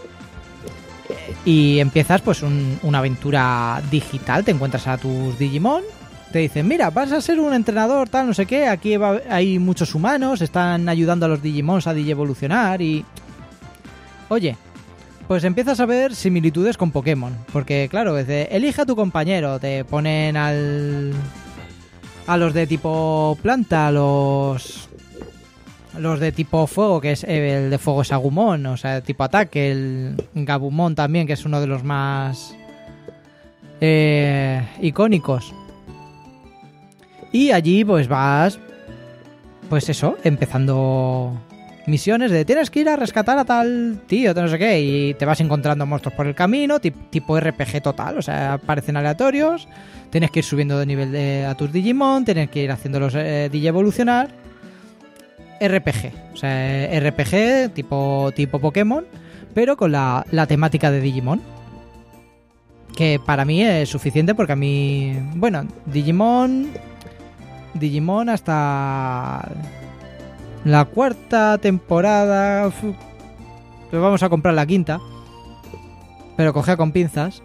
Y empiezas pues un- una aventura digital, te encuentras a tus Digimon, te dicen, mira, vas a ser un entrenador, tal, no sé qué, aquí va- hay muchos humanos, están ayudando a los Digimons a digievolucionar y... Oye, pues empiezas a ver similitudes con Pokémon, porque claro, desde elige a tu compañero, te ponen al... a los de tipo planta, los... Los de tipo fuego, que es el de fuego es Agumon, o sea, tipo ataque, el Gabumon también, que es uno de los más eh, icónicos. Y allí pues vas, pues eso, empezando misiones de tienes que ir a rescatar a tal tío, no sé qué, y te vas encontrando monstruos por el camino, tip- tipo R P G total, o sea, aparecen aleatorios, tienes que ir subiendo de nivel de, a tus Digimon, tienes que ir haciéndolos eh, digievolucionar. R P G, o sea, R P G tipo, tipo Pokémon, pero con la, la temática de Digimon. Que para mí es suficiente porque a mí, bueno, Digimon, Digimon hasta la cuarta temporada, fu- pues vamos a comprar la quinta, pero cogea con pinzas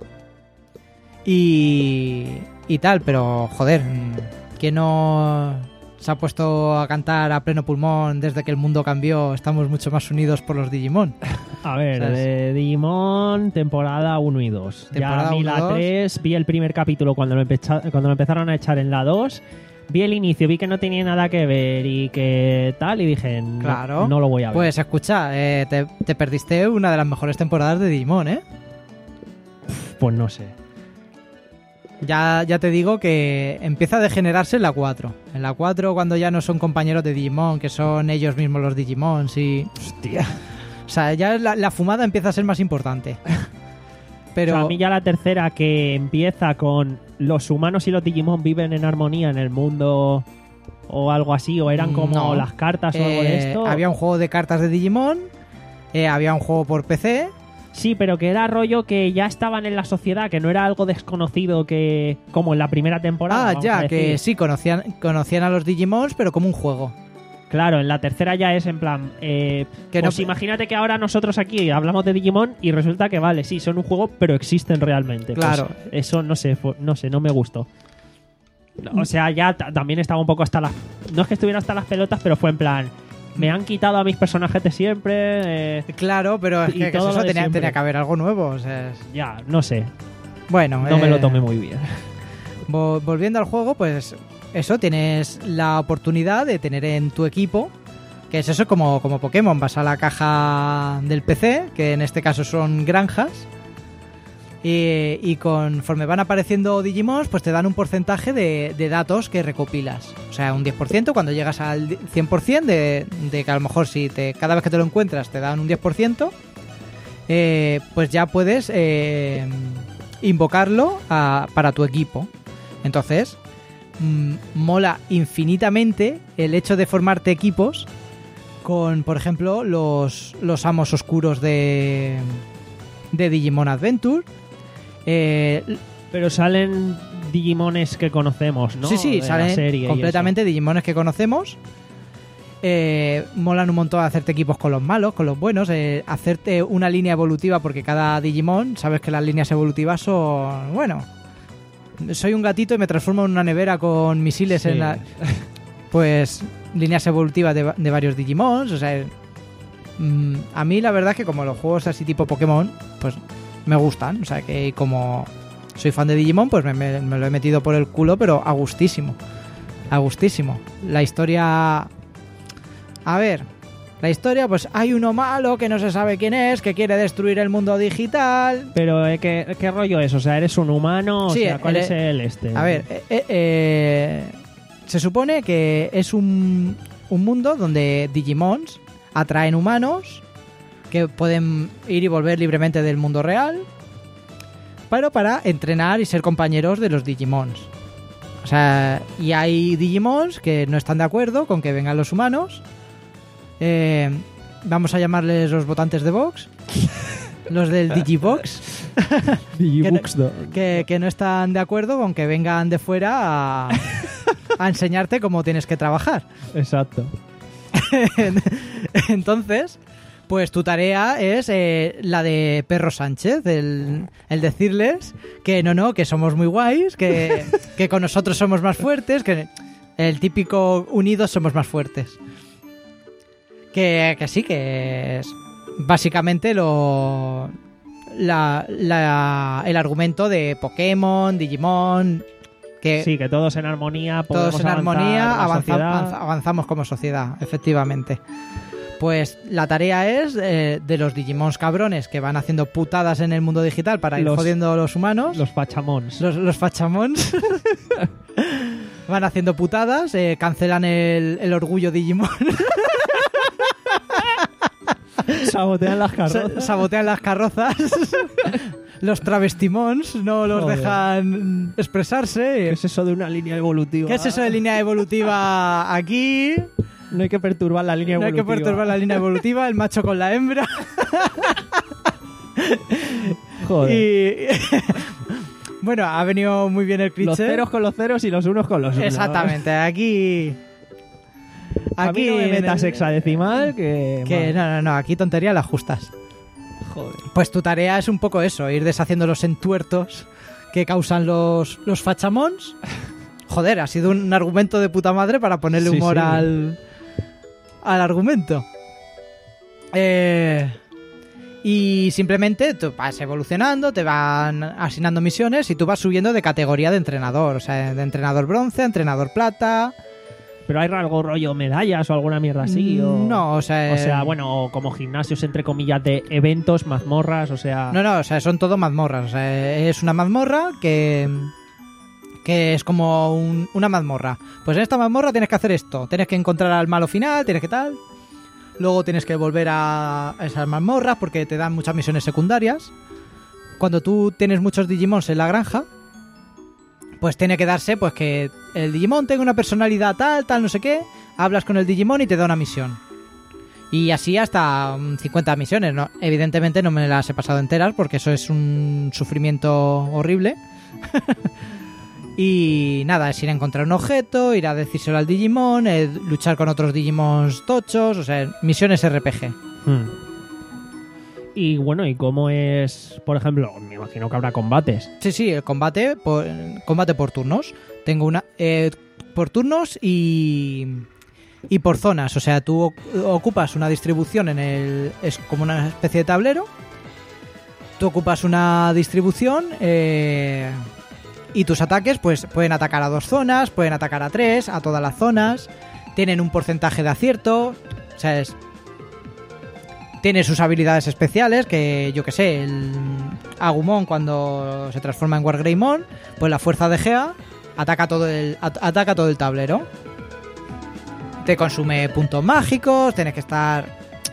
y, y tal, pero joder, que no... Se ha puesto a cantar a pleno pulmón desde que el mundo cambió. Estamos mucho más unidos por los Digimon. A ver, ¿Sabes? de Digimon, temporada uno y dos. Temporada Ya vi uno, la dos. tres, vi el primer capítulo cuando lo, empecha- cuando lo empezaron a echar en la dos. Vi el inicio, vi que no tenía nada que ver y que tal, y dije, no, Claro. no lo voy a ver. Pues escucha, eh, te, te perdiste una de las mejores temporadas de Digimon, ¿eh? Pues no sé. Ya, ya te digo que empieza a degenerarse en la cuatro. En la cuatro, cuando ya no son compañeros de Digimon, que son ellos mismos los Digimon, sí. Hostia. O sea, ya la, la fumada empieza a ser más importante. Pero... O sea, a mí ya la tercera, que empieza con los humanos y los Digimon viven en armonía en el mundo o algo así, o eran como No. las cartas o algo de eh, esto. había un juego de cartas de Digimon, eh, había un juego por P C... Sí, pero que era rollo que ya estaban en la sociedad, que no era algo desconocido que como en la primera temporada. Ah, vamos ya, a que decir. sí, conocían, conocían a los Digimons, pero como un juego. Claro, en la tercera ya es en plan... Eh, Que pues no- imagínate que ahora nosotros aquí hablamos de Digimon y resulta que vale, sí, son un juego, pero existen realmente. Pues Claro. eso no sé, fu- no sé, no me gustó. O sea, ya t- también estaba un poco hasta las... No es que estuviera hasta las pelotas, pero fue en plan... Me han quitado a mis personajes de siempre. Eh, Claro, pero es Y que, que todo eso lo de tenía, siempre. tenía que haber algo nuevo. O sea, es- ya, no sé. Bueno, No me lo eh, tomé muy bien. vo- volviendo al juego, pues eso, tienes la oportunidad de tener en tu equipo, que es eso como, como Pokémon, vas a la caja del P C, que en este caso son granjas, y, y conforme van apareciendo Digimons, pues te dan un porcentaje de, de datos que recopilas. O sea, un diez por ciento cuando llegas al cien por ciento de, de que a lo mejor si te, cada vez que te lo encuentras te dan un diez por ciento, eh, pues ya puedes eh, invocarlo a- para tu equipo. Entonces, mm, mola infinitamente el hecho de formarte equipos con, por ejemplo, los, los amos oscuros de, de Digimon Adventure. Eh, Pero salen Digimones que conocemos, ¿no? Sí, sí, De la salen serie y completamente Digimones que conocemos. Eh, molan un montón hacerte equipos con los malos, con los buenos, eh, hacerte una línea evolutiva, porque cada Digimon, sabes que las líneas evolutivas son, bueno, soy un gatito y me transformo en una nevera con misiles Sí. en la... Pues líneas evolutivas de, va- de varios Digimons, o sea, mm, a mí la verdad es que como los juegos así tipo Pokémon, pues me gustan, o sea que como soy fan de Digimon, pues me, me- me lo he metido por el culo, pero a gustísimo, a gustísimo. La historia... A ver, la historia, pues hay uno malo que no se sabe quién es, que quiere destruir el mundo digital. Pero eh, ¿qué, ¿qué rollo es? O sea, ¿eres un humano? O Sí, sea, ¿cuál el- es el este? A ver, eh, eh, eh, se supone que es un, un mundo donde Digimons atraen humanos que pueden ir y volver libremente del mundo real, pero para entrenar y ser compañeros de los Digimons. O sea, y hay Digimons que no están de acuerdo con que vengan los humanos. Eh, vamos a llamarles los votantes de Vox. Los del Digibox. Digibooks, ¿no? que, que no están de acuerdo con que vengan de fuera a, a enseñarte cómo tienes que trabajar. Exacto. Entonces, pues tu tarea es eh, la de Perro Sánchez, el, el decirles que no, no, que somos muy guays, que, que con nosotros somos más fuertes, que el típico unidos somos más fuertes. Que, que sí, que es básicamente lo... La, la- el argumento de Pokémon, Digimon, que Sí, que todos en armonía, todos podemos en avanzar armonía la avanza- sociedad. avanza- avanzamos como sociedad, efectivamente. Pues la tarea es eh, de los Digimons cabrones que van haciendo putadas en el mundo digital para ir Los- jodiendo a los humanos. Los pachamons. Los, los fachamons van haciendo putadas, eh, cancelan el, el orgullo Digimon, Sabotean las sa- carrozas. sabotean las carrozas, los travestimons no los Joder. dejan expresarse. ¿Qué es eso de una línea evolutiva? ¿Qué es eso de línea evolutiva aquí? No hay que perturbar la línea No hay que evolutiva. perturbar la línea evolutiva, el macho con la hembra. Joder. Y bueno, ha venido muy bien el cliché. Los ceros con los ceros y los unos con los unos. Exactamente, aquí... A mí no me en metas el- hexadecimal que... Que madre. no, no, no, aquí tontería las justas. Joder. Pues tu tarea es un poco eso, ir deshaciendo los entuertos que causan los, los fachamons. Joder, ha sido un argumento de puta madre para ponerle Sí, humor sí. al, al argumento. Eh, y simplemente tú vas evolucionando, te van asignando misiones y tú vas subiendo de categoría de entrenador. O sea, de entrenador bronce a entrenador plata. ¿Pero hay algo rollo medallas o alguna mierda así? O... No, o sea... O sea, bueno, o como gimnasios entre comillas de eventos, mazmorras, o sea... No, no, o sea, son todo mazmorras. O sea, es una mazmorra que, que es como un- una mazmorra. Pues en esta mazmorra tienes que hacer esto. Tienes que encontrar al malo final, tienes que tal. Luego tienes que volver a a esas mazmorras porque te dan muchas misiones secundarias. Cuando tú tienes muchos Digimons en la granja, pues tiene que darse pues que el Digimon tenga una personalidad tal, tal, no sé qué. Hablas con el Digimon y te da una misión. Y así hasta mm, cincuenta misiones, ¿no? Evidentemente no me las he pasado enteras porque eso es un sufrimiento horrible. Y nada, es ir a encontrar un objeto, ir a decírselo al Digimon, eh, luchar con otros Digimons tochos, o sea, misiones R P G. Hmm. Y bueno, ¿y cómo es, por ejemplo, me imagino que habrá combates? Sí, sí, el combate por, combate por turnos. Tengo una... Eh, por turnos y... y por zonas. O sea, tú ocupas una distribución en el... es como una especie de tablero. Tú ocupas una distribución eh, y tus ataques pues pueden atacar a dos zonas, pueden atacar a tres, a todas las zonas. Tienen un porcentaje de acierto. O sea, es... tiene sus habilidades especiales, que yo que sé, el Agumon cuando se transforma en Wargreymon, pues la fuerza de Gea ataca todo el at- ataca todo el tablero. Te consume puntos mágicos, tienes que estar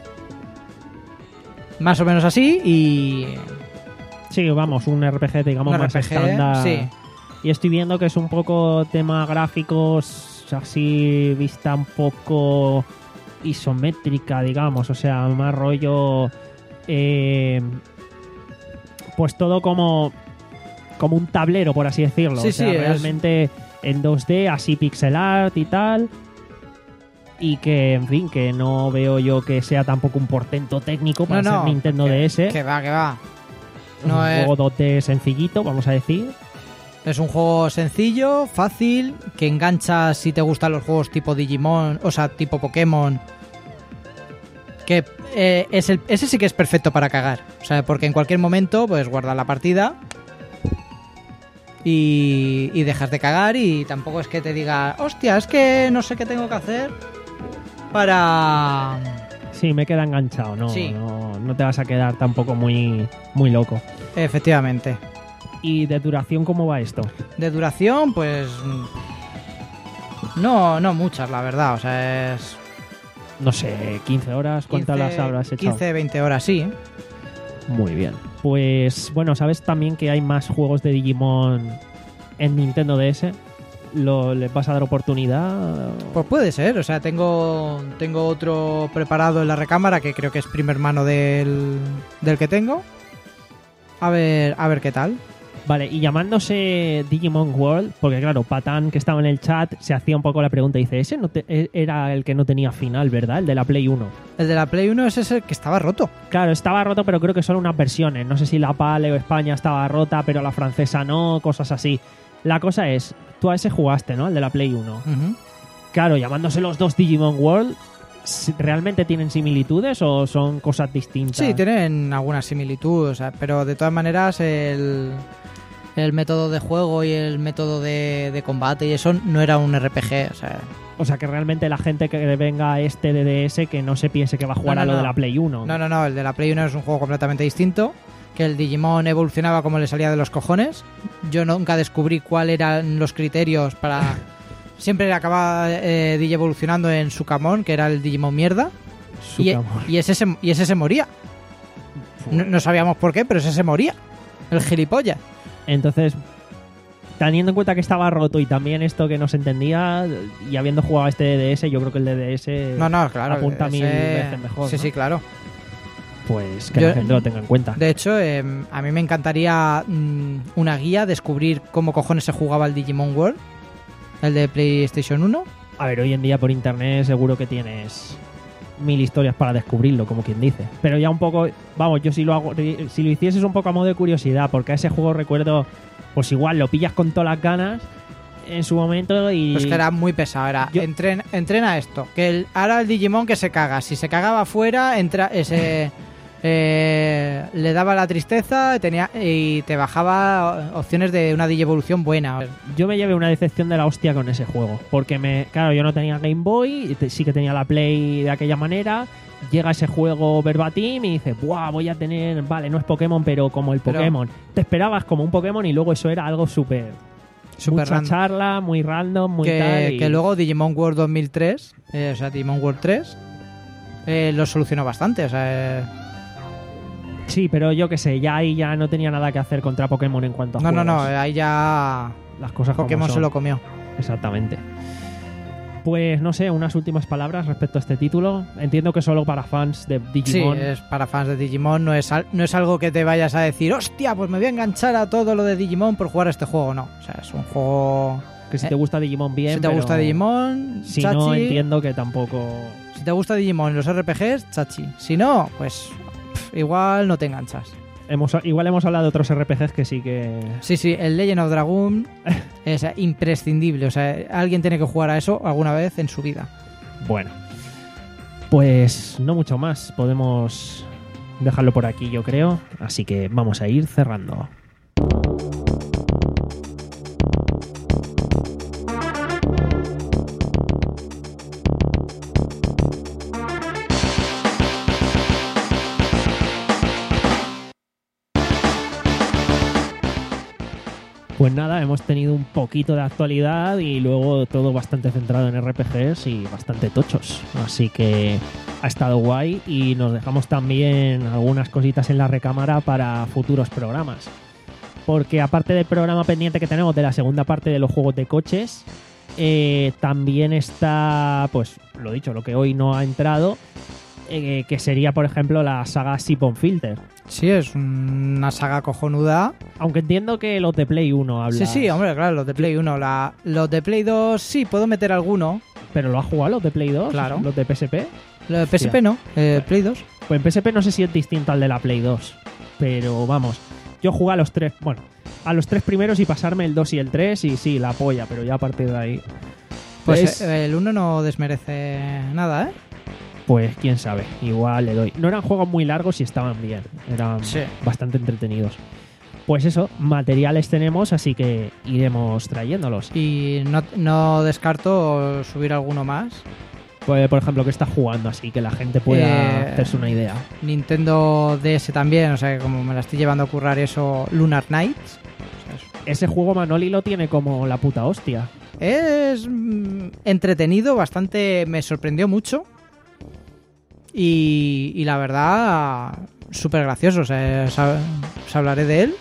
más o menos así y... Sí, vamos, un R P G, digamos, Un más R P G, estándar. sí. Y estoy viendo que es un poco tema gráficos, así, vista un poco isométrica, digamos, o sea, más rollo... Eh, pues todo como como un tablero, por así decirlo. Sí, o sea, sí, es- realmente en dos D, así pixel art y tal. Y que, en fin, que no veo yo que sea tampoco un portento técnico para No, no, ser Nintendo que- D S. Que va, que va. Es no un es- juego dos D sencillito, vamos a decir. Es un juego sencillo, fácil, que engancha si te gustan los juegos tipo Digimon, o sea, tipo Pokémon. Que eh, es el, ese sí que es perfecto para cagar. O sea, porque en cualquier momento puedes guardar la partida y, y dejas de cagar y tampoco es que te diga, hostia, es que no sé qué tengo que hacer para... Sí, me queda enganchado, ¿no? Sí. No, no te vas a quedar tampoco muy, muy loco. Efectivamente. ¿Y de duración cómo va esto? De duración, pues... mm, No, no muchas, la verdad. O sea, es... No sé, quince horas, ¿cuántas las habrás echado? quince, veinte horas, sí. Muy bien. Pues bueno, ¿sabes también que hay más juegos de Digimon en Nintendo D S? ¿Lo, ¿Le vas a dar oportunidad? Pues puede ser, o sea, tengo tengo otro preparado en la recámara que creo que es primer mano del, del que tengo. A ver, a ver qué tal. Vale, y llamándose Digimon World, porque claro, Patán, que estaba en el chat, se hacía un poco la pregunta y dice, ese no te- era el que no tenía final, ¿verdad? El de la Play uno. El de la Play uno es ese que estaba roto. Claro, estaba roto, pero creo que solo unas versiones. No sé si la PAL o España estaba rota, pero la francesa no, cosas así. La cosa es, tú a ese jugaste, ¿no? El de la Play uno. Ujú. Claro, llamándose los dos Digimon World, si- ¿realmente tienen similitudes o son cosas distintas? Sí, tienen alguna similitud, o sea, pero de todas maneras el, el método de juego y el método de, de combate y eso no era un R P G, o sea... O sea, que realmente la gente que venga a este de D S que no se piense que va a jugar No, no, a lo no. de la Play uno. No, no, no, el de la Play uno es un juego completamente distinto, que el Digimon evolucionaba como le salía de los cojones. Yo nunca descubrí cuáles eran los criterios para... Siempre acababa eh, Digi evolucionando en Sukamon, que era el Digimon mierda, y, Sukamon. y, ese se, y ese se moría. No, no sabíamos por qué, pero ese se moría. El gilipollas. Entonces, teniendo en cuenta que estaba roto y también esto que no se entendía, y habiendo jugado este de D S, yo creo que el de D S No, no, claro. apunta ese- mil veces mejor. Sí, ¿no? sí, claro. Pues que Yo- la gente lo tenga en cuenta. De hecho, eh, a mí me encantaría mm, una guía, descubrir cómo cojones se jugaba el Digimon World, el de PlayStation uno. A ver, hoy en día por internet seguro que tienes mil historias para descubrirlo, como quien dice. Pero ya un poco, vamos, yo si lo hago, si lo hicieses un poco a modo de curiosidad, porque a ese juego recuerdo, pues igual lo pillas con todas las ganas en su momento y... Pues que era muy pesado, era Yo- entrena, entrena esto, que el, ahora el Digimon que se caga, si se cagaba afuera, entra ese... eh, le daba la tristeza tenía y te bajaba opciones de una Digievolución buena. Yo me llevé una decepción de la hostia con ese juego, porque me, claro, yo no tenía Game Boy, y te- sí que tenía la Play de aquella manera. Llega ese juego verbatim y dices, ¡buah! Voy a tener, vale, no es Pokémon, pero como el Pero- Pokémon. Te esperabas como un Pokémon y luego eso era algo súper, Super mucha random. charla, muy random, muy que, tal. y- que luego Digimon World dos mil tres, eh, o sea, Digimon World tres, eh, lo solucionó bastante, o sea... eh, Sí, pero yo qué sé, ya ahí ya no tenía nada que hacer contra Pokémon en cuanto a no, no, juegos. no, ahí ya Las cosas como Pokémon son. se lo comió. Exactamente. Pues no sé, unas últimas palabras respecto a este título. Entiendo que solo para fans de Digimon. Sí, es para fans de Digimon, no es, al- no es algo que te vayas a decir, hostia, pues me voy a enganchar a todo lo de Digimon por jugar a este juego, no. O sea, es un juego... Que si eh, te gusta Digimon bien, si te pero gusta Digimon, si chachi. no, entiendo que tampoco... Si te gusta Digimon y los R P Gs, chachi. Si no, pues pff, igual no te enganchas. hemos, igual hemos hablado de otros R P Gs que sí que... Sí, sí, el Legend of Dragoon es imprescindible. O sea, alguien tiene que jugar a eso alguna vez en su vida. Bueno, pues no mucho más. Podemos dejarlo por aquí, yo creo. Así que vamos a ir cerrando. Pues nada, hemos tenido un poquito de actualidad y luego todo bastante centrado en R P Gs y bastante tochos. Así que ha estado guay y nos dejamos también algunas cositas en la recámara para futuros programas. Porque aparte del programa pendiente que tenemos de la segunda parte de los juegos de coches, eh, también está, pues lo dicho, lo que hoy no ha entrado, eh, que sería, por ejemplo, la saga Siphon Filter. Sí, es una saga cojonuda. Aunque entiendo que los de Play uno hablan. Sí, sí, hombre, claro, los de Play uno. La, los de Play dos sí, puedo meter alguno. ¿Pero lo has jugado los de Play dos? Claro. ¿Los de P S P? Los de P S P no, eh, Play dos. Pues en P S P no sé si es distinto al de la Play dos. Pero vamos, yo jugué a los tres, bueno, a los tres primeros y pasarme el dos y el tres y sí, la polla, pero ya a partir de ahí... Pues es, eh, el uno no desmerece nada, ¿eh? Pues quién sabe, igual le doy. No eran juegos muy largos y estaban bien, eran Sí. bastante entretenidos. Pues eso, materiales tenemos, así que iremos trayéndolos. Y no, no descarto subir alguno más. Pues, por ejemplo, que está jugando, así que la gente pueda Eh, hacerse una idea. Nintendo D S también, o sea, que como me la estoy llevando a currar eso, Lunar Nights. O sea, es- Ese juego Manoli lo tiene como la puta hostia. Es mm, entretenido, bastante, me sorprendió mucho. Y, y la verdad, súper gracioso. O sea, os, os hablaré de él.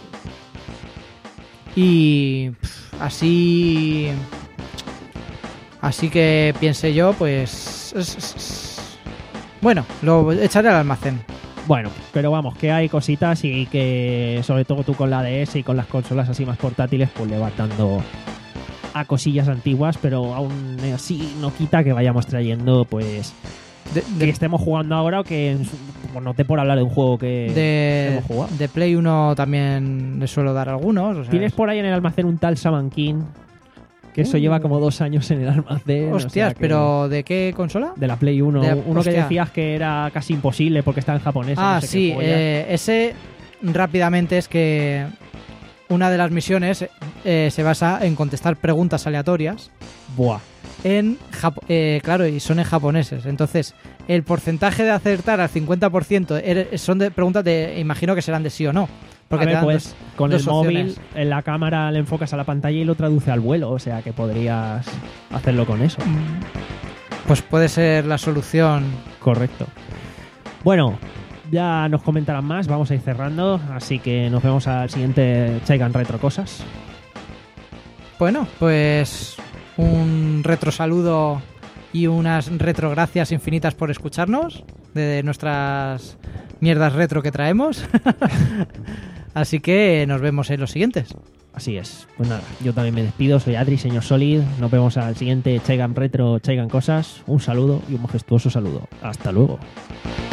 Y pff, así... Así que piense yo, pues... es- es- es- bueno, lo echaré al almacén. Bueno, pero vamos, que hay cositas y que sobre todo tú con la D S y con las consolas así más portátiles pues le vas dando a cosillas antiguas, pero aún así no quita que vayamos trayendo pues De, que de- estemos jugando ahora o que en su- como no te por hablar de un juego que de, hemos jugado. de Play uno también le suelo dar algunos. O sea, Tienes por ahí en el almacén un tal Shaman King que eso Uh. lleva como dos años en el almacén. o Hostias, sea que- pero ¿de qué consola? de la Play uno, de- uno que hostia. decías que era casi imposible porque está en japonés. Ah, no sé qué sí, pollas. eh, ese rápidamente es que una de las misiones eh, se basa en contestar preguntas aleatorias Buah. en Japo- eh, claro, y son en japoneses. Entonces, el porcentaje de acertar al cincuenta por ciento er- son de preguntas de, imagino que serán de sí o no. Porque A ver, te dan pues dos- con dos el móvil opciones. en la cámara le enfocas a la pantalla y lo traduce al vuelo, o sea que podrías hacerlo con eso. Pues puede ser la solución. Correcto. Bueno, ya nos comentarán más, vamos a ir cerrando, así que nos vemos al siguiente Chaigan Retro Cosas. Bueno, pues un retro saludo y unas retro gracias infinitas por escucharnos de nuestras mierdas retro que traemos. Así que nos vemos en los siguientes. Así es. Pues nada, yo también me despido, soy Adri, señor Solid, nos vemos al siguiente Chaigan Retro, Chaigan Cosas, un saludo y un majestuoso saludo. Hasta luego.